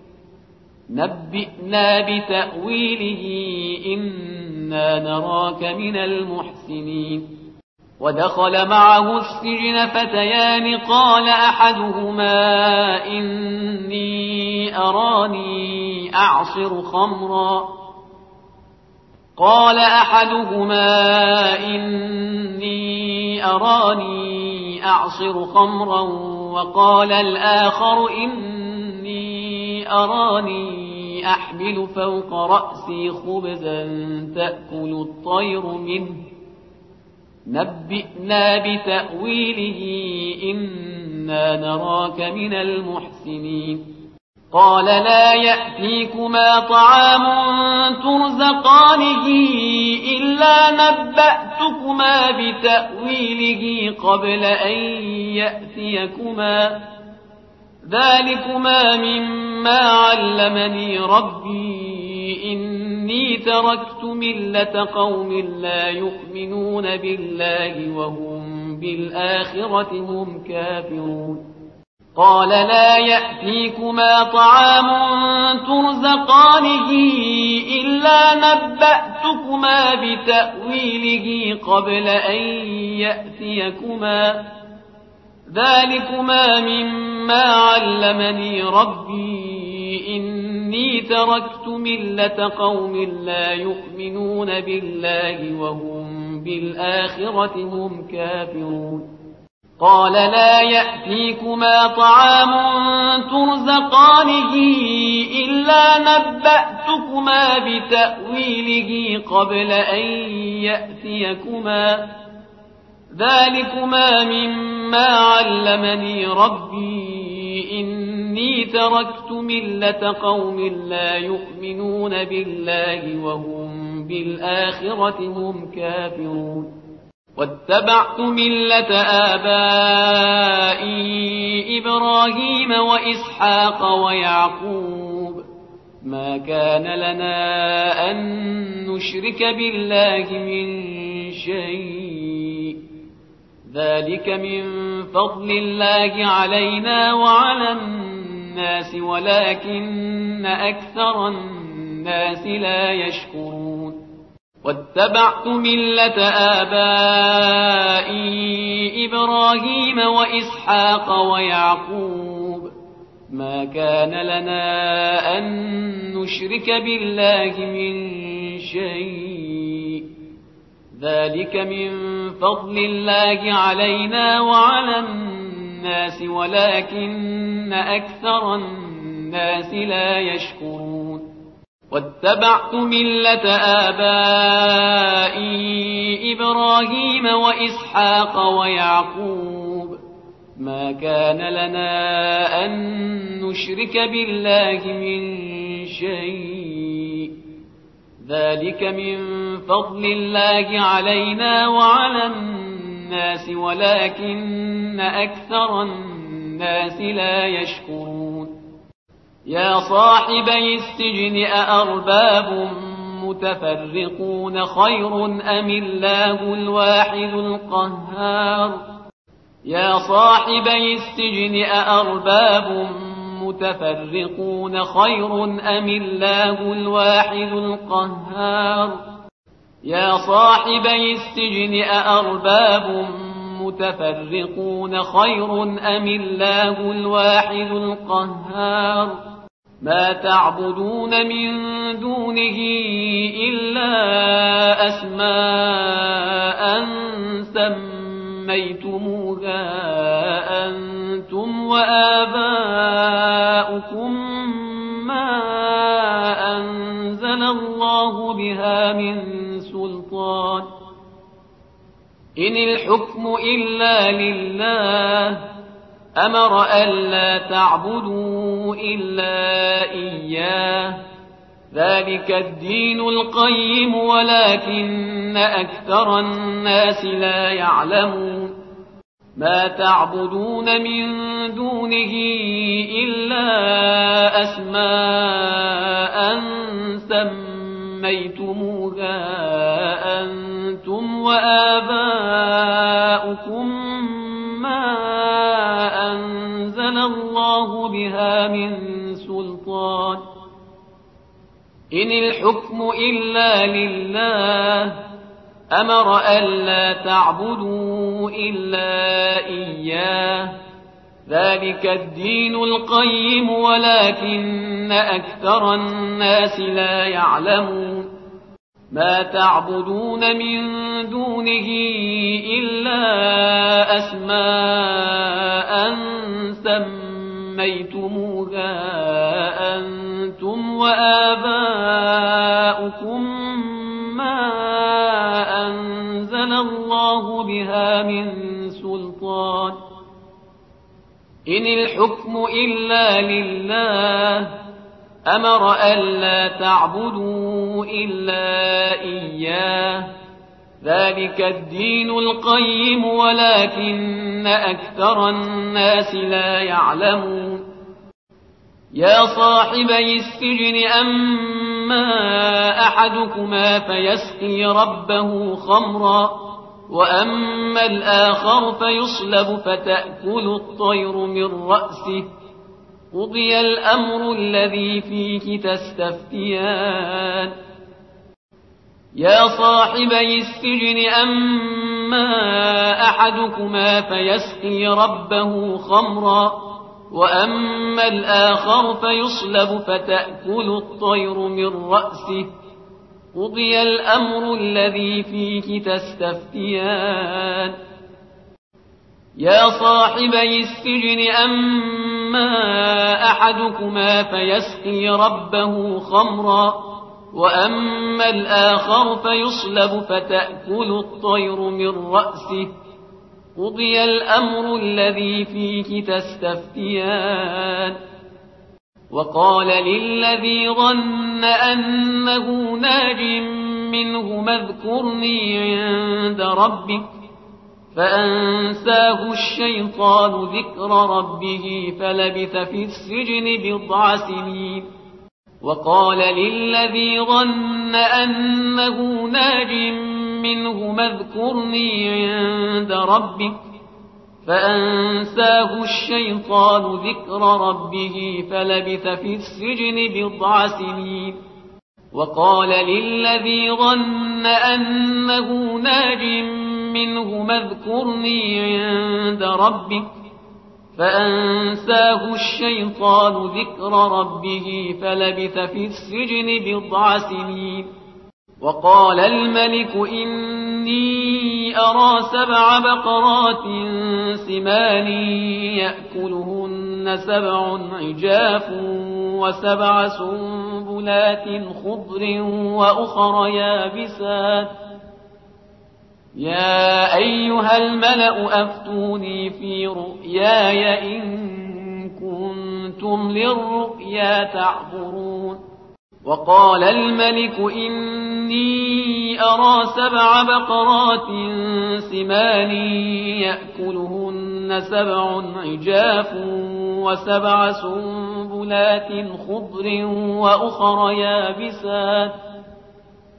نبئنا بتأويله إنا نراك من المحسنين ودخل معه السجن فتيان قال أحدهما إني أراني أعصر خمرا وقال الآخر إني أراني أحمل فوق رأسي خبزا تأكل الطير منه نبئنا بتأويله إنا نراك من المحسنين قال لا يأتيكما طعام ترزقانه إلا نبأتكما بتأويله قبل أن يأتيكما ذلكما مما علمني ربي إني تركت ملة قوم لا يؤمنون بالله وهم بالآخرة هم كافرون قال لا يأتيكما طعام ترزقانه إلا نبأتكما بتأويله قبل أن يأتيكما ذلكما مما علمني ربي إني تركت ملة قوم لا يؤمنون بالله وهم بالآخرة هم كافرون قال لا يأتيكما طعام ترزقانه إلا نبأتكما بتأويله قبل أن يأتيكما ذلكما مما علمني ربي إني تركت ملة قوم لا يؤمنون بالله وهم بالآخرة هم كافرون واتبعت ملة آبائي إبراهيم وإسحاق ويعقوب ما كان لنا أن نشرك بالله من شيء ذلك من فضل الله علينا وعلى الناس ولكن أكثر الناس لا يشكرون واتبعت ملة آبائي إبراهيم وإسحاق ويعقوب ما كان لنا أن نشرك بالله من شيء ذلك من فضل الله علينا وعلى الناس ولكن أكثر الناس لا يشكرون واتبعت ملة آبائي إبراهيم وإسحاق ويعقوب ما كان لنا أن نشرك بالله من شيء ذلك من فضل الله علينا وعلى الناس ولكن أكثر الناس لا يشكرون يا صاحبي السجن أأرباب متفرقون خير أم الله الواحد القهار يا صاحبي السجن أأرباب متفرقون خير أم الله الواحد القهار يا صاحبي السجن أأرباب متفرقون خير أم الله الواحد القهار ما تعبدون من دونه إلا أسماء سميتموها أنتم وآباؤكم ما أنزل الله بها من سلطان إن الحكم إلا لله أمر ألا تعبدوا إلا إياه ذلك الدين القيم ولكن أكثر الناس لا يعلمون ما تعبدون من دونه إلا أسماء سميتموها أنتم وآباؤكم ما أنزل الله بها من سلطان إن الحكم إلا لله أمر ألا تعبدوا إلا إياه ذلك الدين القيم ولكن أكثر الناس لا يعلمون ما تعبدون من دونه إلا أسماء سميتموها أنتم وآباؤكم ما أنزل الله بها من سلطان إن الحكم إلا لله أمر ألا تعبدوا إلا إياه ذلك الدين القيم ولكن أكثر الناس لا يعلمون يا صاحبي السجن أما أحدكما فيسقي ربه خمرا وأما الآخر فيصلب فتأكل الطير من رأسه قضي الأمر الذي فيه تستفتيان يا صاحبي السجن أما أحدكما فيسقي ربه خمرا وأما الآخر فيصلب فتأكل الطير من رأسه قضي الأمر الذي فيه تستفتيان يا صاحبي السجن أما أحدكما فيسقي ربه خمرا وأما الآخر فيصلب فتأكل الطير من رأسه قضي الأمر الذي فيه تستفتيان وقال للذي ظن أنه ناج منه اذكرني عند ربك فأنساه الشيطان ذكر ربه فلبث في السجن بضع سنين وقال للذي ظن أنه ناج منه اذكرني عند ربك فأنساه الشيطان ذكر ربه فلبث في السجن بضع سنين وقال للذي ظن أنه ناج منه اذكرني عند ربك فأنساه الشيطان ذكر ربه فلبث في السجن بضع سنين وقال الملك إني أرى 7 بقرات سمان يأكلهن 7 عجاف و7 سنبلات خضر وأخر يابسات يا أيها الملأ أفتوني في رؤياي إن كنتم للرؤيا تعبرون وقال الملك إني أرى 7 بقرات سمان يأكلهن 7 عجاف و7 سنبلات خضر وأخر يابسات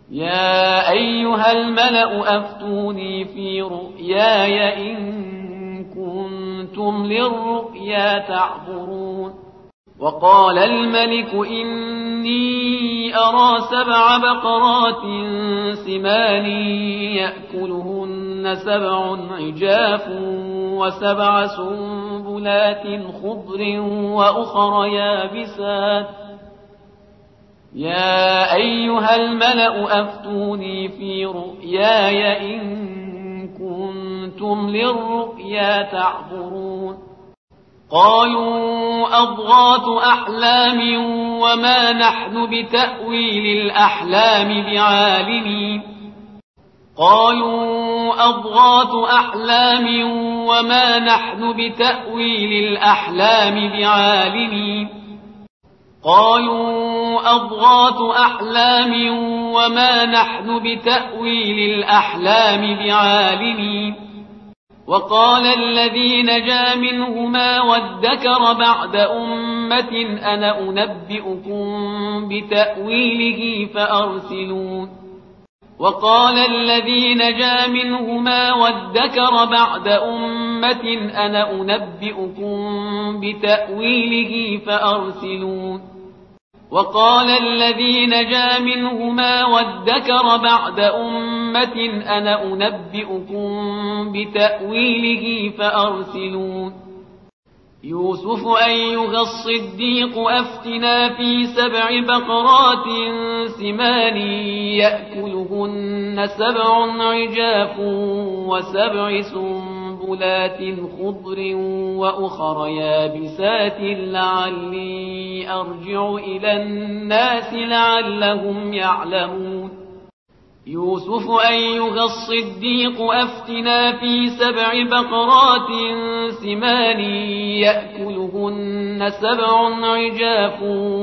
يا أيها الملأ أفتوني في رؤياي إن كنتم للرؤيا تعبرون وقال الملك إني أرى 7 بقرات سمان يأكلهن 7 عجاف و7 سنبلات خضر وأخر يابسات يا أيها الملأ أفتوني في رؤياي إن كنتم للرؤيا تعبرون قالوا أضغاث أحلام وما نحن بتأويل الأحلام بعالمين قالوا أضغاث أحلام وما نحن بتأويل الأحلام بعالمين قالوا أضغاث أحلام وما نحن بتأويل الأحلام بعالمين وقال الذي نجا منهما وادكر بعد أمة أنا أنبئكم بتأويله فأرسلون وقال الذي نجا منهما وادكر بعد أمة أنا أنبئكم بتأويله فأرسلون وقال الذي نجا منهما وادكر بعد أمة أنا أنبئكم بتأويله فأرسلون يوسف أيها الصديق أفتنا في 7 بقرات سمان يأكلهن 7 عجاف و7 سنبلات خضر وأخر يابسات لعلي أرجع إلى الناس لعلهم يعلمون يوسف أيها الصديق أفتنا في 7 بقرات سمان يأكلهن 7 عجاف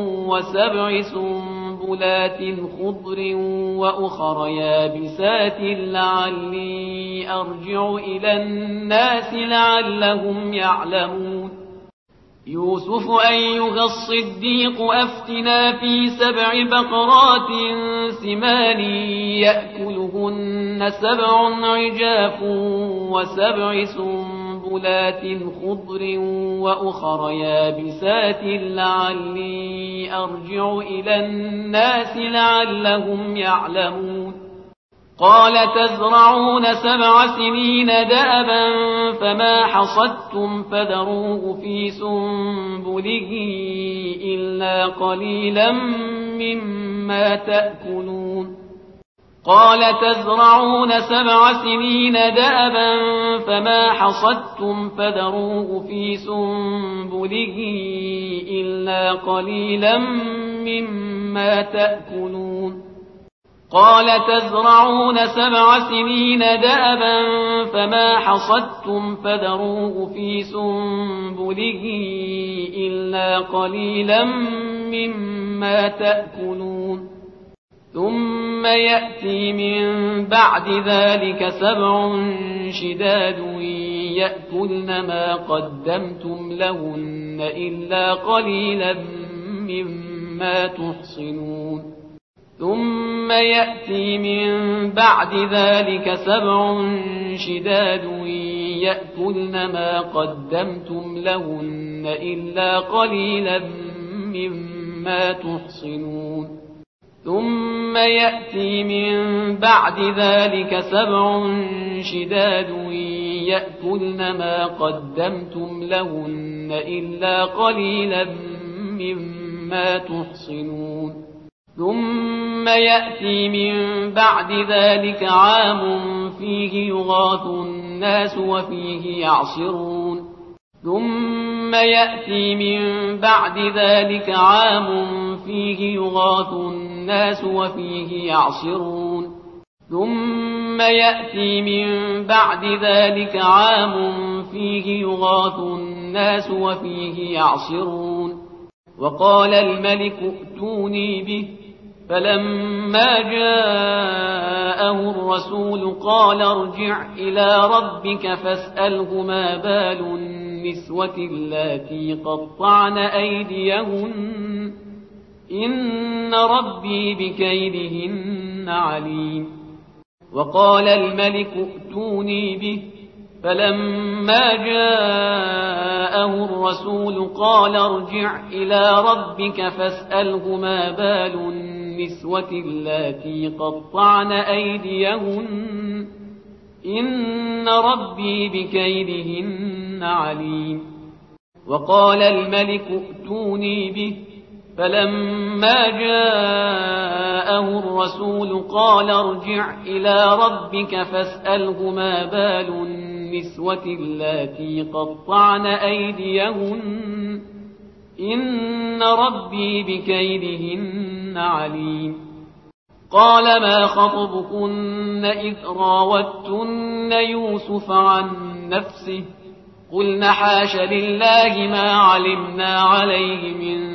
و7 سنبلات خضر وأخر يابسات لعلي أرجع إلى الناس لعلهم يعلمون يوسف أيها الصديق أفتنا في 7 بقرات سمان يأكلهن 7 عجاف و7 سنبلات خضر وأخر يابسات لعلي أرجع إلى الناس لعلهم يعلمون قال تزرعون 7 سنين دأبا فما حصدتم فذروه في سنبله إلا قليلا مما تأكلون قال تزرعون 7 سنين دأبا فما حصدتم فذروه في سنبله إلا قليلا مما تأكلون قال تزرعون 7 سنين دأبا فما حصدتم فذروه في سنبله إلا قليلا مما تأكلون ثم يأتي من بعد ذلك 7 شداد يأكلن ما قدمتم لهن إلا قليلا مما تحصنون ثم يأتي من بعد ذلك 7 شداد يأكلن ما قدمتم لهن إلا قليلا مما تحصنون ثم يأتي من بعد ذلك 7 شداد يأكلن ما قدمتم لهن إلا قليلا مما تحصنون ثم يأتي من بعد ذلك عام فيه يغاث الناس وفيه يعصرون ثم يأتي من بعد ذلك عام فيه يغاث الناس وفيه يعصرون ثم يأتي من بعد ذلك عام فيه يغاث الناس وفيه يعصرون وقال الملك ائتوني به فلما جاءه الرسول قال ارجع إلى ربك فاسأله ما بال النسوة اللاتي قطعن أيديهن إن ربي بكيدهن عليم. وقال الملك ائتوني به، فلما جاءه الرسول قال ارجع إلى ربك فاسأله ما بال النسوة اللاتي قطعن أيديهن إن ربي بكيدهن عليم. وقال الملك ائتوني به، فلما جاءه الرسول قال ارجع إلى ربك فاسأله ما بال النسوة اللاتي قطعن أيديهن إن ربي بكيدهن عليم. قال ما خطبكن إذ راوتن يوسف عن نفسه قلن حاش لله ما علمنا عليه من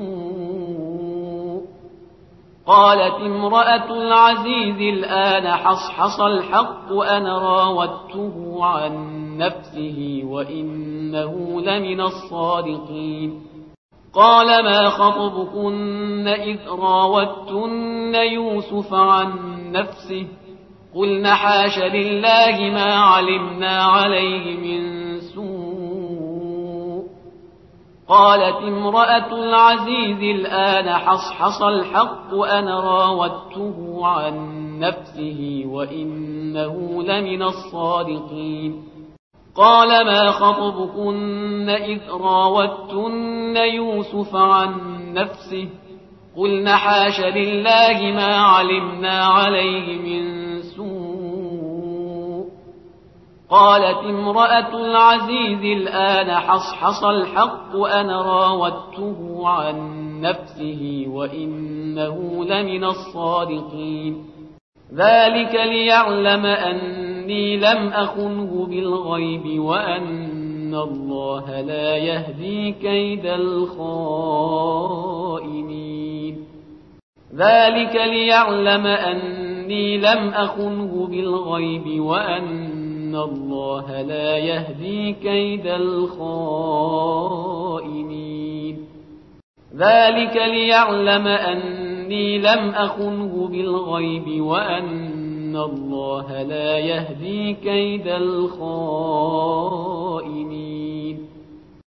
سوء. قالت امرأة العزيز الآن حصحص الحق أنا راودته عن نفسه وإنه لمن الصادقين. قال ما خطبكن إذ راوتن يوسف عن نفسه قلن حاش لله ما علمنا عليه من سوء. قالت امرأة العزيز الآن حصحص الحق أنا راودته عن نفسه وإنه لمن الصادقين. قال ما خطبكن إذ راوتن يوسف عن نفسه قلن حاش لله ما علمنا عليه من سوء. قالت امرأة العزيز الآن حصحص الحق أنا راودته عن نفسه وإنه لمن الصادقين. ذلك ليعلم أني لم أخنه بالغيب وأن الله لا يهدي كيد الخائنين. ذلك ليعلم أني لم أخنه بالغيب وأن الله لا يهدي كيد الخائنين. ذلك ليعلم أني لم أخنه بالغيب وأن الله لا يهدي كيد الخائنين.